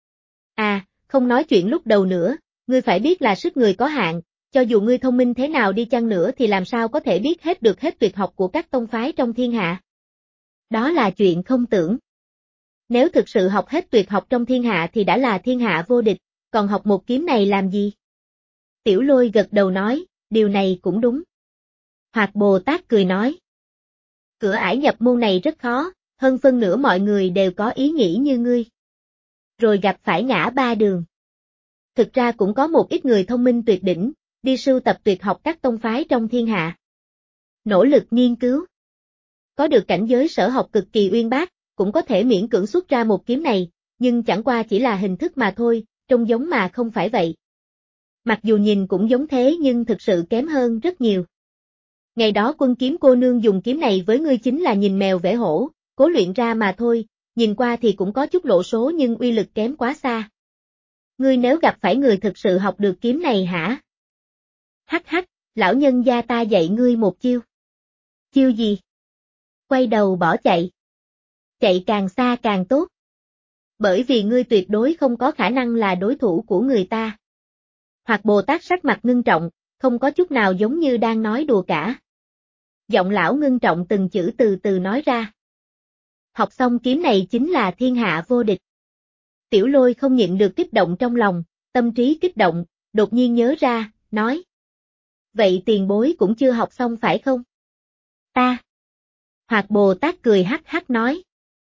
À, không nói chuyện lúc đầu nữa, ngươi phải biết là sức người có hạn, cho dù ngươi thông minh thế nào đi chăng nữa thì làm sao có thể biết hết được hết tuyệt học của các tông phái trong thiên hạ. Đó là chuyện không tưởng. Nếu thực sự học hết tuyệt học trong thiên hạ thì đã là thiên hạ vô địch, còn học một kiếm này làm gì? Tiểu Lôi gật đầu nói, điều này cũng đúng. Hoạt Bồ Tát cười nói. Cửa ải nhập môn này rất khó, hơn phân nửa mọi người đều có ý nghĩ như ngươi. Rồi gặp phải ngã ba đường. Thực ra cũng có một ít người thông minh tuyệt đỉnh, đi sưu tập tuyệt học các tông phái trong thiên hạ. Nỗ lực nghiên cứu. Có được cảnh giới sở học cực kỳ uyên bác, cũng có thể miễn cưỡng xuất ra một kiếm này, nhưng chẳng qua chỉ là hình thức mà thôi, trông giống mà không phải vậy. Mặc dù nhìn cũng giống thế nhưng thực sự kém hơn rất nhiều. Ngày đó Quân kiếm cô nương dùng kiếm này với ngươi chính là nhìn mèo vẽ hổ, cố luyện ra mà thôi, nhìn qua thì cũng có chút lộ số nhưng uy lực kém quá xa. Ngươi nếu gặp phải người thực sự học được kiếm này hả? Hắc hắc, lão nhân gia ta dạy ngươi một chiêu. Chiêu gì? Quay đầu bỏ chạy. Chạy càng xa càng tốt. Bởi vì ngươi tuyệt đối không có khả năng là đối thủ của người ta. Hoạt Bồ Tát sắc mặt ngưng trọng, không có chút nào giống như đang nói đùa cả. Giọng lão ngưng trọng từng chữ từ từ nói ra. Học xong kiếm này chính là thiên hạ vô địch. Tiểu Lôi không nhịn được kích động trong lòng, tâm trí kích động, đột nhiên nhớ ra, nói. Vậy tiền bối cũng chưa học xong phải không? Ta. Hoạt Bồ Tát cười hắc hắc nói.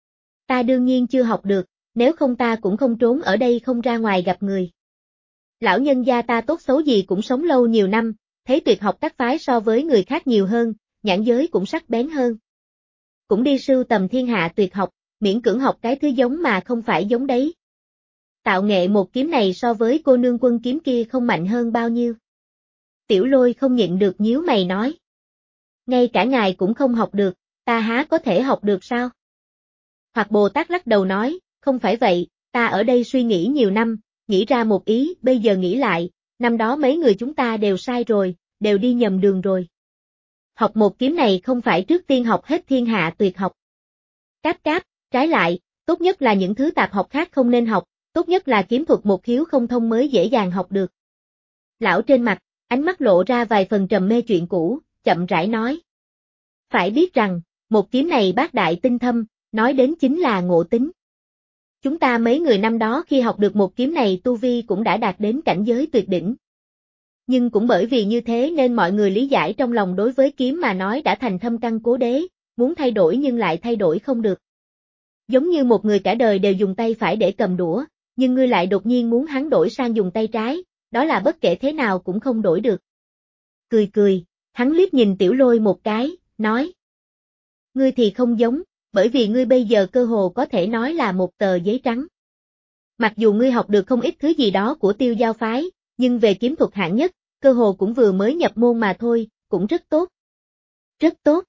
Ta đương nhiên chưa học được, nếu không ta cũng không trốn ở đây không ra ngoài gặp người. Lão nhân gia ta tốt xấu gì cũng sống lâu nhiều năm, thấy tuyệt học các phái so với người khác nhiều hơn, nhãn giới cũng sắc bén hơn. Cũng đi sưu tầm thiên hạ tuyệt học, miễn cưỡng học cái thứ giống mà không phải giống đấy. Tạo nghệ một kiếm này so với cô nương quân kiếm kia không mạnh hơn bao nhiêu. Tiểu Lôi không nhịn được nhíu mày nói. Ngay cả ngài cũng không học được, ta há có thể học được sao? Hoặc Bồ Tát lắc đầu nói, không phải vậy, ta ở đây suy nghĩ nhiều năm, nghĩ ra một ý, bây giờ nghĩ lại, năm đó mấy người chúng ta đều sai rồi, đều đi nhầm đường rồi. Học một kiếm này không phải trước tiên học hết thiên hạ tuyệt học. Cáp cáp, trái lại, tốt nhất là những thứ tạp học khác không nên học, tốt nhất là kiếm thuật một khiếu không thông mới dễ dàng học được. Lão trên mặt, ánh mắt lộ ra vài phần trầm mê chuyện cũ, chậm rãi nói. Phải biết rằng, một kiếm này bác đại tinh thâm, nói đến chính là ngộ tính. Chúng ta mấy người năm đó khi học được một kiếm này tu vi cũng đã đạt đến cảnh giới tuyệt đỉnh. Nhưng cũng bởi vì như thế nên mọi người lý giải trong lòng đối với kiếm mà nói đã thành thâm căn cố đế, muốn thay đổi nhưng lại thay đổi không được. Giống như một người cả đời đều dùng tay phải để cầm đũa, nhưng ngươi lại đột nhiên muốn hắn đổi sang dùng tay trái, đó là bất kể thế nào cũng không đổi được. Cười cười, hắn liếc nhìn Tiểu Lôi một cái, nói. Ngươi thì không giống, bởi vì ngươi bây giờ cơ hồ có thể nói là một tờ giấy trắng. Mặc dù ngươi học được không ít thứ gì đó của Tiêu Giao phái, nhưng về kiếm thuật hạng nhất, cơ hồ cũng vừa mới nhập môn mà thôi, cũng rất tốt. Rất tốt.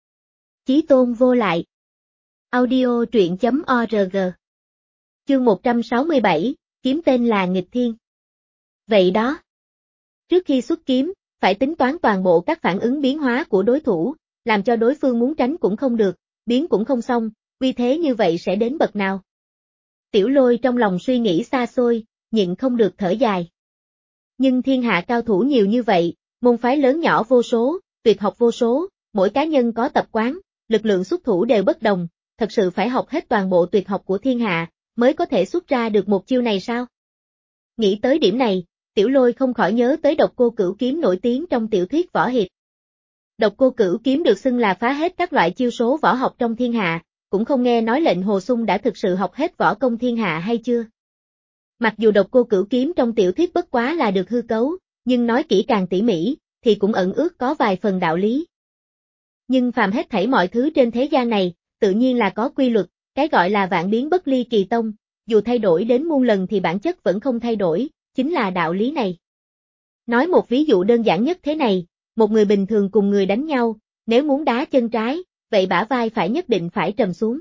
Chí tôn vô lại. Audio truyện chấm org. Chương một trăm sáu mươi bảy, kiếm tên là nghịch thiên. Vậy đó. Trước khi xuất kiếm, phải tính toán toàn bộ các phản ứng biến hóa của đối thủ, làm cho đối phương muốn tránh cũng không được, biến cũng không xong, vì thế như vậy sẽ đến bậc nào. Tiểu Lôi trong lòng suy nghĩ xa xôi, nhịn không được thở dài. Nhưng thiên hạ cao thủ nhiều như vậy, môn phái lớn nhỏ vô số, tuyệt học vô số, mỗi cá nhân có tập quán, lực lượng xuất thủ đều bất đồng, thật sự phải học hết toàn bộ tuyệt học của thiên hạ, mới có thể xuất ra được một chiêu này sao? Nghĩ tới điểm này, Tiểu Lôi không khỏi nhớ tới Độc Cô Cửu kiếm nổi tiếng trong tiểu thuyết võ hiệp. Độc Cô Cửu kiếm được xưng là phá hết các loại chiêu số võ học trong thiên hạ, cũng không nghe nói lệnh Hồ Xung đã thực sự học hết võ công thiên hạ hay chưa. Mặc dù Độc Cô Cửu kiếm trong tiểu thuyết bất quá là được hư cấu, nhưng nói kỹ càng tỉ mỉ, thì cũng ẩn ước có vài phần đạo lý. Nhưng phàm hết thảy mọi thứ trên thế gian này, tự nhiên là có quy luật, cái gọi là vạn biến bất ly kỳ tông, dù thay đổi đến muôn lần thì bản chất vẫn không thay đổi, chính là đạo lý này. Nói một ví dụ đơn giản nhất thế này, một người bình thường cùng người đánh nhau, nếu muốn đá chân trái, vậy bả vai phải nhất định phải trầm xuống.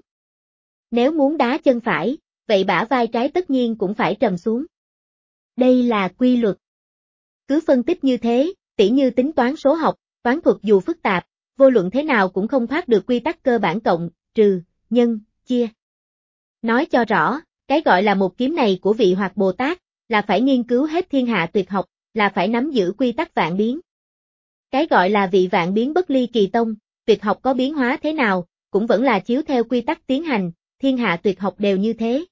Nếu muốn đá chân phải, vậy bả vai trái tất nhiên cũng phải trầm xuống. Đây là quy luật. Cứ phân tích như thế, tỉ như tính toán số học, toán thuật dù phức tạp, vô luận thế nào cũng không thoát được quy tắc cơ bản cộng, trừ, nhân, chia. Nói cho rõ, cái gọi là một kiếm này của vị Hoạt Bồ Tát, là phải nghiên cứu hết thiên hạ tuyệt học, là phải nắm giữ quy tắc vạn biến. Cái gọi là vị vạn biến bất ly kỳ tông, tuyệt học có biến hóa thế nào, cũng vẫn là chiếu theo quy tắc tiến hành, thiên hạ tuyệt học đều như thế.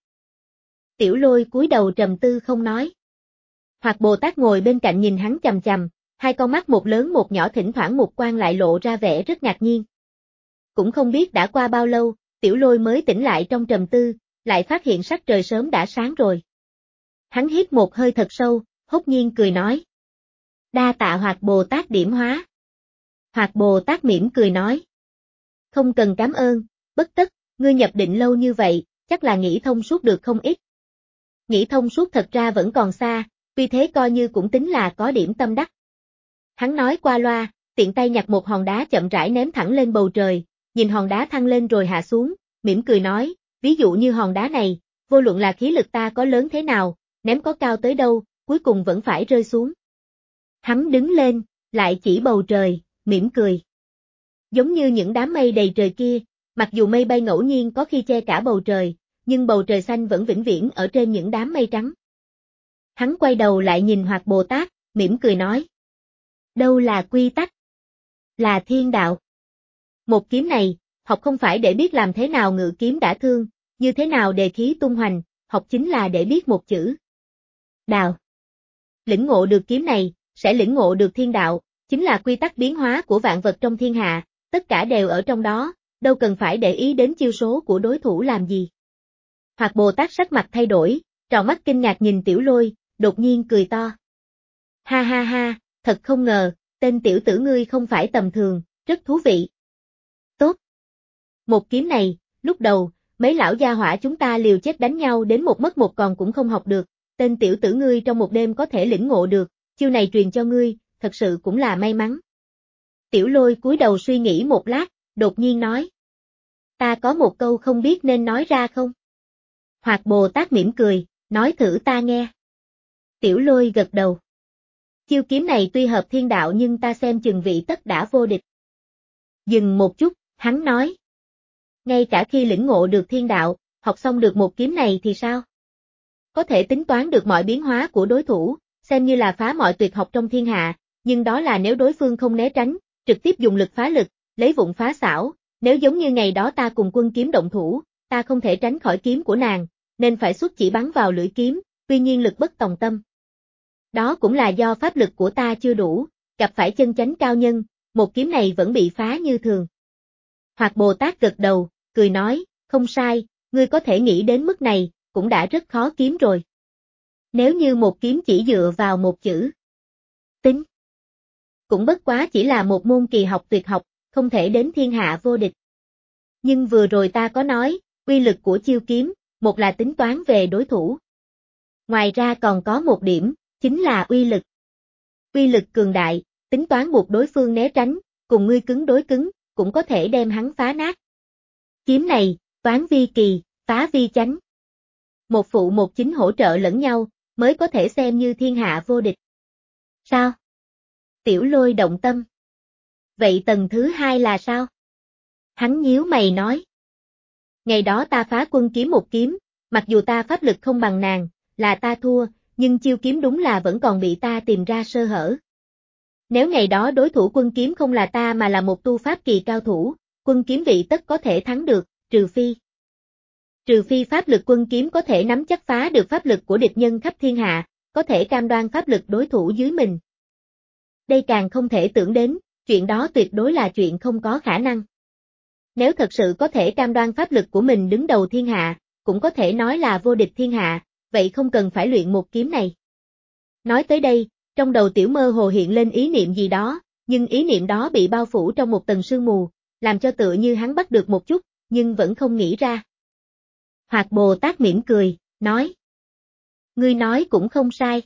Tiểu Lôi cúi đầu trầm tư không nói. Hoạt Bồ Tát ngồi bên cạnh nhìn hắn chằm chằm, hai con mắt một lớn một nhỏ thỉnh thoảng một quan lại lộ ra vẻ rất ngạc nhiên. Cũng không biết đã qua bao lâu, Tiểu Lôi mới tỉnh lại trong trầm tư, lại phát hiện sắc trời sớm đã sáng rồi. Hắn hít một hơi thật sâu, hốt nhiên cười nói. Đa tạ Hoạt Bồ Tát điểm hóa. Hoạt Bồ Tát mỉm cười nói. Không cần cảm ơn, bất tất, ngươi nhập định lâu như vậy, chắc là nghĩ thông suốt được không ít. Nghĩ thông suốt thật ra vẫn còn xa, vì thế coi như cũng tính là có điểm tâm đắc. Hắn nói qua loa, tiện tay nhặt một hòn đá chậm rãi ném thẳng lên bầu trời, nhìn hòn đá thăng lên rồi hạ xuống, mỉm cười nói, ví dụ như hòn đá này, vô luận là khí lực ta có lớn thế nào, ném có cao tới đâu, cuối cùng vẫn phải rơi xuống. Hắn đứng lên, lại chỉ bầu trời, mỉm cười. Giống như những đám mây đầy trời kia, mặc dù mây bay ngẫu nhiên có khi che cả bầu trời, nhưng bầu trời xanh vẫn vĩnh viễn ở trên những đám mây trắng. Hắn quay đầu lại nhìn Hoạt Bồ Tát, mỉm cười nói. Đâu là quy tắc? Là thiên đạo. Một kiếm này, học không phải để biết làm thế nào ngự kiếm đả thương, như thế nào đề khí tung hoành, học chính là để biết một chữ. Đạo. Lĩnh ngộ được kiếm này, sẽ lĩnh ngộ được thiên đạo, chính là quy tắc biến hóa của vạn vật trong thiên hạ, tất cả đều ở trong đó, đâu cần phải để ý đến chiêu số của đối thủ làm gì. Hoạt Bồ Tát sắc mặt thay đổi, tròn mắt kinh ngạc nhìn Tiểu Lôi, đột nhiên cười to. Ha ha ha, thật không ngờ, tên tiểu tử ngươi không phải tầm thường, rất thú vị. Tốt. Một kiếm này, lúc đầu, mấy lão gia hỏa chúng ta liều chết đánh nhau đến một mất một còn cũng không học được, tên tiểu tử ngươi trong một đêm có thể lĩnh ngộ được, chiêu này truyền cho ngươi, thật sự cũng là may mắn. Tiểu Lôi cúi đầu suy nghĩ một lát, đột nhiên nói. Ta có một câu không biết nên nói ra không? Hoạt Bồ Tát mỉm cười, nói thử ta nghe. Tiểu Lôi gật đầu. Chiêu kiếm này tuy hợp thiên đạo nhưng ta xem chừng vị tất đã vô địch. Dừng một chút, hắn nói. Ngay cả khi lĩnh ngộ được thiên đạo, học xong được một kiếm này thì sao? Có thể tính toán được mọi biến hóa của đối thủ, xem như là phá mọi tuyệt học trong thiên hạ, nhưng đó là nếu đối phương không né tránh, trực tiếp dùng lực phá lực, lấy vụng phá xảo, nếu giống như ngày đó ta cùng Quân Kiếm động thủ, ta không thể tránh khỏi kiếm của nàng, nên phải xuất chỉ bắn vào lưỡi kiếm, tuy nhiên lực bất tòng tâm. Đó cũng là do pháp lực của ta chưa đủ, gặp phải chân chánh cao nhân, một kiếm này vẫn bị phá như thường. Hoạt Bồ Tát gật đầu, cười nói, không sai, ngươi có thể nghĩ đến mức này, cũng đã rất khó kiếm rồi. Nếu như một kiếm chỉ dựa vào một chữ tính, cũng bất quá chỉ là một môn kỳ học tuyệt học, không thể đến thiên hạ vô địch. Nhưng vừa rồi ta có nói, uy lực của chiêu kiếm, một là tính toán về đối thủ. Ngoài ra còn có một điểm, chính là uy lực. Uy lực cường đại, tính toán buộc đối phương né tránh, cùng ngươi cứng đối cứng, cũng có thể đem hắn phá nát. Kiếm này, toán vi kỳ, phá vi chánh. Một phụ một chính hỗ trợ lẫn nhau, mới có thể xem như thiên hạ vô địch. Sao? Tiểu Lôi động tâm. Vậy tầng thứ hai là sao? Hắn nhíu mày nói. Ngày đó ta phá Quân Kiếm một kiếm, mặc dù ta pháp lực không bằng nàng, là ta thua, nhưng chiêu kiếm đúng là vẫn còn bị ta tìm ra sơ hở. Nếu ngày đó đối thủ Quân Kiếm không là ta mà là một tu pháp kỳ cao thủ, Quân Kiếm vị tất có thể thắng được, trừ phi. Trừ phi pháp lực Quân Kiếm có thể nắm chắc phá được pháp lực của địch nhân khắp thiên hạ, có thể cam đoan pháp lực đối thủ dưới mình. Đây càng không thể tưởng đến, chuyện đó tuyệt đối là chuyện không có khả năng. Nếu thật sự có thể cam đoan pháp lực của mình đứng đầu thiên hạ, cũng có thể nói là vô địch thiên hạ, vậy không cần phải luyện một kiếm này. Nói tới đây, trong đầu Tiểu mơ hồ hiện lên ý niệm gì đó, nhưng ý niệm đó bị bao phủ trong một tầng sương mù, làm cho tựa như hắn bắt được một chút, nhưng vẫn không nghĩ ra. Hoạt Bồ Tát mỉm cười, nói. Ngươi nói cũng không sai.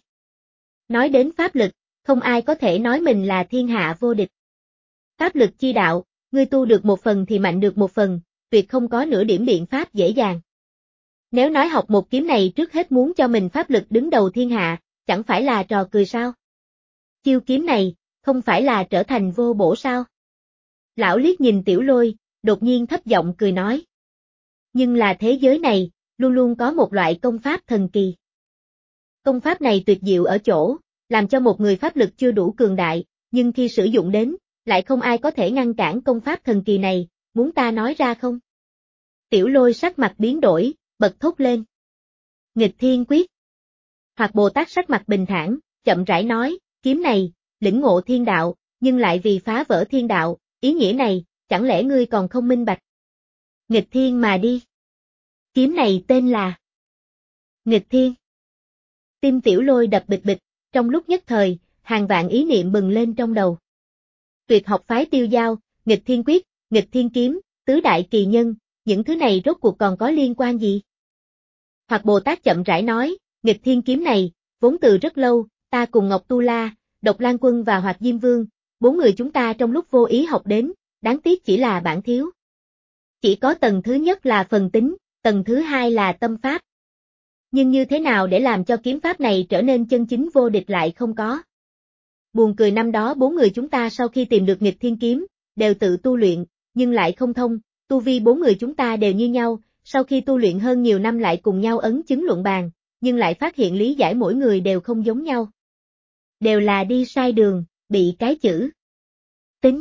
Nói đến pháp lực, không ai có thể nói mình là thiên hạ vô địch. Pháp lực chi đạo, ngươi tu được một phần thì mạnh được một phần, tuyệt không có nửa điểm biện pháp dễ dàng. Nếu nói học một kiếm này trước hết muốn cho mình pháp lực đứng đầu thiên hạ, chẳng phải là trò cười sao? Chiêu kiếm này, không phải là trở thành vô bổ sao? Lão liếc nhìn Tiểu Lôi, đột nhiên thấp giọng cười nói. Nhưng là thế giới này, luôn luôn có một loại công pháp thần kỳ. Công pháp này tuyệt diệu ở chỗ, làm cho một người pháp lực chưa đủ cường đại, nhưng khi sử dụng đến, lại không ai có thể ngăn cản công pháp thần kỳ này, muốn ta nói ra không? Tiểu Lôi sắc mặt biến đổi, bật thốt lên. Nghịch Thiên Quyết. Hoạt Bồ Tát sắc mặt bình thản, chậm rãi nói, kiếm này, lĩnh ngộ thiên đạo, nhưng lại vì phá vỡ thiên đạo, ý nghĩa này, chẳng lẽ ngươi còn không minh bạch? Nghịch Thiên mà đi. Kiếm này tên là Nghịch Thiên. Tim Tiểu Lôi đập bịch bịch, trong lúc nhất thời, hàng vạn ý niệm bừng lên trong đầu. Tuyệt học phái tiêu giao, Nghịch Thiên Quyết, Nghịch Thiên Kiếm, tứ đại kỳ nhân, những thứ này rốt cuộc còn có liên quan gì? Hoạt Bồ Tát chậm rãi nói, Nghịch Thiên Kiếm này, vốn từ rất lâu, ta cùng Ngọc Tu La, Độc Lan Quân và Hoạt Diêm Vương, bốn người chúng ta trong lúc vô ý học đến, đáng tiếc chỉ là bản thiếu. Chỉ có tầng thứ nhất là phần tính, tầng thứ hai là tâm pháp. Nhưng như thế nào để làm cho kiếm pháp này trở nên chân chính vô địch lại không có? Buồn cười năm đó bốn người chúng ta sau khi tìm được Nghịch Thiên Kiếm, đều tự tu luyện, nhưng lại không thông, tu vi bốn người chúng ta đều như nhau, sau khi tu luyện hơn nhiều năm lại cùng nhau ấn chứng luận bàn, nhưng lại phát hiện lý giải mỗi người đều không giống nhau. Đều là đi sai đường, bị cái chữ tính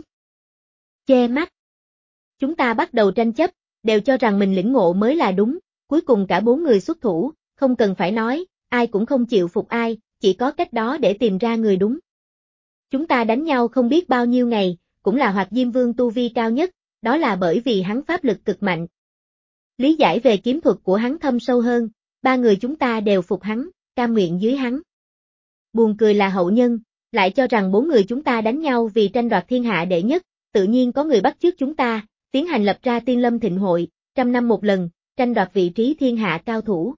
che mắt. Chúng ta bắt đầu tranh chấp, đều cho rằng mình lĩnh ngộ mới là đúng, cuối cùng cả bốn người xuất thủ, không cần phải nói, ai cũng không chịu phục ai, chỉ có cách đó để tìm ra người đúng. Chúng ta đánh nhau không biết bao nhiêu ngày, cũng là Hoạt Diêm Vương tu vi cao nhất, đó là bởi vì hắn pháp lực cực mạnh. Lý giải về kiếm thuật của hắn thâm sâu hơn, ba người chúng ta đều phục hắn, cam nguyện dưới hắn. Buồn cười là hậu nhân, lại cho rằng bốn người chúng ta đánh nhau vì tranh đoạt thiên hạ đệ nhất, tự nhiên có người bắt chước chúng ta, tiến hành lập ra Tiên Lâm Thịnh Hội, trăm năm một lần, tranh đoạt vị trí thiên hạ cao thủ.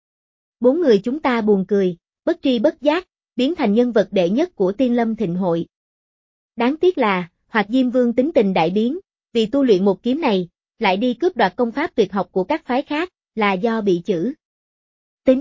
Bốn người chúng ta buồn cười, bất tri bất giác, biến thành nhân vật đệ nhất của Tiên Lâm Thịnh Hội. Đáng tiếc là, Hoạt Diêm Vương tính tình đại biến, vì tu luyện một kiếm này, lại đi cướp đoạt công pháp tuyệt học của các phái khác, là do bị chữ tính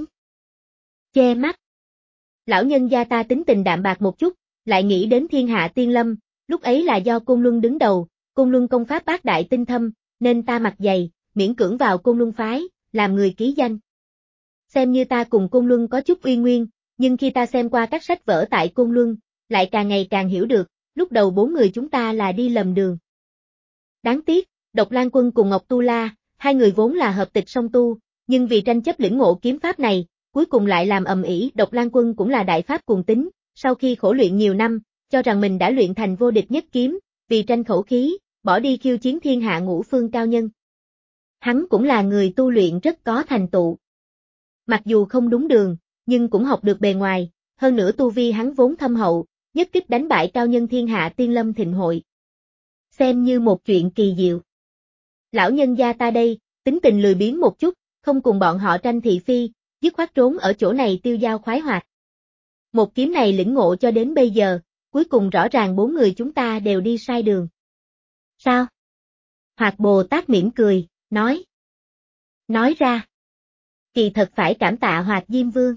che mắt. Lão nhân gia ta tính tình đạm bạc một chút, lại nghĩ đến thiên hạ tiên lâm, lúc ấy là do Côn Luân đứng đầu, Côn Luân công pháp bát đại tinh thâm, nên ta mặt dày, miễn cưỡng vào Côn Luân phái, làm người ký danh. Xem như ta cùng Côn Luân có chút uy nguyên, nhưng khi ta xem qua các sách vở tại Côn Luân, lại càng ngày càng hiểu được, lúc đầu bốn người chúng ta là đi lầm đường. Đáng tiếc, Độc Lang Quân cùng Ngọc Tu La, hai người vốn là hợp tịch song tu, nhưng vì tranh chấp lĩnh ngộ kiếm pháp này, cuối cùng lại làm ầm ĩ. Độc Lang Quân cũng là đại pháp cuồng tín, sau khi khổ luyện nhiều năm, cho rằng mình đã luyện thành vô địch nhất kiếm, vì tranh khẩu khí, bỏ đi khiêu chiến thiên hạ ngũ phương cao nhân. Hắn cũng là người tu luyện rất có thành tựu. Mặc dù không đúng đường, nhưng cũng học được bề ngoài, hơn nữa tu vi hắn vốn thâm hậu, nhất kích đánh bại cao nhân thiên hạ Tiên Lâm Thịnh Hội. Xem như một chuyện kỳ diệu. Lão nhân gia ta đây, tính tình lười biếng một chút, không cùng bọn họ tranh thị phi, dứt khoát trốn ở chỗ này tiêu dao khoái hoạt. Một kiếm này lĩnh ngộ cho đến bây giờ, cuối cùng rõ ràng bốn người chúng ta đều đi sai đường. Sao? Hoạt Bồ Tát mỉm cười, nói. Nói ra. Kỳ thật phải cảm tạ Hoạt Diêm Vương.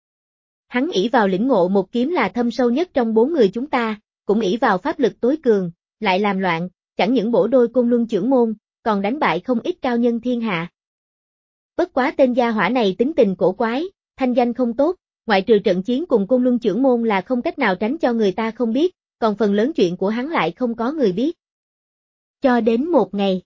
Hắn ỷ vào lĩnh ngộ một kiếm là thâm sâu nhất trong bốn người chúng ta, cũng ỷ vào pháp lực tối cường, lại làm loạn, chẳng những bổ đôi Côn Luân trưởng môn, còn đánh bại không ít cao nhân thiên hạ. Bất quá tên gia hỏa này tính tình cổ quái, thanh danh không tốt, ngoại trừ trận chiến cùng Côn Luân trưởng môn là không cách nào tránh cho người ta không biết, còn phần lớn chuyện của hắn lại không có người biết. Cho đến một ngày,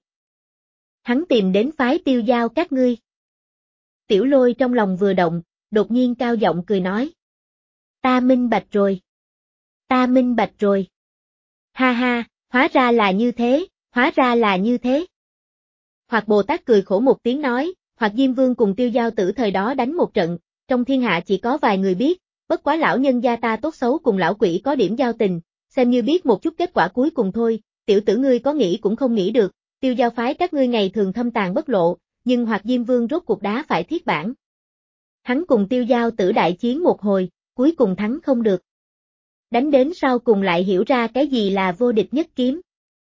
hắn tìm đến phái Tiêu Giao các ngươi. Tiểu Lôi trong lòng vừa động, đột nhiên cao giọng cười nói. Ta minh bạch rồi. Ta minh bạch rồi. Ha ha, hóa ra là như thế, hóa ra là như thế. Hoạt Bồ Tát cười khổ một tiếng nói, Hoạt Diêm Vương cùng Tiêu Giao Tử thời đó đánh một trận, trong thiên hạ chỉ có vài người biết, bất quá lão nhân gia ta tốt xấu cùng lão quỷ có điểm giao tình, xem như biết một chút kết quả cuối cùng thôi, tiểu tử ngươi có nghĩ cũng không nghĩ được, Tiêu Giao phái các ngươi ngày thường thâm tàn bất lộ, nhưng Hoạt Diêm Vương rốt cuộc đá phải thiết bản. Hắn cùng Tiêu Giao Tử đại chiến một hồi, cuối cùng thắng không được. Đánh đến sau cùng lại hiểu ra cái gì là vô địch nhất kiếm.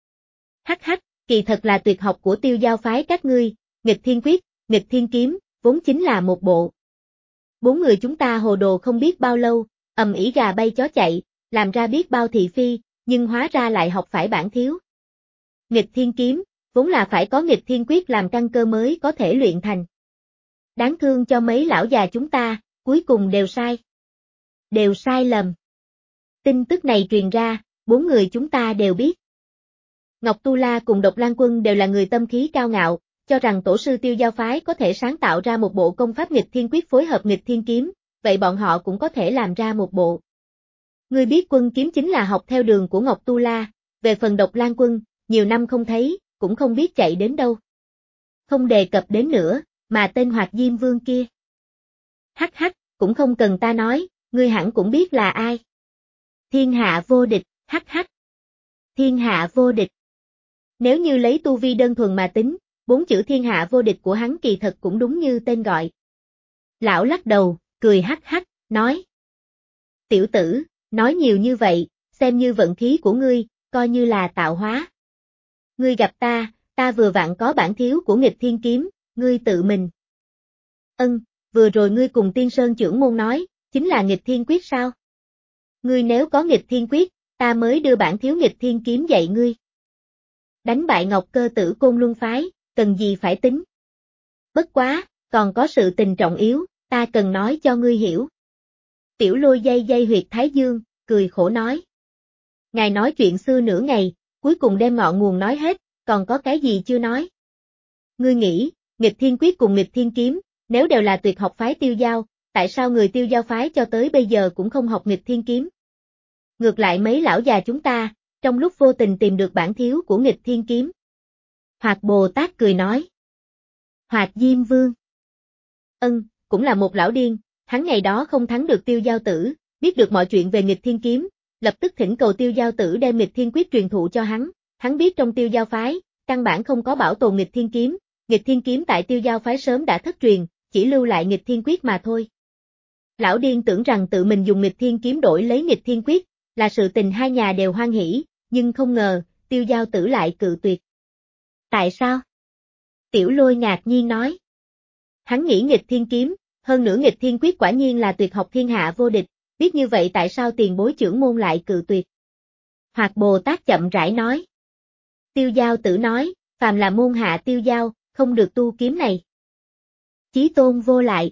Hắc hắc, kỳ thật là tuyệt học của Tiêu Giao phái các ngươi, nghịch thiên quyết, nghịch thiên kiếm, vốn chính là một bộ. Bốn người chúng ta hồ đồ không biết bao lâu, ầm ĩ gà bay chó chạy, làm ra biết bao thị phi, nhưng hóa ra lại học phải bản thiếu. Nghịch thiên kiếm, vốn là phải có nghịch thiên quyết làm căn cơ mới có thể luyện thành. Đáng thương cho mấy lão già chúng ta, cuối cùng đều sai. Đều sai lầm. Tin tức này truyền ra, bốn người chúng ta đều biết. Ngọc Tu La cùng Độc Lang Quân đều là người tâm khí cao ngạo, cho rằng tổ sư Tiêu Giao phái có thể sáng tạo ra một bộ công pháp nghịch thiên quyết phối hợp nghịch thiên kiếm, vậy bọn họ cũng có thể làm ra một bộ. Ngươi biết Quân kiếm chính là học theo đường của Ngọc Tu La, về phần Độc Lang Quân, nhiều năm không thấy, cũng không biết chạy đến đâu. Không đề cập đến nữa, mà tên Hoạt Diêm Vương kia. Hắc hắc, cũng không cần ta nói, ngươi hẳn cũng biết là ai. Thiên hạ vô địch, hắc hắc. Thiên hạ vô địch. Nếu như lấy tu vi đơn thuần mà tính, bốn chữ thiên hạ vô địch của hắn kỳ thật cũng đúng như tên gọi. Lão lắc đầu, cười hắc hắc, nói. Tiểu tử, nói nhiều như vậy, xem như vận khí của ngươi, coi như là tạo hóa. Ngươi gặp ta, ta vừa vặn có bản thiếu của nghịch thiên kiếm, ngươi tự mình. Ân, vừa rồi ngươi cùng Tiên Sơn trưởng môn nói, chính là nghịch thiên quyết sao? Ngươi nếu có nghịch thiên quyết, ta mới đưa bản thiếu nghịch thiên kiếm dạy ngươi. Đánh bại Ngọc Cơ Tử Côn Luân phái, cần gì phải tính. Bất quá, còn có sự tình trọng yếu, ta cần nói cho ngươi hiểu. Tiểu Lôi dây dây huyệt thái dương, cười khổ nói. Ngài nói chuyện xưa nửa ngày, cuối cùng đem ngọn nguồn nói hết, còn có cái gì chưa nói. Ngươi nghĩ, nghịch thiên quyết cùng nghịch thiên kiếm, nếu đều là tuyệt học phái Tiêu Giao, tại sao người Tiêu Giao phái cho tới bây giờ cũng không học nghịch thiên kiếm? Ngược lại mấy lão già chúng ta, trong lúc vô tình tìm được bản thiếu của nghịch thiên kiếm. Hoạt Bồ Tát cười nói. Hoạt Diêm Vương. Ân, cũng là một lão điên, hắn ngày đó không thắng được Tiêu Giao Tử, biết được mọi chuyện về nghịch thiên kiếm, lập tức thỉnh cầu Tiêu Giao Tử đem nghịch thiên quyết truyền thụ cho hắn, hắn biết trong Tiêu Giao phái, căn bản không có bảo tồn nghịch thiên kiếm, nghịch thiên kiếm tại Tiêu Giao phái sớm đã thất truyền, chỉ lưu lại nghịch thiên quyết mà thôi. Lão điên tưởng rằng tự mình dùng nghịch thiên kiếm đổi lấy nghịch thiên quyết, là sự tình hai nhà đều hoan hỉ, nhưng không ngờ, Tiêu Giao Tử lại cự tuyệt. Tại sao? Tiểu Lôi ngạc nhiên nói. Hắn nghĩ nghịch thiên kiếm, hơn nữa nghịch thiên quyết quả nhiên là tuyệt học thiên hạ vô địch, biết như vậy tại sao tiền bối trưởng môn lại cự tuyệt? Hoạt Bồ Tát chậm rãi nói. Tiêu Giao Tử nói, phàm là môn hạ Tiêu Giao, không được tu kiếm này. Chí tôn vô lại.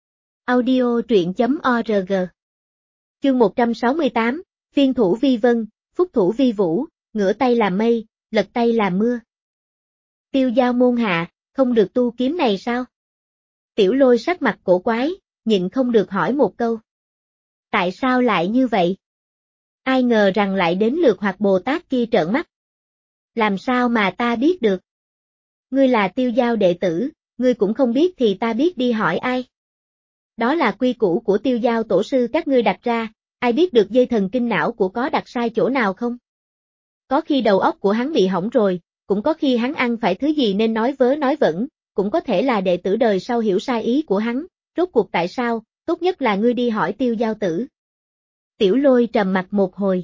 Audio truyện chấm org. Chương một trăm sáu mươi tám, phiên thủ vi vân, phúc thủ vi vũ, ngửa tay làm mây, lật tay làm mưa. Tiêu Giao môn hạ, không được tu kiếm này sao? Tiểu Lôi sắc mặt cổ quái, nhịn không được hỏi một câu. Tại sao lại như vậy? Ai ngờ rằng lại đến lượt Hoạt Bồ Tát kia trợn mắt. Làm sao mà ta biết được? Ngươi là Tiêu Giao đệ tử, ngươi cũng không biết thì ta biết đi hỏi ai? Đó là quy củ của Tiêu Giao tổ sư các ngươi đặt ra, ai biết được dây thần kinh não của có đặt sai chỗ nào không? Có khi đầu óc của hắn bị hỏng rồi, cũng có khi hắn ăn phải thứ gì nên nói vớ nói vẩn, cũng có thể là đệ tử đời sau hiểu sai ý của hắn, rốt cuộc tại sao, tốt nhất là ngươi đi hỏi Tiêu Giao Tử. Tiểu Lôi trầm mặt một hồi.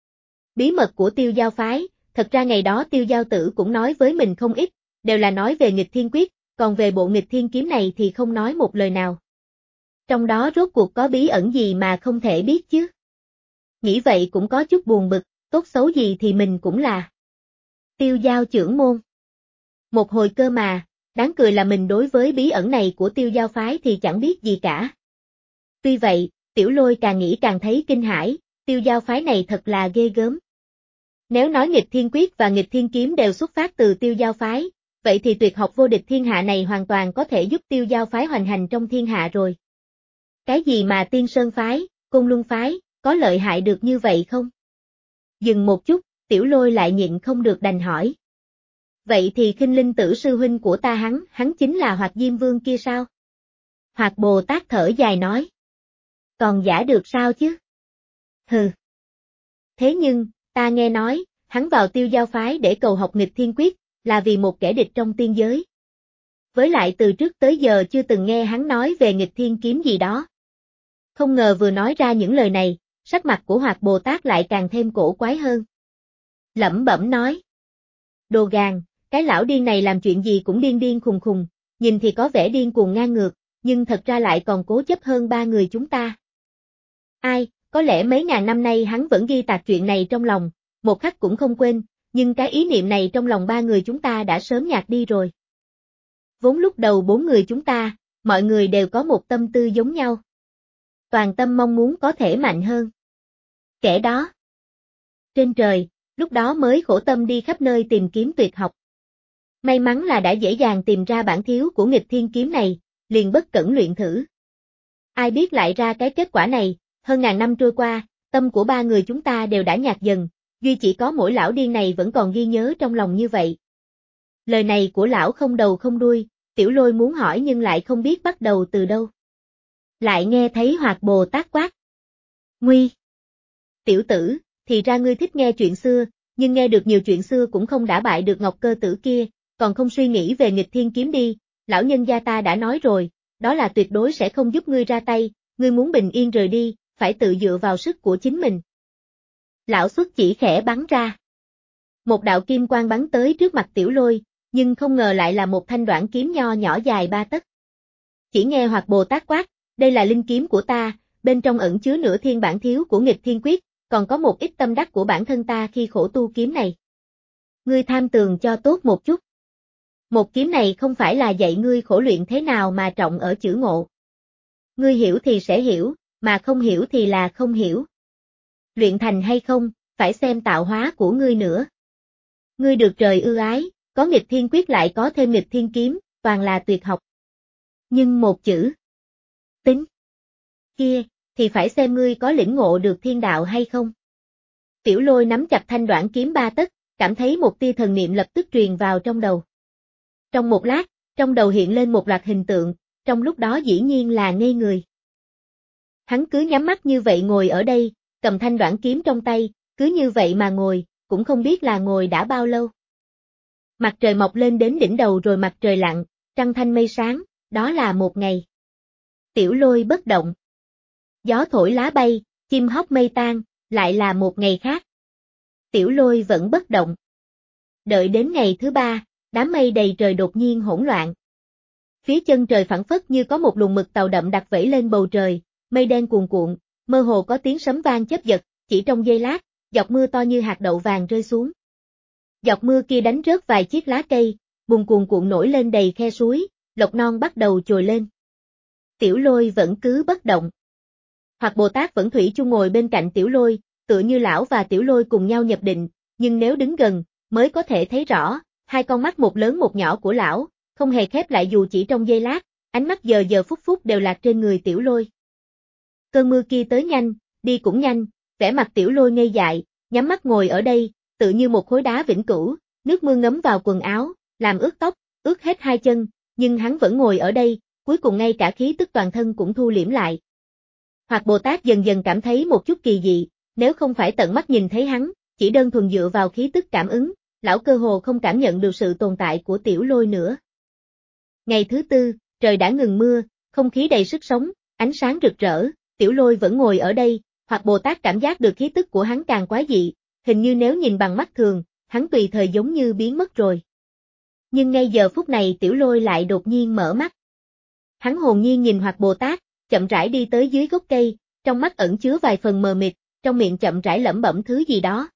Bí mật của Tiêu Giao phái, thật ra ngày đó Tiêu Giao Tử cũng nói với mình không ít, đều là nói về nghịch thiên quyết, còn về bộ nghịch thiên kiếm này thì không nói một lời nào. Trong đó rốt cuộc có bí ẩn gì mà không thể biết chứ? Nghĩ vậy cũng có chút buồn bực, tốt xấu gì thì mình cũng là Tiêu Giao trưởng môn. Một hồi cơ mà, đáng cười là mình đối với bí ẩn này của Tiêu Giao phái thì chẳng biết gì cả. Tuy vậy, Tiểu Lôi càng nghĩ càng thấy kinh hãi, Tiêu Giao phái này thật là ghê gớm. Nếu nói nghịch thiên quyết và nghịch thiên kiếm đều xuất phát từ Tiêu Giao phái, vậy thì tuyệt học vô địch thiên hạ này hoàn toàn có thể giúp Tiêu Giao phái hoành hành trong thiên hạ rồi. Cái gì mà Tiên Sơn phái, Côn Luân phái, có lợi hại được như vậy không? Dừng một chút, Tiểu Lôi lại nhịn không được đành hỏi. Vậy thì Khinh Linh Tử sư huynh của ta hắn, hắn chính là Hoạt Diêm Vương kia sao? Hoạt Bồ Tát thở dài nói. Còn giả được sao chứ? Hừ. Thế nhưng, ta nghe nói, hắn vào Tiêu Giao phái để cầu học nghịch thiên quyết, là vì một kẻ địch trong tiên giới. Với lại từ trước tới giờ chưa từng nghe hắn nói về nghịch thiên kiếm gì đó. Không ngờ vừa nói ra những lời này, sắc mặt của Hoạt Bồ Tát lại càng thêm cổ quái hơn. Lẩm bẩm nói. Đồ gàn, cái lão điên này làm chuyện gì cũng điên điên khùng khùng, nhìn thì có vẻ điên cuồng ngang ngược, nhưng thật ra lại còn cố chấp hơn ba người chúng ta. Ai, có lẽ mấy ngàn năm nay hắn vẫn ghi tạc chuyện này trong lòng, một khắc cũng không quên, nhưng cái ý niệm này trong lòng ba người chúng ta đã sớm nhạt đi rồi. Vốn lúc đầu bốn người chúng ta, mọi người đều có một tâm tư giống nhau. Toàn tâm mong muốn có thể mạnh hơn. Kẻ đó. Trên trời, lúc đó mới khổ tâm đi khắp nơi tìm kiếm tuyệt học. May mắn là đã dễ dàng tìm ra bản thiếu của nghịch thiên kiếm này, liền bất cẩn luyện thử. Ai biết lại ra cái kết quả này, hơn ngàn năm trôi qua, tâm của ba người chúng ta đều đã nhạt dần, duy chỉ có mỗi lão điên này vẫn còn ghi nhớ trong lòng như vậy. Lời này của lão không đầu không đuôi, Tiểu Lôi muốn hỏi nhưng lại không biết bắt đầu từ đâu. Lại nghe thấy Hoạt Bồ Tát quát. Nguy! Tiểu tử, thì ra ngươi thích nghe chuyện xưa, nhưng nghe được nhiều chuyện xưa cũng không đả bại được Ngọc Cơ Tử kia, còn không suy nghĩ về nghịch thiên kiếm đi, lão nhân gia ta đã nói rồi, đó là tuyệt đối sẽ không giúp ngươi ra tay, ngươi muốn bình yên rời đi, phải tự dựa vào sức của chính mình. Lão xuất chỉ khẽ bắn ra. Một đạo kim quang bắn tới trước mặt Tiểu Lôi, nhưng không ngờ lại là một thanh đoạn kiếm nho nhỏ dài ba tấc. Chỉ nghe Hoạt Bồ Tát quát, đây là linh kiếm của ta, bên trong ẩn chứa nửa thiên bản thiếu của nghịch thiên quyết, còn có một ít tâm đắc của bản thân ta khi khổ tu kiếm này. Ngươi tham tường cho tốt một chút. Một kiếm này không phải là dạy ngươi khổ luyện thế nào mà trọng ở chữ ngộ. Ngươi hiểu thì sẽ hiểu, mà không hiểu thì là không hiểu. Luyện thành hay không, phải xem tạo hóa của ngươi nữa. Ngươi được trời ưu ái, có nghịch thiên quyết lại có thêm nghịch thiên kiếm, toàn là tuyệt học. Nhưng một chữ tính kia, thì phải xem ngươi có lĩnh ngộ được thiên đạo hay không. Tiểu Lôi nắm chặt thanh đoạn kiếm ba tấc, cảm thấy một tia thần niệm lập tức truyền vào trong đầu. Trong một lát, trong đầu hiện lên một loạt hình tượng, trong lúc đó dĩ nhiên là ngây người. Hắn cứ nhắm mắt như vậy ngồi ở đây, cầm thanh đoản kiếm trong tay, cứ như vậy mà ngồi, cũng không biết là ngồi đã bao lâu. Mặt trời mọc lên đến đỉnh đầu rồi mặt trời lặn, trăng thanh mây sáng, đó là một ngày. Tiểu Lôi bất động. Gió thổi lá bay, chim hót mây tan, lại là một ngày khác. Tiểu Lôi vẫn bất động. Đợi đến ngày thứ ba, đám mây đầy trời đột nhiên hỗn loạn. Phía chân trời phảng phất như có một luồng mực tàu đậm đặc vẫy lên bầu trời, mây đen cuồn cuộn, mơ hồ có tiếng sấm vang chớp giật, chỉ trong giây lát, giọt mưa to như hạt đậu vàng rơi xuống. Giọt mưa kia đánh rớt vài chiếc lá cây, bùn cuồn cuộn nổi lên đầy khe suối, lộc non bắt đầu trồi lên. Tiểu Lôi vẫn cứ bất động. Hoặc Bồ Tát vẫn thủy chung ngồi bên cạnh Tiểu Lôi, tựa như lão và Tiểu Lôi cùng nhau nhập định, nhưng nếu đứng gần, mới có thể thấy rõ, hai con mắt một lớn một nhỏ của lão, không hề khép lại dù chỉ trong giây lát, ánh mắt giờ giờ phút phút đều lạc trên người Tiểu Lôi. Cơn mưa kia tới nhanh, đi cũng nhanh, vẻ mặt Tiểu Lôi ngây dại, nhắm mắt ngồi ở đây, tự như một khối đá vĩnh cửu, nước mưa ngấm vào quần áo, làm ướt tóc, ướt hết hai chân, nhưng hắn vẫn ngồi ở đây, cuối cùng ngay cả khí tức toàn thân cũng thu liễm lại. Hoặc Bồ Tát dần dần cảm thấy một chút kỳ dị, nếu không phải tận mắt nhìn thấy hắn, chỉ đơn thuần dựa vào khí tức cảm ứng, lão cơ hồ không cảm nhận được sự tồn tại của Tiểu Lôi nữa. Ngày thứ tư, trời đã ngừng mưa, không khí đầy sức sống, ánh sáng rực rỡ, Tiểu Lôi vẫn ngồi ở đây, Hoặc Bồ Tát cảm giác được khí tức của hắn càng quái dị, hình như nếu nhìn bằng mắt thường, hắn tùy thời giống như biến mất rồi. Nhưng ngay giờ phút này Tiểu Lôi lại đột nhiên mở mắt. Hắn hồn nhiên nhìn Hoặc Bồ Tát, chậm rãi đi tới dưới gốc cây, trong mắt ẩn chứa vài phần mờ mịt, trong miệng chậm rãi lẩm bẩm thứ gì đó.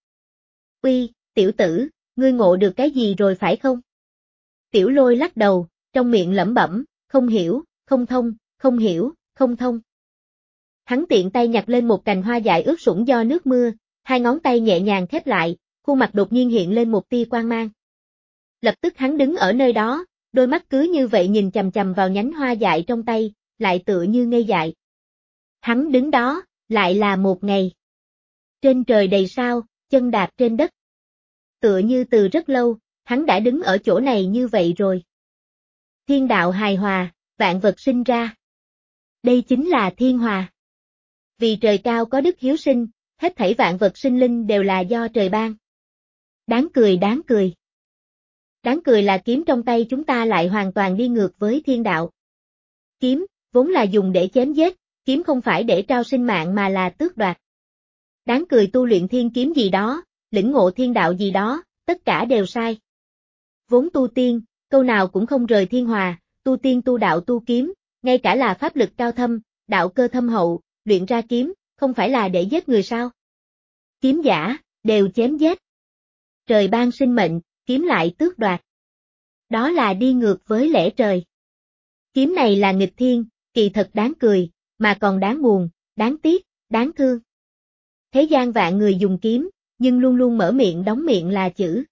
Uy, tiểu tử, ngươi ngộ được cái gì rồi phải không? Tiểu Lôi lắc đầu, trong miệng lẩm bẩm, không hiểu, không thông, không hiểu, không thông. Hắn tiện tay nhặt lên một cành hoa dại ướt sũng do nước mưa, hai ngón tay nhẹ nhàng khép lại, khuôn mặt đột nhiên hiện lên một tia quang mang. Lập tức hắn đứng ở nơi đó, đôi mắt cứ như vậy nhìn chằm chằm vào nhánh hoa dại trong tay, lại tựa như ngây dại. Hắn đứng đó, lại là một ngày. Trên trời đầy sao, chân đạp trên đất. Tựa như từ rất lâu, hắn đã đứng ở chỗ này như vậy rồi. Thiên đạo hài hòa, vạn vật sinh ra. Đây chính là thiên hòa. Vì trời cao có đức hiếu sinh, hết thảy vạn vật sinh linh đều là do trời ban. Đáng cười đáng cười. Đáng cười là kiếm trong tay chúng ta lại hoàn toàn đi ngược với thiên đạo. Kiếm, vốn là dùng để chém giết, kiếm không phải để trao sinh mạng mà là tước đoạt. Đáng cười tu luyện thiên kiếm gì đó, lĩnh ngộ thiên đạo gì đó, tất cả đều sai. Vốn tu tiên, câu nào cũng không rời thiên hòa, tu tiên tu đạo tu kiếm, ngay cả là pháp lực cao thâm, đạo cơ thâm hậu, luyện ra kiếm, không phải là để giết người sao? Kiếm giả, đều chém giết. Trời ban sinh mệnh, kiếm lại tước đoạt. Đó là đi ngược với lẽ trời. Kiếm này là nghịch thiên, kỳ thật đáng cười, mà còn đáng buồn, đáng tiếc, đáng thương. Thế gian vạn người dùng kiếm, nhưng luôn luôn mở miệng đóng miệng là chữ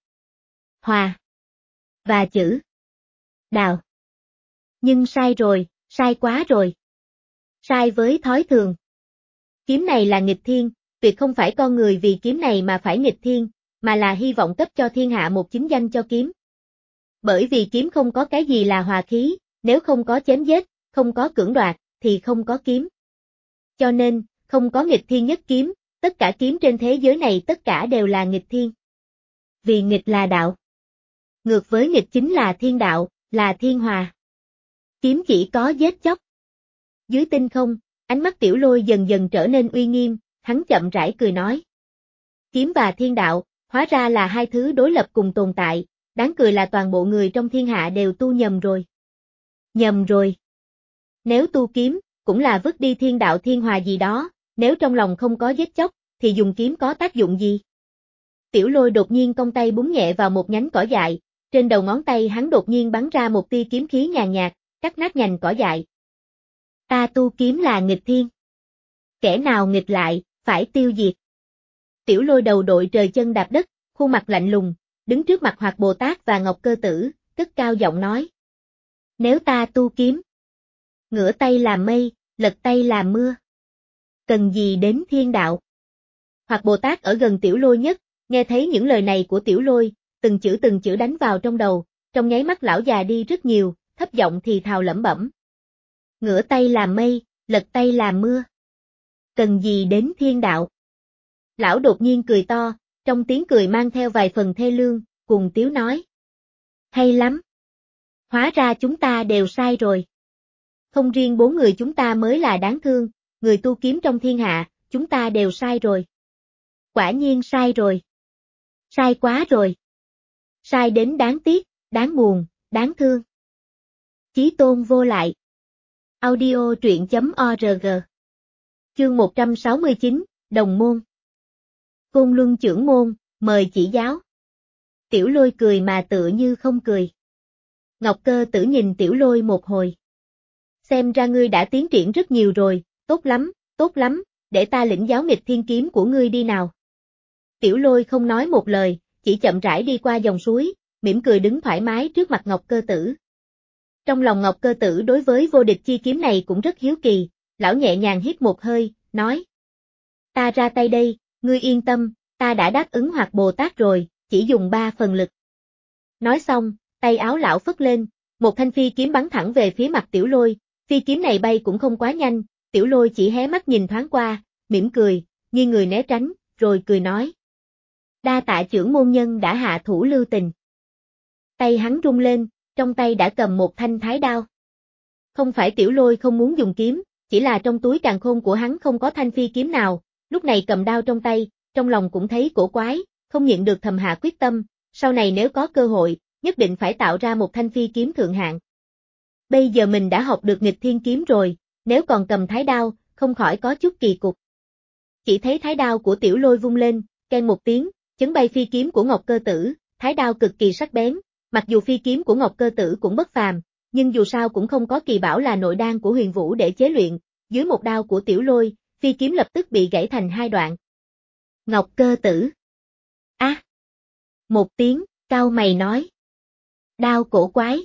hòa và chữ đào. Nhưng sai rồi, sai quá rồi. Sai với thói thường. Kiếm này là nghịch thiên, tuyệt không phải con người vì kiếm này mà phải nghịch thiên, mà là hy vọng cấp cho thiên hạ một chính danh cho kiếm. Bởi vì kiếm không có cái gì là hòa khí, nếu không có chém giết, không có cưỡng đoạt, thì không có kiếm. Cho nên, không có nghịch thiên nhất kiếm, tất cả kiếm trên thế giới này tất cả đều là nghịch thiên. Vì nghịch là đạo. Ngược với nghịch chính là thiên đạo, là thiên hòa. Kiếm chỉ có giết chóc. Dưới tinh không, ánh mắt Tiểu Lôi dần dần trở nên uy nghiêm, hắn chậm rãi cười nói. Kiếm và thiên đạo, hóa ra là hai thứ đối lập cùng tồn tại, đáng cười là toàn bộ người trong thiên hạ đều tu nhầm rồi. Nhầm rồi. Nếu tu kiếm, cũng là vứt đi thiên đạo thiên hòa gì đó, nếu trong lòng không có giết chóc, thì dùng kiếm có tác dụng gì? Tiểu Lôi đột nhiên cong tay búng nhẹ vào một nhánh cỏ dại, trên đầu ngón tay hắn đột nhiên bắn ra một tia kiếm khí nhàn nhạt, cắt nát nhành cỏ dại. Ta tu kiếm là nghịch thiên. Kẻ nào nghịch lại, phải tiêu diệt. Tiểu Lôi đầu đội trời chân đạp đất, khuôn mặt lạnh lùng, đứng trước mặt Hoặc Bồ Tát và Ngọc Cơ Tử, cất cao giọng nói. Nếu ta tu kiếm, ngửa tay làm mây, lật tay làm mưa. Cần gì đến thiên đạo? Hoặc Bồ Tát ở gần Tiểu Lôi nhất, Nghe thấy những lời này của Tiểu Lôi, từng chữ từng chữ đánh vào trong đầu, trong nháy mắt lão già đi rất nhiều, thấp giọng thì thào lẩm bẩm. Ngửa tay làm mây, lật tay làm mưa. Cần gì đến thiên đạo? Lão đột nhiên cười to, trong tiếng cười mang theo vài phần thê lương, cùng tiếu nói. Hay lắm. Hóa ra chúng ta đều sai rồi. Không riêng bốn người chúng ta mới là đáng thương, người tu kiếm trong thiên hạ, chúng ta đều sai rồi. Quả nhiên sai rồi. Sai quá rồi. Sai đến đáng tiếc, đáng buồn, đáng thương. Chí tôn vô lại. Audio truyện chấm org. Chương một trăm sáu mươi chín, Đồng môn. Côn Luân trưởng môn, mời chỉ giáo. Tiểu Lôi cười mà tựa như không cười. Ngọc Cơ Tử nhìn Tiểu Lôi một hồi. Xem ra ngươi đã tiến triển rất nhiều rồi, tốt lắm, tốt lắm, để ta lĩnh giáo nghịch thiên kiếm của ngươi đi nào. Tiểu Lôi không nói một lời, chỉ chậm rãi đi qua dòng suối, mỉm cười đứng thoải mái trước mặt Ngọc Cơ Tử. Trong lòng Ngọc Cơ Tử đối với vô địch chi kiếm này cũng rất hiếu kỳ, lão nhẹ nhàng hít một hơi, nói. Ta ra tay đây, ngươi yên tâm, ta đã đáp ứng Hoạt Bồ Tát rồi, chỉ dùng ba phần lực. Nói xong, tay áo lão phất lên, một thanh phi kiếm bắn thẳng về phía mặt Tiểu Lôi, phi kiếm này bay cũng không quá nhanh, Tiểu Lôi chỉ hé mắt nhìn thoáng qua, mỉm cười, nghiêng người né tránh, rồi cười nói. Đa tạ trưởng môn nhân đã hạ thủ lưu tình. Tay hắn rung lên, trong tay đã cầm một thanh thái đao. Không phải Tiểu Lôi không muốn dùng kiếm, chỉ là trong túi càn khôn của hắn không có thanh phi kiếm nào, lúc này cầm đao trong tay, trong lòng cũng thấy cổ quái, không nhịn được thầm hạ quyết tâm, sau này nếu có cơ hội, nhất định phải tạo ra một thanh phi kiếm thượng hạng. Bây giờ mình đã học được nghịch thiên kiếm rồi, nếu còn cầm thái đao, không khỏi có chút kỳ cục. Chỉ thấy thái đao của Tiểu Lôi vung lên, keng một tiếng, chấn bay phi kiếm của Ngọc Cơ Tử, thái đao cực kỳ sắc bén, mặc dù phi kiếm của Ngọc Cơ Tử cũng bất phàm, nhưng dù sao cũng không có kỳ bảo là nội đan của Huyền Vũ để chế luyện, dưới một đao của Tiểu Lôi, phi kiếm lập tức bị gãy thành hai đoạn. Ngọc Cơ Tử. Á! À. Một tiếng, cau mày nói. Đao cổ quái.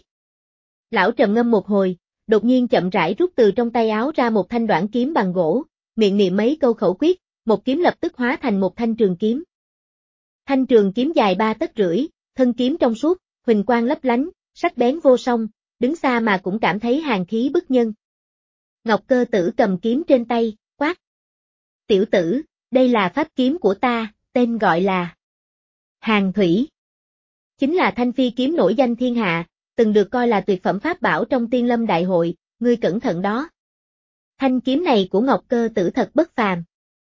Lão trầm ngâm một hồi, đột nhiên chậm rãi rút từ trong tay áo ra một thanh đoạn kiếm bằng gỗ, miệng niệm mấy câu khẩu quyết, một kiếm lập tức hóa thành một thanh trường kiếm. Thanh trường kiếm dài ba tấc rưỡi, thân kiếm trong suốt, huỳnh quang lấp lánh, sắc bén vô song, đứng xa mà cũng cảm thấy hàn khí bức nhân. Ngọc Cơ Tử cầm kiếm trên tay, quát. Tiểu tử, đây là pháp kiếm của ta, tên gọi là Hàn Thủy. Chính là thanh phi kiếm nổi danh thiên hạ, từng được coi là tuyệt phẩm pháp bảo trong Tiên Lâm Đại Hội, ngươi cẩn thận đó. Thanh kiếm này của Ngọc Cơ Tử thật bất phàm.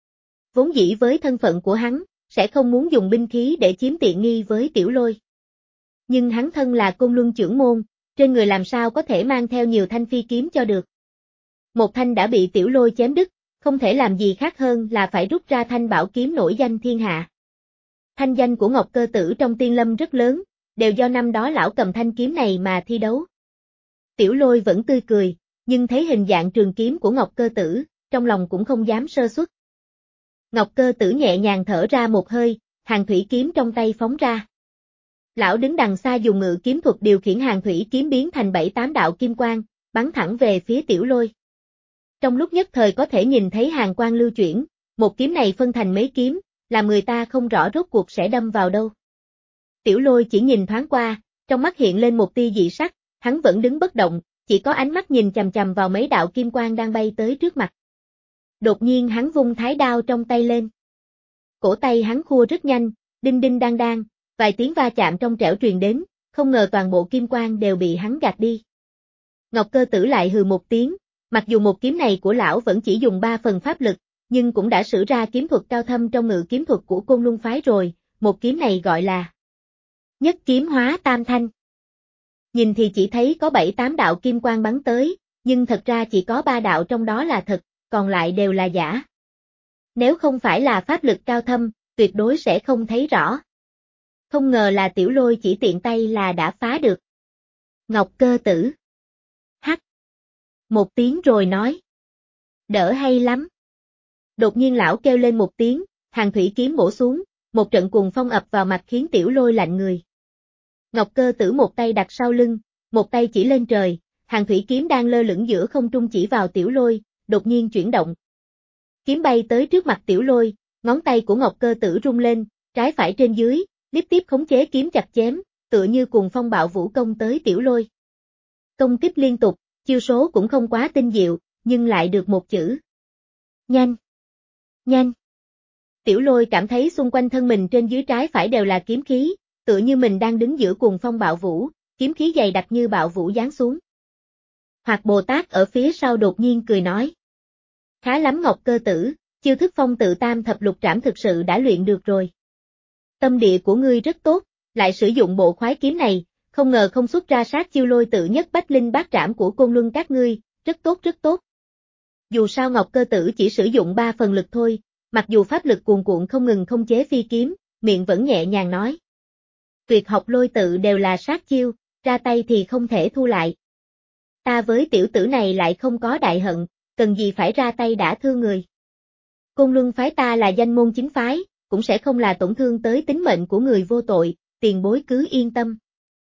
Vốn dĩ với thân phận của hắn, sẽ không muốn dùng binh khí để chiếm tiện nghi với Tiểu Lôi. Nhưng hắn thân là Côn Luân trưởng môn, trên người làm sao có thể mang theo nhiều thanh phi kiếm cho được. Một thanh đã bị Tiểu Lôi chém đứt, không thể làm gì khác hơn là phải rút ra thanh bảo kiếm nổi danh thiên hạ. Thanh danh của Ngọc Cơ Tử trong Tiên Lâm rất lớn, đều do năm đó lão cầm thanh kiếm này mà thi đấu. Tiểu Lôi vẫn tươi cười, nhưng thấy hình dạng trường kiếm của Ngọc Cơ Tử, trong lòng cũng không dám sơ suất. Ngọc Cơ Tử nhẹ nhàng thở ra một hơi, Hàn Thủy kiếm trong tay phóng ra. Lão đứng đằng xa dùng ngự kiếm thuật điều khiển Hàn Thủy kiếm biến thành bảy tám đạo kim quang, bắn thẳng về phía Tiểu Lôi. Trong lúc nhất thời có thể nhìn thấy hàn quang lưu chuyển, một kiếm này phân thành mấy kiếm, làm người ta không rõ rốt cuộc sẽ đâm vào đâu. Tiểu Lôi chỉ nhìn thoáng qua, trong mắt hiện lên một tia dị sắc, hắn vẫn đứng bất động, chỉ có ánh mắt nhìn chằm chằm vào mấy đạo kim quang đang bay tới trước mặt. Đột nhiên hắn vung thái đao trong tay lên. Cổ tay hắn khua rất nhanh, đinh đinh đang đang, vài tiếng va chạm trong trẻo truyền đến, không ngờ toàn bộ kim quang đều bị hắn gạt đi. Ngọc Cơ Tử lại hừ một tiếng, mặc dù một kiếm này của lão vẫn chỉ dùng ba phần pháp lực, nhưng cũng đã sử ra kiếm thuật cao thâm trong ngự kiếm thuật của Côn Luân phái rồi, một kiếm này gọi là Nhất kiếm hóa tam thanh. Nhìn thì chỉ thấy có bảy tám đạo kim quang bắn tới, nhưng thật ra chỉ có ba đạo trong đó là thật, còn lại đều là giả. Nếu không phải là pháp lực cao thâm, tuyệt đối sẽ không thấy rõ. Không ngờ là Tiểu Lôi chỉ tiện tay là đã phá được. Ngọc Cơ Tử. Hắc. Một tiếng rồi nói. Đỡ hay lắm. Đột nhiên lão kêu lên một tiếng, Hàn Thủy kiếm bổ xuống, một trận cuồng phong ập vào mặt khiến Tiểu Lôi lạnh người. Ngọc Cơ Tử một tay đặt sau lưng, một tay chỉ lên trời, Hàn Thủy kiếm đang lơ lửng giữa không trung chỉ vào Tiểu Lôi, đột nhiên chuyển động. Kiếm bay tới trước mặt Tiểu Lôi, ngón tay của Ngọc Cơ Tử rung lên, trái phải trên dưới, tiếp tiếp khống chế kiếm chặt chém, tựa như cùng phong bạo vũ công tới Tiểu Lôi. Công kích liên tục, chiêu số cũng không quá tinh diệu, nhưng lại được một chữ. Nhanh! Nhanh! Tiểu Lôi cảm thấy xung quanh thân mình trên dưới trái phải đều là kiếm khí, tựa như mình đang đứng giữa cuồng phong bạo vũ, kiếm khí dày đặc như bạo vũ giáng xuống. Hoạt Bồ Tát ở phía sau đột nhiên cười nói. Khá lắm Ngọc Cơ Tử, chiêu thức phong tự tam thập lục trảm thực sự đã luyện được rồi. Tâm địa của ngươi rất tốt, lại sử dụng bộ khoái kiếm này, không ngờ không xuất ra sát chiêu lôi tự nhất bách linh bát trảm của Côn Luân các ngươi, rất tốt rất tốt. Dù sao Ngọc Cơ Tử chỉ sử dụng ba phần lực thôi, mặc dù pháp lực cuồn cuộn không ngừng không chế phi kiếm, miệng vẫn nhẹ nhàng nói. Tuyệt học lôi tự đều là sát chiêu, ra tay thì không thể thu lại. Ta với tiểu tử này lại không có đại hận, cần gì phải ra tay đã thương người. Côn Luân phái ta là danh môn chính phái, cũng sẽ không là tổn thương tới tính mệnh của người vô tội, tiền bối cứ yên tâm.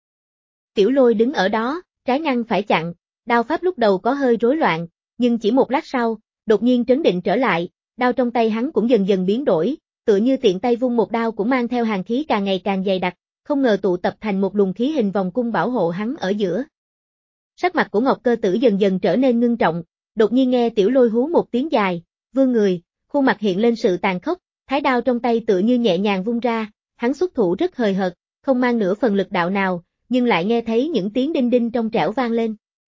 Tiểu Lôi đứng ở đó, trái ngăn phải chặn, đao pháp lúc đầu có hơi rối loạn, nhưng chỉ một lát sau, đột nhiên trấn định trở lại, đao trong tay hắn cũng dần dần biến đổi, tựa như tiện tay vung một đao cũng mang theo hàn khí càng ngày càng dày đặc, không ngờ tụ tập thành một luồng khí hình vòng cung bảo hộ hắn ở giữa. Sắc mặt của Ngọc Cơ Tử dần dần trở nên ngưng trọng, đột nhiên nghe Tiểu Lôi hú một tiếng dài, vươn người, khuôn mặt hiện lên sự tàn khốc, thái đao trong tay tựa như nhẹ nhàng vung ra, hắn xuất thủ rất hời hợt, không mang nửa phần lực đạo nào, nhưng lại nghe thấy những tiếng đinh đinh trong trẻo vang lên.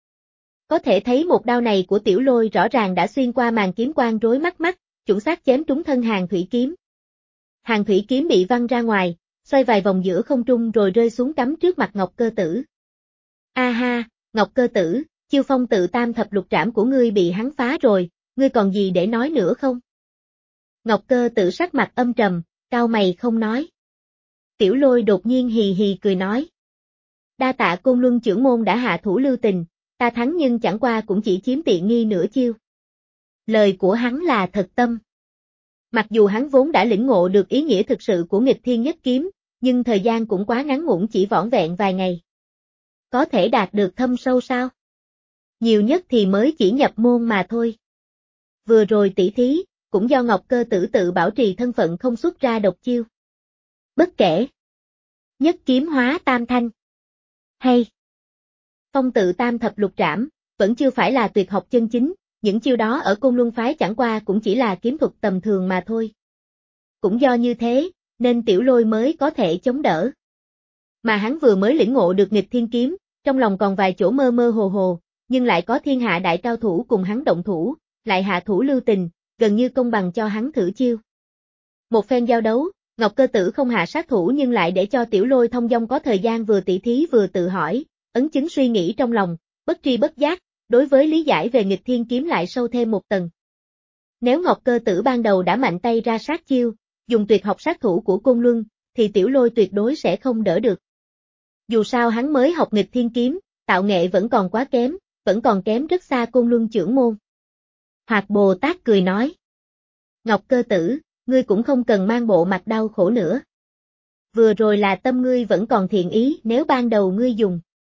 Có thể thấy một đao này của Tiểu Lôi rõ ràng đã xuyên qua màn kiếm quang rối mắt mắt, chuẩn xác chém trúng thân Hàn Thủy kiếm. Hàn Thủy kiếm bị văng ra ngoài, xoay vài vòng giữa không trung rồi rơi xuống cắm trước mặt Ngọc Cơ Tử. A ha, Ngọc Cơ Tử, chiêu phong tự tam thập lục trảm của ngươi bị hắn phá rồi, ngươi còn gì để nói nữa không? Ngọc Cơ Tử sắc mặt âm trầm, cau mày không nói. Tiểu Lôi đột nhiên hì hì cười nói. Đa tạ Côn Luân trưởng môn đã hạ thủ lưu tình, ta thắng nhưng chẳng qua cũng chỉ chiếm tiện nghi nửa chiêu. Lời của hắn là thật tâm. Mặc dù hắn vốn đã lĩnh ngộ được ý nghĩa thực sự của nghịch thiên nhất kiếm, nhưng thời gian cũng quá ngắn ngủn chỉ vỏn vẹn vài ngày. Có thể đạt được thâm sâu sao? Nhiều nhất thì mới chỉ nhập môn mà thôi. Vừa rồi tỷ thí, cũng do Ngọc Cơ Tử tự bảo trì thân phận không xuất ra độc chiêu. Bất kể. Nhất kiếm hóa tam thanh. Hay. Phong tự tam thập lục trảm, vẫn chưa phải là tuyệt học chân chính, những chiêu đó ở Côn Luân phái chẳng qua cũng chỉ là kiếm thuật tầm thường mà thôi. Cũng do như thế, nên Tiểu Lôi mới có thể chống đỡ. Mà hắn vừa mới lĩnh ngộ được nghịch thiên kiếm, trong lòng còn vài chỗ mơ mơ hồ hồ, nhưng lại có thiên hạ đại cao thủ cùng hắn động thủ, lại hạ thủ lưu tình, gần như công bằng cho hắn thử chiêu. Một phen giao đấu, Ngọc Cơ Tử không hạ sát thủ nhưng lại để cho Tiểu Lôi thông dong có thời gian vừa tỉ thí vừa tự hỏi, ấn chứng suy nghĩ trong lòng, bất tri bất giác, đối với lý giải về nghịch thiên kiếm lại sâu thêm một tầng. Nếu Ngọc Cơ Tử ban đầu đã mạnh tay ra sát chiêu, dùng tuyệt học sát thủ của Côn Luân, thì Tiểu Lôi tuyệt đối sẽ không đỡ được. Dù sao hắn mới học nghịch thiên kiếm, tạo nghệ vẫn còn quá kém, vẫn còn kém rất xa Côn Luân trưởng môn. Hoạt Bồ Tát cười nói. Ngọc Cơ Tử, ngươi cũng không cần mang bộ mặt đau khổ nữa. Vừa rồi là tâm ngươi vẫn còn thiện ý nếu ban đầu ngươi dùng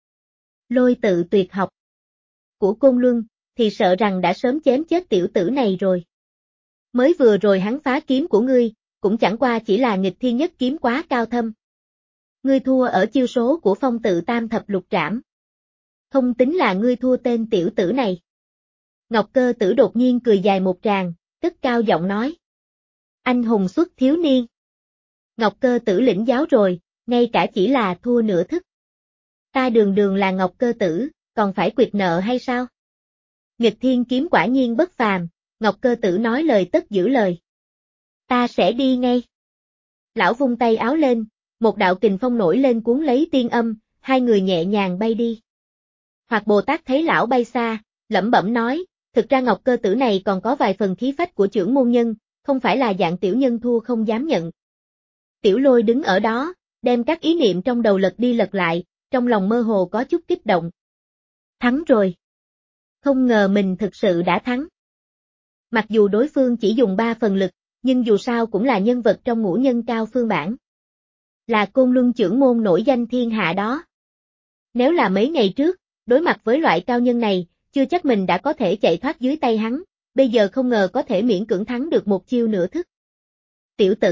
lôi tự tuyệt học của Côn Luân, thì sợ rằng đã sớm chém chết tiểu tử này rồi. Mới vừa rồi hắn phá kiếm của ngươi, cũng chẳng qua chỉ là nghịch thiên nhất kiếm quá cao thâm. Ngươi thua ở chiêu số của phong tự tam thập lục trảm. Không tính là ngươi thua tên tiểu tử này. Ngọc Cơ Tử đột nhiên cười dài một tràng, cất cao giọng nói. Anh hùng xuất thiếu niên. Ngọc Cơ Tử lĩnh giáo rồi, ngay cả chỉ là thua nửa thức. Ta đường đường là Ngọc Cơ Tử, còn phải quyệt nợ hay sao? Nghịch thiên kiếm quả nhiên bất phàm, Ngọc Cơ Tử nói lời tất giữ lời. Ta sẽ đi ngay. Lão vung tay áo lên, một đạo kình phong nổi lên cuốn lấy tiên âm, hai người nhẹ nhàng bay đi. Hoạt Bồ Tát thấy lão bay xa, lẩm bẩm nói, thực ra Ngọc Cơ Tử này còn có vài phần khí phách của trưởng môn nhân, không phải là dạng tiểu nhân thua không dám nhận. Tiểu Lôi đứng ở đó, đem các ý niệm trong đầu lật đi lật lại, trong lòng mơ hồ có chút kích động. Thắng rồi. Không ngờ mình thực sự đã thắng. Mặc dù đối phương chỉ dùng ba phần lực, nhưng dù sao cũng là nhân vật trong ngũ nhân cao phương bản. Là Côn Luân trưởng môn nổi danh thiên hạ đó. Nếu là mấy ngày trước, đối mặt với loại cao nhân này, chưa chắc mình đã có thể chạy thoát dưới tay hắn, bây giờ không ngờ có thể miễn cưỡng thắng được một chiêu nửa thức. Tiểu tử,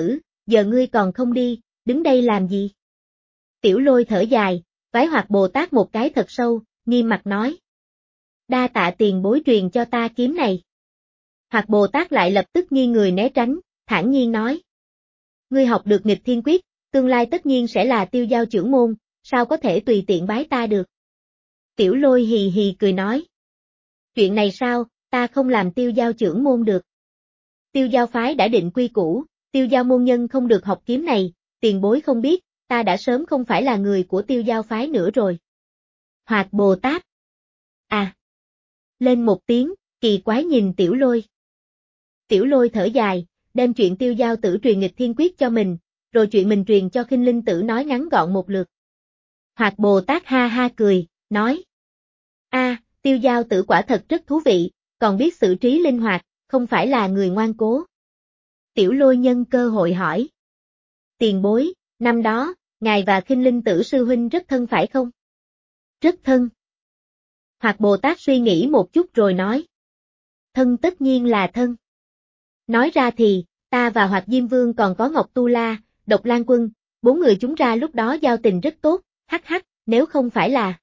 giờ ngươi còn không đi, đứng đây làm gì? Tiểu Lôi thở dài, vái Hoạt Bồ Tát một cái thật sâu, nghiêm mặt nói. Đa tạ tiền bối truyền cho ta kiếm này. Hoạt Bồ Tát lại lập tức nghiêng người né tránh, thản nhiên nói. Ngươi học được nghịch thiên quyết, tương lai tất nhiên sẽ là tiêu giao trưởng môn, sao có thể tùy tiện bái ta được? Tiểu Lôi hì hì cười nói. Chuyện này sao, ta không làm tiêu giao trưởng môn được. Tiêu giao phái đã định quy củ, tiêu giao môn nhân không được học kiếm này, tiền bối không biết, ta đã sớm không phải là người của tiêu giao phái nữa rồi. Hoạt Bồ Tát. À. Lên một tiếng, kỳ quái nhìn Tiểu Lôi. Tiểu Lôi thở dài, đem chuyện tiêu giao tử truyền nghịch thiên quyết cho mình, rồi chuyện mình truyền cho Khinh Linh Tử nói ngắn gọn một lượt. Hoạt Bồ Tát ha ha cười, nói. A, tiêu giao tử quả thật rất thú vị, còn biết xử trí linh hoạt, không phải là người ngoan cố. Tiểu Lôi nhân cơ hội hỏi. Tiền bối, năm đó, ngài và Khinh Linh Tử sư huynh rất thân phải không? Rất thân. Hoạt Bồ Tát suy nghĩ một chút rồi nói. Thân tất nhiên là thân. Nói ra thì, ta và Hoạt Diêm Vương còn có Ngọc Tu La, Độc Lan Quân, bốn người chúng ra lúc đó giao tình rất tốt, hắc hắc, nếu không phải là.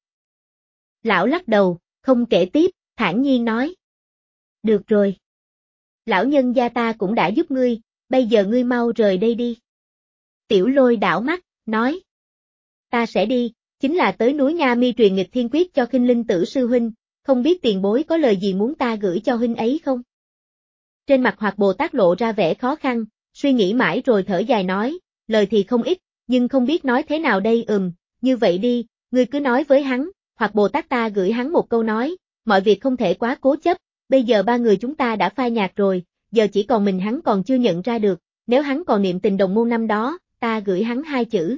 Lão lắc đầu, không kể tiếp, thản nhiên nói. Được rồi. Lão nhân gia ta cũng đã giúp ngươi, bây giờ ngươi mau rời đây đi. Tiểu Lôi đảo mắt, nói. Ta sẽ đi, chính là tới núi Nga Mi truyền nghịch thiên quyết cho Khinh Linh Tử sư huynh, không biết tiền bối có lời gì muốn ta gửi cho huynh ấy không? Trên mặt Hoạt Bồ Tát lộ ra vẻ khó khăn, suy nghĩ mãi rồi thở dài nói, lời thì không ít, nhưng không biết nói thế nào đây ừm, như vậy đi, ngươi cứ nói với hắn, Hoạt Bồ Tát ta gửi hắn một câu nói, mọi việc không thể quá cố chấp, bây giờ ba người chúng ta đã phai nhạt rồi, giờ chỉ còn mình hắn còn chưa nhận ra được, nếu hắn còn niệm tình đồng môn năm đó, ta gửi hắn hai chữ.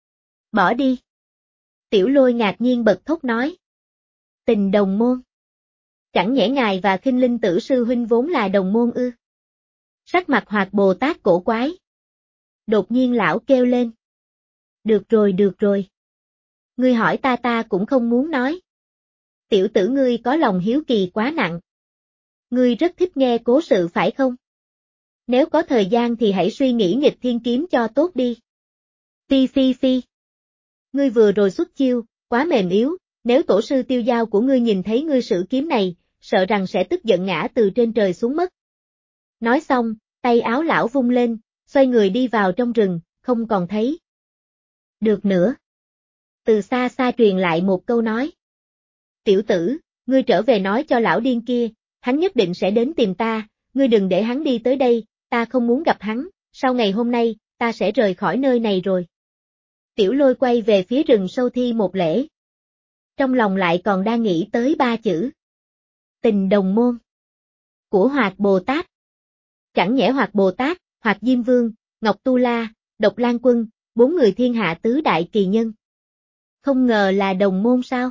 Bỏ đi. Tiểu Lôi ngạc nhiên bật thốt nói. Tình đồng môn. Chẳng nhẽ ngài và Khinh Linh Tử sư huynh vốn là đồng môn ư? Sắc mặt Hoạt Bồ Tát cổ quái. Đột nhiên lão kêu lên. Được rồi được rồi. Ngươi hỏi ta ta cũng không muốn nói. Tiểu tử ngươi có lòng hiếu kỳ quá nặng. Ngươi rất thích nghe cố sự phải không? Nếu có thời gian thì hãy suy nghĩ nghịch thiên kiếm cho tốt đi. Phi phi phi. Ngươi vừa rồi xuất chiêu, quá mềm yếu, nếu tổ sư tiêu giao của ngươi nhìn thấy ngươi sử kiếm này, sợ rằng sẽ tức giận ngã từ trên trời xuống mất. Nói xong, tay áo lão vung lên, xoay người đi vào trong rừng, không còn thấy. Được nữa. Từ xa xa truyền lại một câu nói. Tiểu tử, ngươi trở về nói cho lão điên kia, hắn nhất định sẽ đến tìm ta, ngươi đừng để hắn đi tới đây, ta không muốn gặp hắn, sau ngày hôm nay, ta sẽ rời khỏi nơi này rồi. Tiểu Lôi quay về phía rừng sâu thi một lễ. Trong lòng lại còn đang nghĩ tới ba chữ. Tình đồng môn. Của Hoạt Bồ Tát. Chẳng nhẽ Hoạt Bồ Tát, Hoạt Diêm Vương, Ngọc Tu La, Độc Lan Quân, bốn người thiên hạ tứ đại kỳ nhân. Không ngờ là đồng môn sao?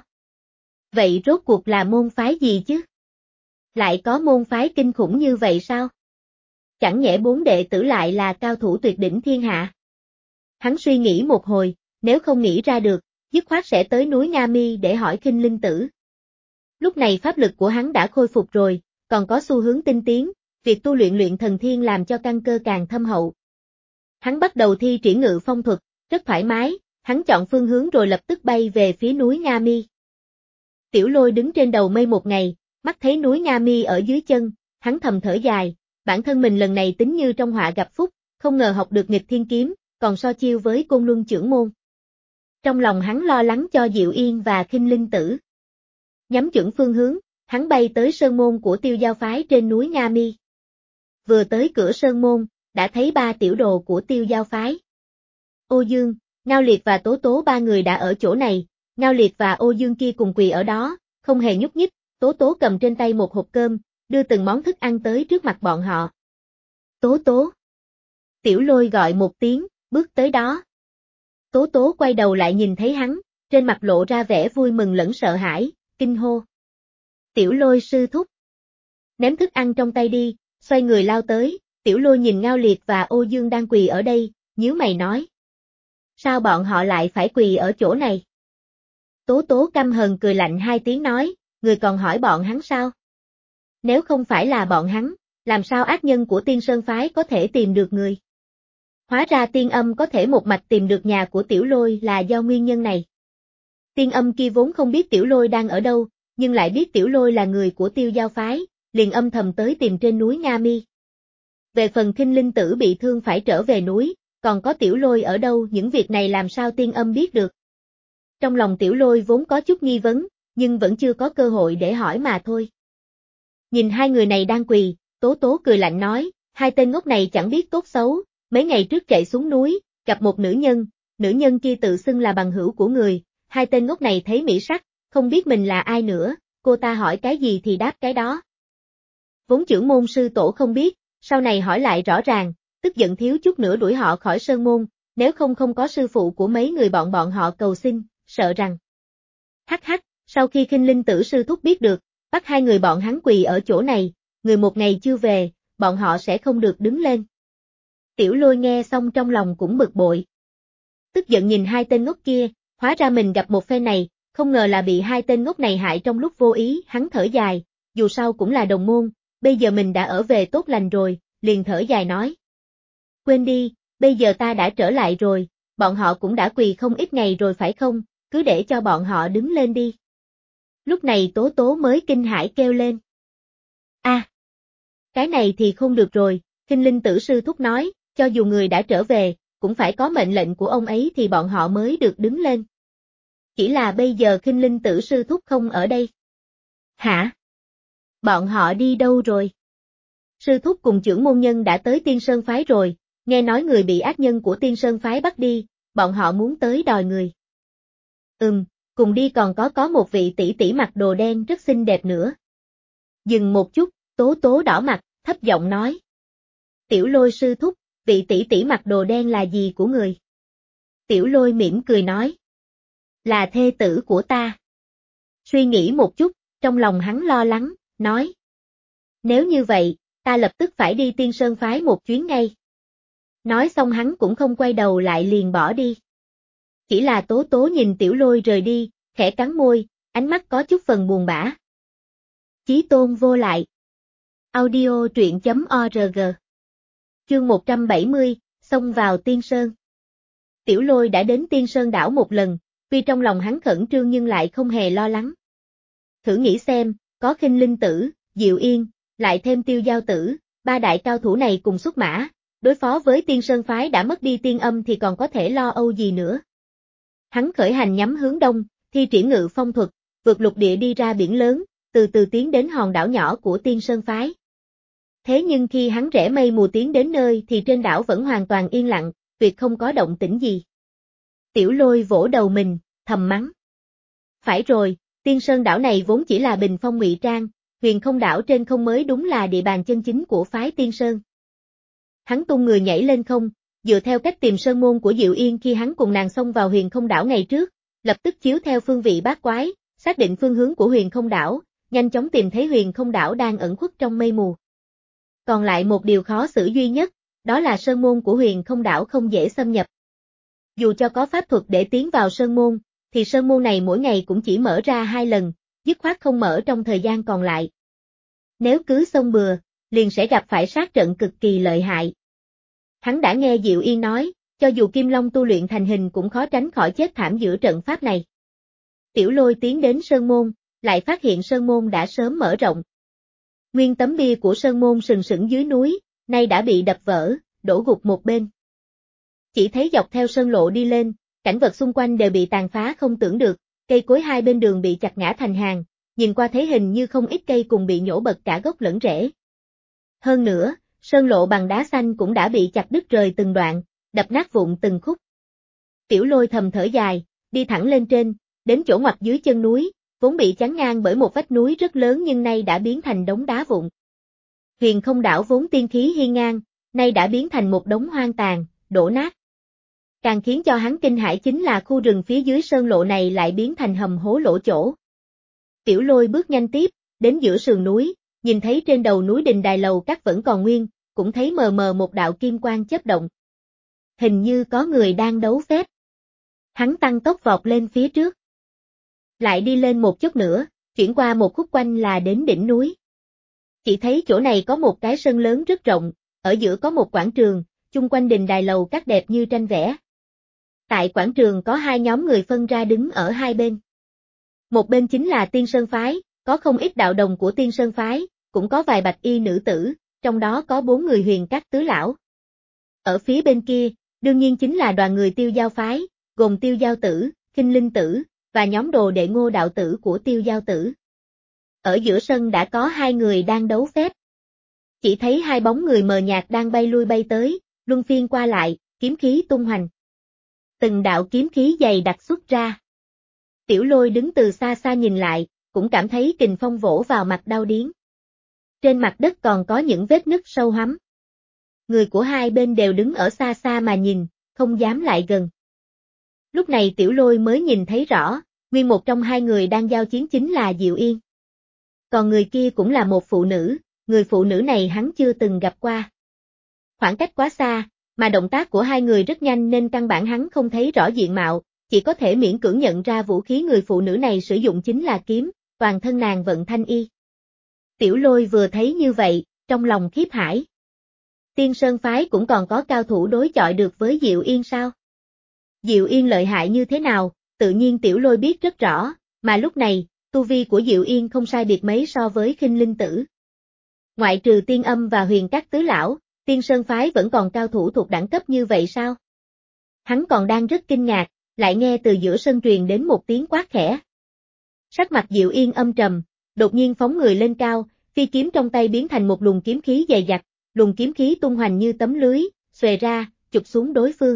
Vậy rốt cuộc là môn phái gì chứ? Lại có môn phái kinh khủng như vậy sao? Chẳng nhẽ bốn đệ tử lại là cao thủ tuyệt đỉnh thiên hạ? Hắn suy nghĩ một hồi, nếu không nghĩ ra được, dứt khoát sẽ tới núi Nga Mi để hỏi Khinh Linh Tử. Lúc này pháp lực của hắn đã khôi phục rồi, còn có xu hướng tinh tiến, việc tu luyện luyện thần thiên làm cho căn cơ càng thâm hậu. Hắn bắt đầu thi triển ngự phong thuật, rất thoải mái, hắn chọn phương hướng rồi lập tức bay về phía núi Nga Mi. Tiểu Lôi đứng trên đầu mây một ngày, mắt thấy núi Nga Mi ở dưới chân, hắn thầm thở dài, bản thân mình lần này tính như trong họa gặp phúc, không ngờ học được nghịch thiên kiếm, còn so chiêu với Côn Luân trưởng môn. Trong lòng hắn lo lắng cho Diệu Yên và Khinh Linh Tử. Nhắm chuẩn phương hướng, hắn bay tới sơn môn của tiêu giao phái trên núi Nga Mi. Vừa tới cửa sơn môn, đã thấy ba tiểu đồ của tiêu giao phái. Ô Dương, Ngao Liệt và Tố Tố ba người đã ở chỗ này, Ngao Liệt và Ô Dương kia cùng quỳ ở đó, không hề nhúc nhích, Tố Tố cầm trên tay một hộp cơm, đưa từng món thức ăn tới trước mặt bọn họ. Tố Tố. Tiểu Lôi gọi một tiếng, bước tới đó. Tố Tố quay đầu lại nhìn thấy hắn, trên mặt lộ ra vẻ vui mừng lẫn sợ hãi, kinh hô. Tiểu Lôi sư thúc. Ném thức ăn trong tay đi, xoay người lao tới, Tiểu Lôi nhìn Ngao Liệt và Ô Dương đang quỳ ở đây, nhíu mày nói. Sao bọn họ lại phải quỳ ở chỗ này? Tố Tố căm hờn cười lạnh hai tiếng nói, người còn hỏi bọn hắn sao? Nếu không phải là bọn hắn, làm sao ác nhân của Tiên Sơn Phái có thể tìm được người? Hóa ra tiên âm có thể một mạch tìm được nhà của Tiểu Lôi là do nguyên nhân này. Tiên âm kia vốn không biết Tiểu Lôi đang ở đâu, nhưng lại biết Tiểu Lôi là người của Tiêu Giao phái, liền âm thầm tới tìm trên núi Nga Mi. Về phần Khinh Linh Tử bị thương phải trở về núi, còn có Tiểu Lôi ở đâu, những việc này làm sao tiên âm biết được. Trong lòng Tiểu Lôi vốn có chút nghi vấn, nhưng vẫn chưa có cơ hội để hỏi mà thôi. Nhìn hai người này đang quỳ, Tố Tố cười lạnh nói, hai tên ngốc này chẳng biết tốt xấu, mấy ngày trước chạy xuống núi, gặp một nữ nhân, nữ nhân kia tự xưng là bằng hữu của người, hai tên ngốc này thấy mỹ sắc, không biết mình là ai nữa, cô ta hỏi cái gì thì đáp cái đó. Vốn trưởng môn sư tổ không biết, sau này hỏi lại rõ ràng, tức giận thiếu chút nữa đuổi họ khỏi sơn môn, nếu không không có sư phụ của mấy người bọn bọn họ cầu xin, sợ rằng. Hắc hắc, sau khi Khinh Linh Tử sư thúc biết được, bắt hai người bọn hắn quỳ ở chỗ này, người một ngày chưa về, bọn họ sẽ không được đứng lên. Tiểu Lôi nghe xong trong lòng cũng bực bội. Tức giận nhìn hai tên ngốc kia, hóa ra mình gặp một phen này, không ngờ là bị hai tên ngốc này hại trong lúc vô ý, hắn thở dài, dù sao cũng là đồng môn, bây giờ mình đã ở về tốt lành rồi, liền thở dài nói. Quên đi, bây giờ ta đã trở lại rồi, bọn họ cũng đã quỳ không ít ngày rồi phải không, cứ để cho bọn họ đứng lên đi. Lúc này Tố Tố mới kinh hãi kêu lên. A, à, cái này thì không được rồi, Khinh Linh Tử sư thúc nói, cho dù người đã trở về, cũng phải có mệnh lệnh của ông ấy thì bọn họ mới được đứng lên. Chỉ là bây giờ Khinh Linh Tử sư thúc không ở đây. Hả? Bọn họ đi đâu rồi? Sư thúc cùng trưởng môn nhân đã tới Tiên Sơn phái rồi, nghe nói người bị ác nhân của Tiên Sơn phái bắt đi, bọn họ muốn tới đòi người. Ừm, cùng đi còn có có một vị tỷ tỷ mặc đồ đen rất xinh đẹp nữa. Dừng một chút, Tố Tố đỏ mặt, thấp giọng nói. Tiểu Lôi sư thúc, vị tỷ tỷ mặc đồ đen là gì của người? Tiểu Lôi mỉm cười nói. Là thê tử của ta. Suy nghĩ một chút, trong lòng hắn lo lắng, nói. Nếu như vậy, ta lập tức phải đi Tiên Sơn phái một chuyến ngay. Nói xong hắn cũng không quay đầu lại liền bỏ đi. Chỉ là Tố Tố nhìn Tiểu Lôi rời đi, khẽ cắn môi, ánh mắt có chút phần buồn bã. Chí tôn vô lại. Audio truyện chấm org. Chương một trăm bảy mươi, xông vào Tiên Sơn. Tiểu Lôi đã đến Tiên Sơn đảo một lần, tuy trong lòng hắn khẩn trương nhưng lại không hề lo lắng. Thử nghĩ xem, có Khinh Linh Tử, Diệu Yên, lại thêm Tiêu Giao Tử, ba đại cao thủ này cùng xuất mã, đối phó với Tiên Sơn phái đã mất đi tiên âm thì còn có thể lo âu gì nữa. Hắn khởi hành nhắm hướng đông, thi triển ngự phong thuật, vượt lục địa đi ra biển lớn, từ từ tiến đến hòn đảo nhỏ của Tiên Sơn phái. Thế nhưng khi hắn rẽ mây mù tiến đến nơi thì trên đảo vẫn hoàn toàn yên lặng, tuyệt không có động tĩnh gì. Tiểu Lôi vỗ đầu mình, thầm mắng. Phải rồi, Tiên Sơn đảo này vốn chỉ là bình phong ngụy trang, huyền không đảo trên không mới đúng là địa bàn chân chính của phái Tiên Sơn. Hắn tung người nhảy lên không, dựa theo cách tìm sơn môn của Diệu Yên khi hắn cùng nàng xông vào huyền không đảo ngày trước, lập tức chiếu theo phương vị bát quái, xác định phương hướng của huyền không đảo, nhanh chóng tìm thấy huyền không đảo đang ẩn khuất trong mây mù. Còn lại một điều khó xử duy nhất, đó là sơn môn của huyền không đảo không dễ xâm nhập. Dù cho có pháp thuật để tiến vào sơn môn, thì sơn môn này mỗi ngày cũng chỉ mở ra hai lần, dứt khoát không mở trong thời gian còn lại. Nếu cứ xông bừa, liền sẽ gặp phải sát trận cực kỳ lợi hại. Hắn đã nghe Diệu Yên nói, cho dù Kim Long tu luyện thành hình cũng khó tránh khỏi chết thảm giữa trận pháp này. Tiểu Lôi tiến đến sơn môn, lại phát hiện sơn môn đã sớm mở rộng. Nguyên tấm bia của sơn môn sừng sững dưới núi, nay đã bị đập vỡ, đổ gục một bên. Chỉ thấy dọc theo sơn lộ đi lên, cảnh vật xung quanh đều bị tàn phá không tưởng được, cây cối hai bên đường bị chặt ngã thành hàng, nhìn qua thấy hình như không ít cây cùng bị nhổ bật cả gốc lẫn rễ. Hơn nữa, sơn lộ bằng đá xanh cũng đã bị chặt đứt rời từng đoạn, đập nát vụn từng khúc. Tiểu Lôi thầm thở dài, đi thẳng lên trên, đến chỗ ngoặt dưới chân núi, vốn bị chắn ngang bởi một vách núi rất lớn nhưng nay đã biến thành đống đá vụn. Huyền không đảo vốn tiên khí hiên ngang, nay đã biến thành một đống hoang tàn, đổ nát. Càng khiến cho hắn kinh hãi chính là khu rừng phía dưới sơn lộ này lại biến thành hầm hố lỗ chỗ. Tiểu Lôi bước nhanh tiếp, đến giữa sườn núi, nhìn thấy trên đầu núi đình đài lầu các vẫn còn nguyên, cũng thấy mờ mờ một đạo kim quang chớp động. Hình như có người đang đấu phép. Hắn tăng tốc vọt lên phía trước. Lại đi lên một chút nữa, chuyển qua một khúc quanh là đến đỉnh núi. Chỉ thấy chỗ này có một cái sân lớn rất rộng, ở giữa có một quảng trường, chung quanh đình đài lầu các đẹp như tranh vẽ. Tại quảng trường có hai nhóm người phân ra đứng ở hai bên. Một bên chính là Tiên Sơn Phái, có không ít đạo đồng của Tiên Sơn Phái, cũng có vài bạch y nữ tử, trong đó có bốn người Huyền Các tứ lão. Ở phía bên kia, đương nhiên chính là đoàn người Tiêu Giao Phái, gồm Tiêu Giao Tử, Khinh Linh Tử, và nhóm đồ đệ Ngô đạo tử của Tiêu Giao Tử. Ở giữa sân đã có hai người đang đấu phép. Chỉ thấy hai bóng người mờ nhạt đang bay lui bay tới, luân phiên qua lại, kiếm khí tung hoành. Từng đạo kiếm khí dày đặc xuất ra. Tiểu Lôi đứng từ xa xa nhìn lại, cũng cảm thấy kình phong vỗ vào mặt đau điếng. Trên mặt đất còn có những vết nứt sâu hắm. Người của hai bên đều đứng ở xa xa mà nhìn, không dám lại gần. Lúc này Tiểu Lôi mới nhìn thấy rõ, nguyên một trong hai người đang giao chiến chính là Diệu Yên. Còn người kia cũng là một phụ nữ, người phụ nữ này hắn chưa từng gặp qua. Khoảng cách quá xa, mà động tác của hai người rất nhanh nên căn bản hắn không thấy rõ diện mạo, chỉ có thể miễn cưỡng nhận ra vũ khí người phụ nữ này sử dụng chính là kiếm, toàn thân nàng vận thanh y. Tiểu Lôi vừa thấy như vậy, trong lòng khiếp hải. Tiên Sơn Phái cũng còn có cao thủ đối chọi được với Diệu Yên sao? Diệu Yên lợi hại như thế nào, tự nhiên Tiểu Lôi biết rất rõ, mà lúc này, tu vi của Diệu Yên không sai biệt mấy so với Khinh Linh Tử. Ngoại trừ Tiên Âm và Huyền Các tứ lão, Tiên Sơn Phái vẫn còn cao thủ thuộc đẳng cấp như vậy sao? Hắn còn đang rất kinh ngạc, lại nghe từ giữa sân truyền đến một tiếng quát khẽ. Sắc mặt Diệu Yên âm trầm, đột nhiên phóng người lên cao, phi kiếm trong tay biến thành một luồng kiếm khí dày đặc, luồng kiếm khí tung hoành như tấm lưới, xòe ra, chụp xuống đối phương.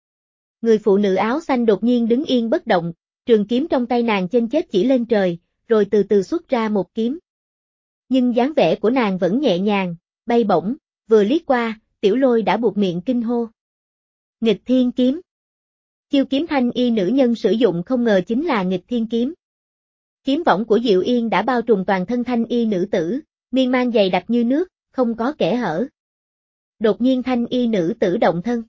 Người phụ nữ áo xanh đột nhiên đứng yên bất động, trường kiếm trong tay nàng chênh chết chỉ lên trời, rồi từ từ xuất ra một kiếm. Nhưng dáng vẻ của nàng vẫn nhẹ nhàng, bay bổng, vừa liếc qua, Tiểu Lôi đã buột miệng kinh hô. Nghịch Thiên Kiếm. Chiêu kiếm thanh y nữ nhân sử dụng không ngờ chính là Nghịch Thiên Kiếm. Kiếm võng của Diệu Yên đã bao trùm toàn thân thanh y nữ tử, miên man dày đặc như nước, không có kẽ hở. Đột nhiên thanh y nữ tử động thân.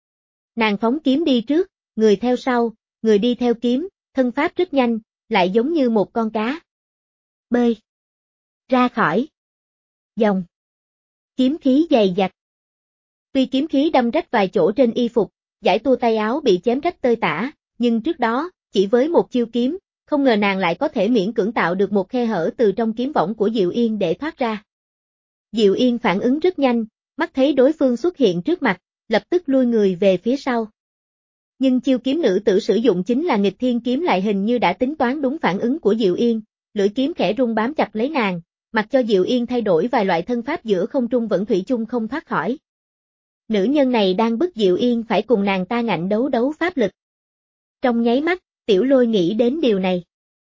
Nàng phóng kiếm đi trước, người theo sau, người đi theo kiếm, thân pháp rất nhanh, lại giống như một con cá. Bơi. Ra khỏi. Dòng. Kiếm khí dày dặt. Tuy kiếm khí đâm rách vài chỗ trên y phục, giải tua tay áo bị chém rách tơi tả, nhưng trước đó, chỉ với một chiêu kiếm, không ngờ nàng lại có thể miễn cưỡng tạo được một khe hở từ trong kiếm võng của Diệu Yên để thoát ra. Diệu Yên phản ứng rất nhanh, mắt thấy đối phương xuất hiện trước mặt, lập tức lui người về phía sau. Nhưng chiêu kiếm nữ tử sử dụng chính là Nghịch Thiên Kiếm lại hình như đã tính toán đúng phản ứng của Diệu Yên, lưỡi kiếm khẽ rung bám chặt lấy nàng, mặc cho Diệu Yên thay đổi vài loại thân pháp giữa không trung vẫn thủy chung không thoát khỏi. Nữ nhân này đang bức Diệu Yên phải cùng nàng ta ngạnh đấu đấu pháp lực. Trong nháy mắt, Tiểu Lôi nghĩ đến điều này.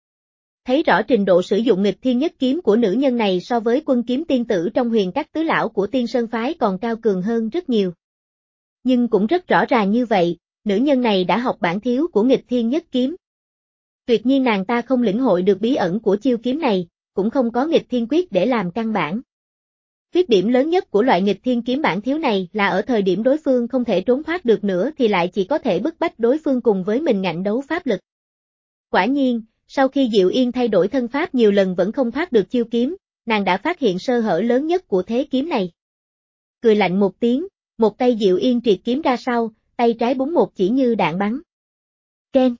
Thấy rõ trình độ sử dụng Nghịch Thiên Nhất Kiếm của nữ nhân này so với Quân Kiếm Tiên Tử trong Huyền Các tứ lão của Tiên Sơn Phái còn cao cường hơn rất nhiều. Nhưng cũng rất rõ ràng như vậy, nữ nhân này đã học bản thiếu của Nghịch Thiên Nhất Kiếm. Tuyệt nhiên nàng ta không lĩnh hội được bí ẩn của chiêu kiếm này, cũng không có Nghịch Thiên Quyết để làm căn bản. Khuyết điểm lớn nhất của loại Nghịch Thiên Kiếm bản thiếu này là ở thời điểm đối phương không thể trốn thoát được nữa thì lại chỉ có thể bức bách đối phương cùng với mình ngạnh đấu pháp lực. Quả nhiên, sau khi Diệu Yên thay đổi thân pháp nhiều lần vẫn không thoát được chiêu kiếm, nàng đã phát hiện sơ hở lớn nhất của thế kiếm này. Cười lạnh một tiếng, một tay Diệu Yên triệt kiếm ra sau, tay trái búng một chỉ như đạn bắn. Keng.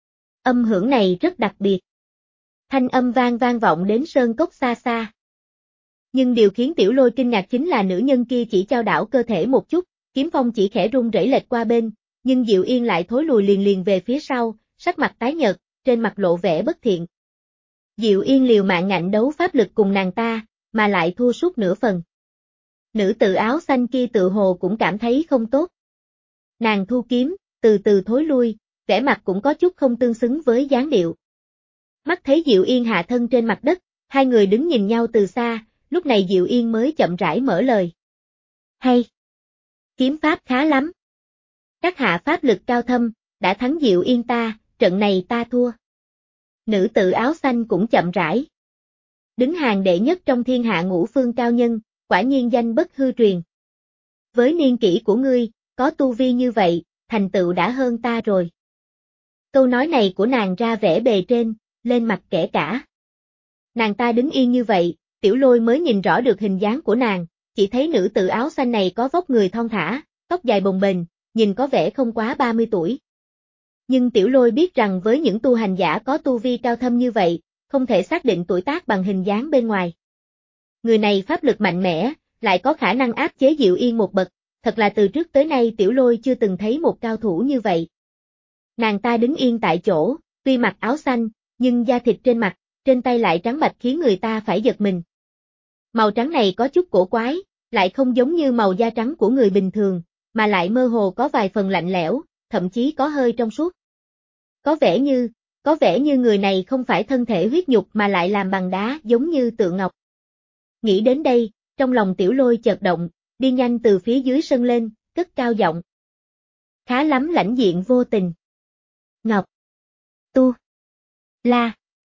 Âm hưởng này rất đặc biệt. Thanh âm vang vang vọng đến sơn cốc xa xa. Nhưng điều khiến Tiểu Lôi kinh ngạc chính là nữ nhân kia chỉ chao đảo cơ thể một chút, kiếm phong chỉ khẽ rung rẩy lệch qua bên, nhưng Diệu Yên lại thối lùi liền liền về phía sau, sắc mặt tái nhợt, trên mặt lộ vẻ bất thiện. Diệu Yên liều mạng ngạnh đấu pháp lực cùng nàng ta, mà lại thua suốt nửa phần. Nữ tử áo xanh kia tự hồ cũng cảm thấy không tốt. Nàng thu kiếm, từ từ thối lui, vẻ mặt cũng có chút không tương xứng với dáng điệu. Mắt thấy Diệu Yên hạ thân trên mặt đất, hai người đứng nhìn nhau từ xa, lúc này Diệu Yên mới chậm rãi mở lời. Hay! Kiếm pháp khá lắm. Các hạ pháp lực cao thâm, đã thắng Diệu Yên ta, trận này ta thua. Nữ tử áo xanh cũng chậm rãi. Đứng hàng đệ nhất trong thiên hạ ngũ phương cao nhân, quả nhiên danh bất hư truyền. Với niên kỷ của ngươi, có tu vi như vậy, thành tựu đã hơn ta rồi. Câu nói này của nàng ra vẻ bề trên, lên mặt kẻ cả. Nàng ta đứng yên như vậy, Tiểu Lôi mới nhìn rõ được hình dáng của nàng, chỉ thấy nữ tử áo xanh này có vóc người thon thả, tóc dài bồng bềnh, nhìn có vẻ không quá ba mươi tuổi. Nhưng Tiểu Lôi biết rằng với những tu hành giả có tu vi cao thâm như vậy, không thể xác định tuổi tác bằng hình dáng bên ngoài. Người này pháp lực mạnh mẽ, lại có khả năng áp chế Diệu Yên một bậc, thật là từ trước tới nay Tiểu Lôi chưa từng thấy một cao thủ như vậy. Nàng ta đứng yên tại chỗ, tuy mặc áo xanh, nhưng da thịt trên mặt, trên tay lại trắng bạch khiến người ta phải giật mình. Màu trắng này có chút cổ quái, lại không giống như màu da trắng của người bình thường, mà lại mơ hồ có vài phần lạnh lẽo, thậm chí có hơi trong suốt. Có vẻ như, có vẻ như người này không phải thân thể huyết nhục mà lại làm bằng đá giống như tượng ngọc. Nghĩ đến đây, trong lòng Tiểu Lôi chợt động, đi nhanh từ phía dưới sân lên, cất cao giọng. Khá lắm lãnh diện vô tình. Ngọc. Tu. La.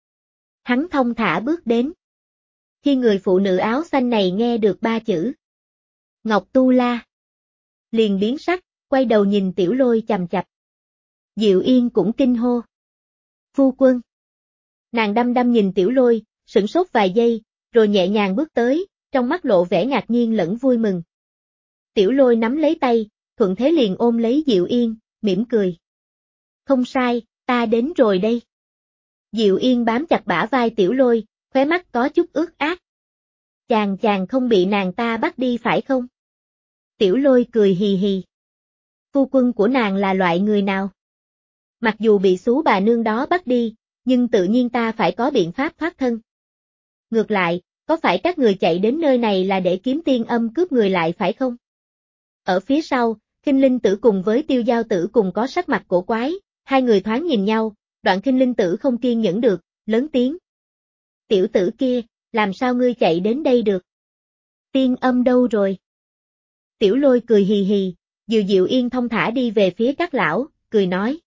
Hắn thông thả bước đến. Khi người phụ nữ áo xanh này nghe được ba chữ Ngọc Tu La, liền biến sắc, quay đầu nhìn Tiểu Lôi chằm chằm. Diệu Yên cũng kinh hô. Phu quân. Nàng đăm đăm nhìn Tiểu Lôi, sửng sốt vài giây, rồi nhẹ nhàng bước tới, trong mắt lộ vẻ ngạc nhiên lẫn vui mừng. Tiểu Lôi nắm lấy tay, thuận thế liền ôm lấy Diệu Yên, mỉm cười. Không sai, ta đến rồi đây. Diệu Yên bám chặt bả vai Tiểu Lôi, khóe mắt có chút ướt át. Chàng chàng không bị nàng ta bắt đi phải không? Tiểu Lôi cười hì hì. Phu quân của nàng là loại người nào? Mặc dù bị xú bà nương đó bắt đi, nhưng tự nhiên ta phải có biện pháp thoát thân. Ngược lại, có phải các người chạy đến nơi này là để kiếm tiên âm cướp người lại phải không? Ở phía sau, Khinh Linh Tử cùng với Tiêu Giao Tử cùng có sắc mặt cổ quái, hai người thoáng nhìn nhau, đoạn Khinh Linh Tử không kiên nhẫn được, lớn tiếng. Tiểu tử kia, làm sao ngươi chạy đến đây được? Tiên âm đâu rồi? Tiểu Lôi cười hì hì, dìu Diệu Yên thông thả đi về phía các lão, cười nói.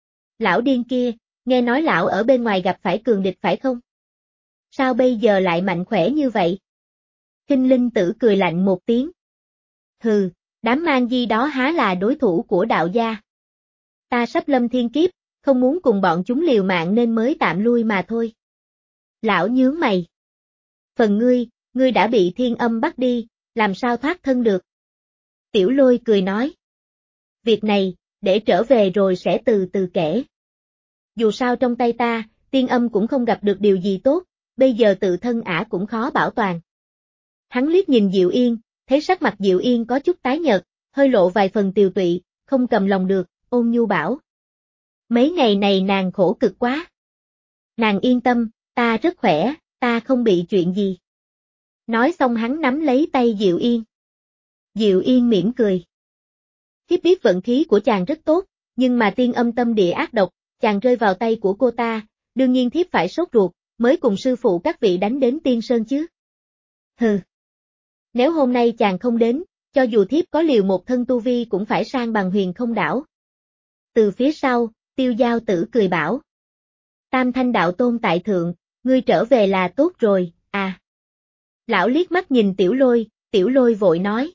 Lão điên kia, nghe nói lão ở bên ngoài gặp phải cường địch phải không? Sao bây giờ lại mạnh khỏe như vậy? Khinh Linh Tử cười lạnh một tiếng. Hừ, đám mang di đó há là đối thủ của đạo gia. Ta sắp lâm thiên kiếp, không muốn cùng bọn chúng liều mạng nên mới tạm lui mà thôi. Lão nhướng mày. Phần ngươi, ngươi đã bị thiên âm bắt đi, làm sao thoát thân được? Tiểu Lôi cười nói. Việc này, để trở về rồi sẽ từ từ kể. Dù sao trong tay ta, tiên âm cũng không gặp được điều gì tốt, bây giờ tự thân ả cũng khó bảo toàn. Hắn liếc nhìn Diệu Yên, thấy sắc mặt Diệu Yên có chút tái nhợt, hơi lộ vài phần tiều tụy, không cầm lòng được, ôn nhu bảo. Mấy ngày này nàng khổ cực quá. Nàng yên tâm, ta rất khỏe, ta không bị chuyện gì. Nói xong hắn nắm lấy tay Diệu Yên. Diệu Yên mỉm cười. Thiếp biết vận khí của chàng rất tốt, nhưng mà tiên âm tâm địa ác độc, chàng rơi vào tay của cô ta, đương nhiên thiếp phải sốt ruột, mới cùng sư phụ các vị đánh đến Tiên Sơn chứ. Hừ. Nếu hôm nay chàng không đến, cho dù thiếp có liều một thân tu vi cũng phải sang bằng Huyền Không Đảo. Từ phía sau, Tiêu Giao Tử cười bảo. Tam Thanh đạo tôn tại thượng, ngươi trở về là tốt rồi, à. Lão liếc mắt nhìn Tiểu Lôi, Tiểu Lôi vội nói.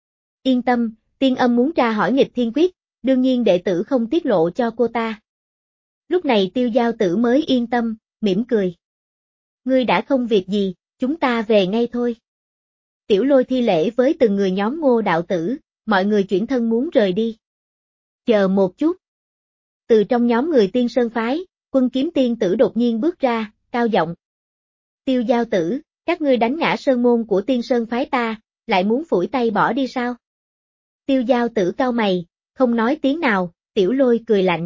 Yên tâm, tiên âm muốn tra hỏi nghịch thiên quyết, đương nhiên đệ tử không tiết lộ cho cô ta. Lúc này Tiêu Giao Tử mới yên tâm, mỉm cười. Ngươi đã không việc gì, chúng ta về ngay thôi. Tiểu Lôi thi lễ với từng người nhóm Ngô đạo tử, mọi người chuyển thân muốn rời đi. Chờ một chút. Từ trong nhóm người Tiên Sơn phái, Quân Kiếm Tiên Tử đột nhiên bước ra, cao giọng. Tiêu Giao Tử, các ngươi đánh ngã sơn môn của Tiên Sơn phái ta, lại muốn phủi tay bỏ đi sao? Tiêu Giao Tử cau mày, không nói tiếng nào, Tiểu Lôi cười lạnh.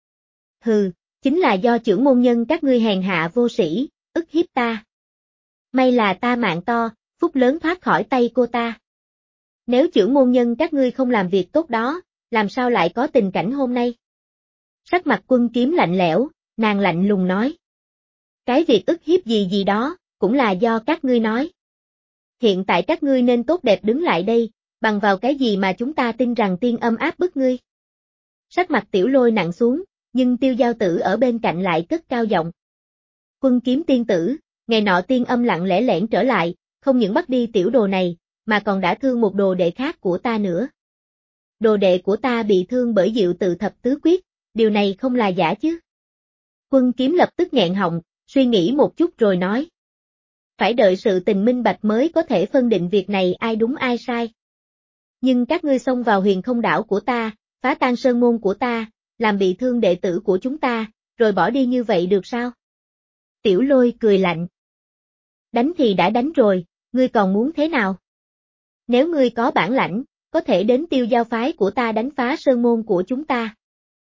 Hừ, chính là do trưởng môn nhân các ngươi hèn hạ vô sĩ, ức hiếp ta. May là ta mạng to, phúc lớn thoát khỏi tay cô ta. Nếu trưởng môn nhân các ngươi không làm việc tốt đó, làm sao lại có tình cảnh hôm nay? Sắc mặt Quân Kiếm lạnh lẽo, nàng lạnh lùng nói. Cái việc ức hiếp gì gì đó, cũng là do các ngươi nói. Hiện tại các ngươi nên tốt đẹp đứng lại đây, bằng vào cái gì mà chúng ta tin rằng tiên âm áp bức ngươi. Sắc mặt Tiểu Lôi nặng xuống, nhưng Tiêu Giao Tử ở bên cạnh lại cất cao giọng. Quân Kiếm tiên tử, ngày nọ tiên âm lặng lẽ lẻn trở lại, không những bắt đi tiểu đồ này, mà còn đã thương một đồ đệ khác của ta nữa. Đồ đệ của ta bị thương bởi Diệu Tự Thập Tứ Quyết, điều này không là giả chứ? Quân Kiếm lập tức nghẹn họng, suy nghĩ một chút rồi nói. Phải đợi sự tình minh bạch mới có thể phân định việc này ai đúng ai sai. Nhưng các ngươi xông vào huyền không đảo của ta, phá tan sơn môn của ta, làm bị thương đệ tử của chúng ta, rồi bỏ đi như vậy được sao? Tiểu Lôi cười lạnh. Đánh thì đã đánh rồi, ngươi còn muốn thế nào? Nếu ngươi có bản lãnh, có thể đến Tiêu Giao phái của ta đánh phá sơn môn của chúng ta.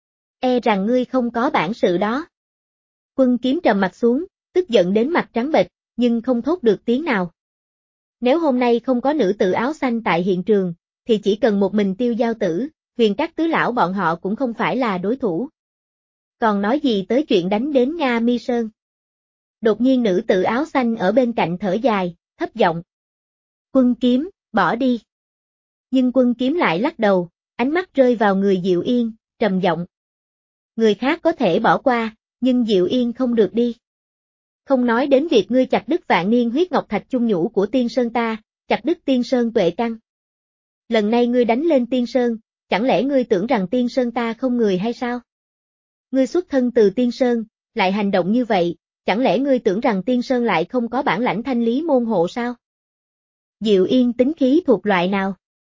E rằng ngươi không có bản sự đó. Quân Kiếm trầm mặt xuống, tức giận đến mặt trắng bệch, nhưng không thốt được tiếng nào. Nếu hôm nay không có nữ tử áo xanh tại hiện trường, thì chỉ cần một mình Tiêu Giao tử, Huyền Các tứ lão bọn họ cũng không phải là đối thủ. Còn nói gì tới chuyện đánh đến Nga Mi Sơn. Đột nhiên nữ tử áo xanh ở bên cạnh thở dài, thấp giọng. Quân Kiếm, bỏ đi. Nhưng Quân Kiếm lại lắc đầu, ánh mắt rơi vào người Diệu Yên, trầm giọng. Người khác có thể bỏ qua, nhưng Diệu Yên không được đi. Không nói đến việc ngươi chặt đứt vạn niên huyết ngọc thạch chung nhũ của Tiên Sơn ta, chặt đứt Tiên Sơn tuệ căn. Lần này ngươi đánh lên Tiên Sơn, chẳng lẽ ngươi tưởng rằng Tiên Sơn ta không người hay sao? Ngươi xuất thân từ Tiên Sơn, lại hành động như vậy, chẳng lẽ ngươi tưởng rằng Tiên Sơn lại không có bản lãnh thanh lý môn hộ sao? Diệu Yên tính khí thuộc loại nào?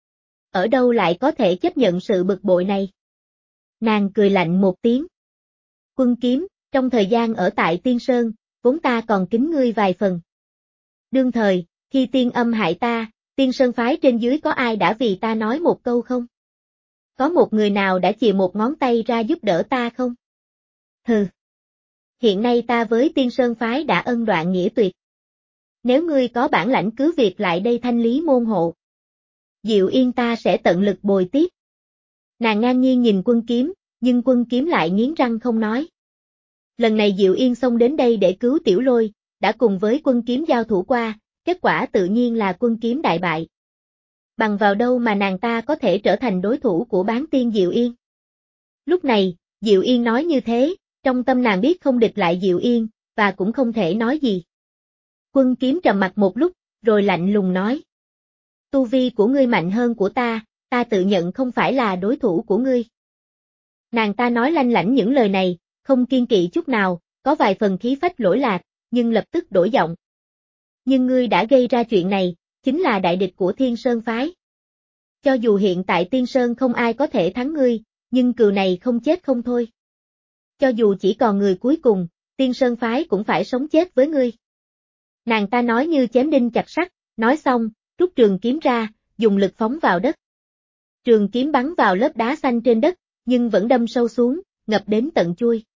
Ở đâu lại có thể chấp nhận sự bực bội này? Nàng cười lạnh một tiếng. Quân Kiếm, trong thời gian ở tại Tiên Sơn, vốn ta còn kính ngươi vài phần. Đương thời, khi tiên âm hại ta, Tiên Sơn phái trên dưới có ai đã vì ta nói một câu không? Có một người nào đã chìa một ngón tay ra giúp đỡ ta không? Hừ. Hiện nay ta với Tiên Sơn phái đã ân đoạn nghĩa tuyệt. Nếu ngươi có bản lãnh cứ việc lại đây thanh lý môn hộ. Diệu Yên ta sẽ tận lực bồi tiếp. Nàng ngang nhiên nhìn Quân Kiếm, nhưng Quân Kiếm lại nghiến răng không nói. Lần này Diệu Yên xông đến đây để cứu Tiểu Lôi, đã cùng với Quân Kiếm giao thủ qua, kết quả tự nhiên là Quân Kiếm đại bại. Bằng vào đâu mà nàng ta có thể trở thành đối thủ của bán tiên Diệu Yên? Lúc này, Diệu Yên nói như thế, trong tâm nàng biết không địch lại Diệu Yên, và cũng không thể nói gì. Quân Kiếm trầm mặt một lúc, rồi lạnh lùng nói. Tu vi của ngươi mạnh hơn của ta, ta tự nhận không phải là đối thủ của ngươi. Nàng ta nói lanh lảnh những lời này, không kiên kỵ chút nào, có vài phần khí phách lỗi lạc, nhưng lập tức đổi giọng. Nhưng ngươi đã gây ra chuyện này, chính là đại địch của Thiên Sơn phái. Cho dù hiện tại Tiên Sơn không ai có thể thắng ngươi, nhưng cừu này không chết không thôi. Cho dù chỉ còn người cuối cùng, Tiên Sơn phái cũng phải sống chết với ngươi. Nàng ta nói như chém đinh chặt sắt, nói xong, rút trường kiếm ra, dùng lực phóng vào đất. Trường kiếm bắn vào lớp đá xanh trên đất, nhưng vẫn đâm sâu xuống, ngập đến tận chuôi.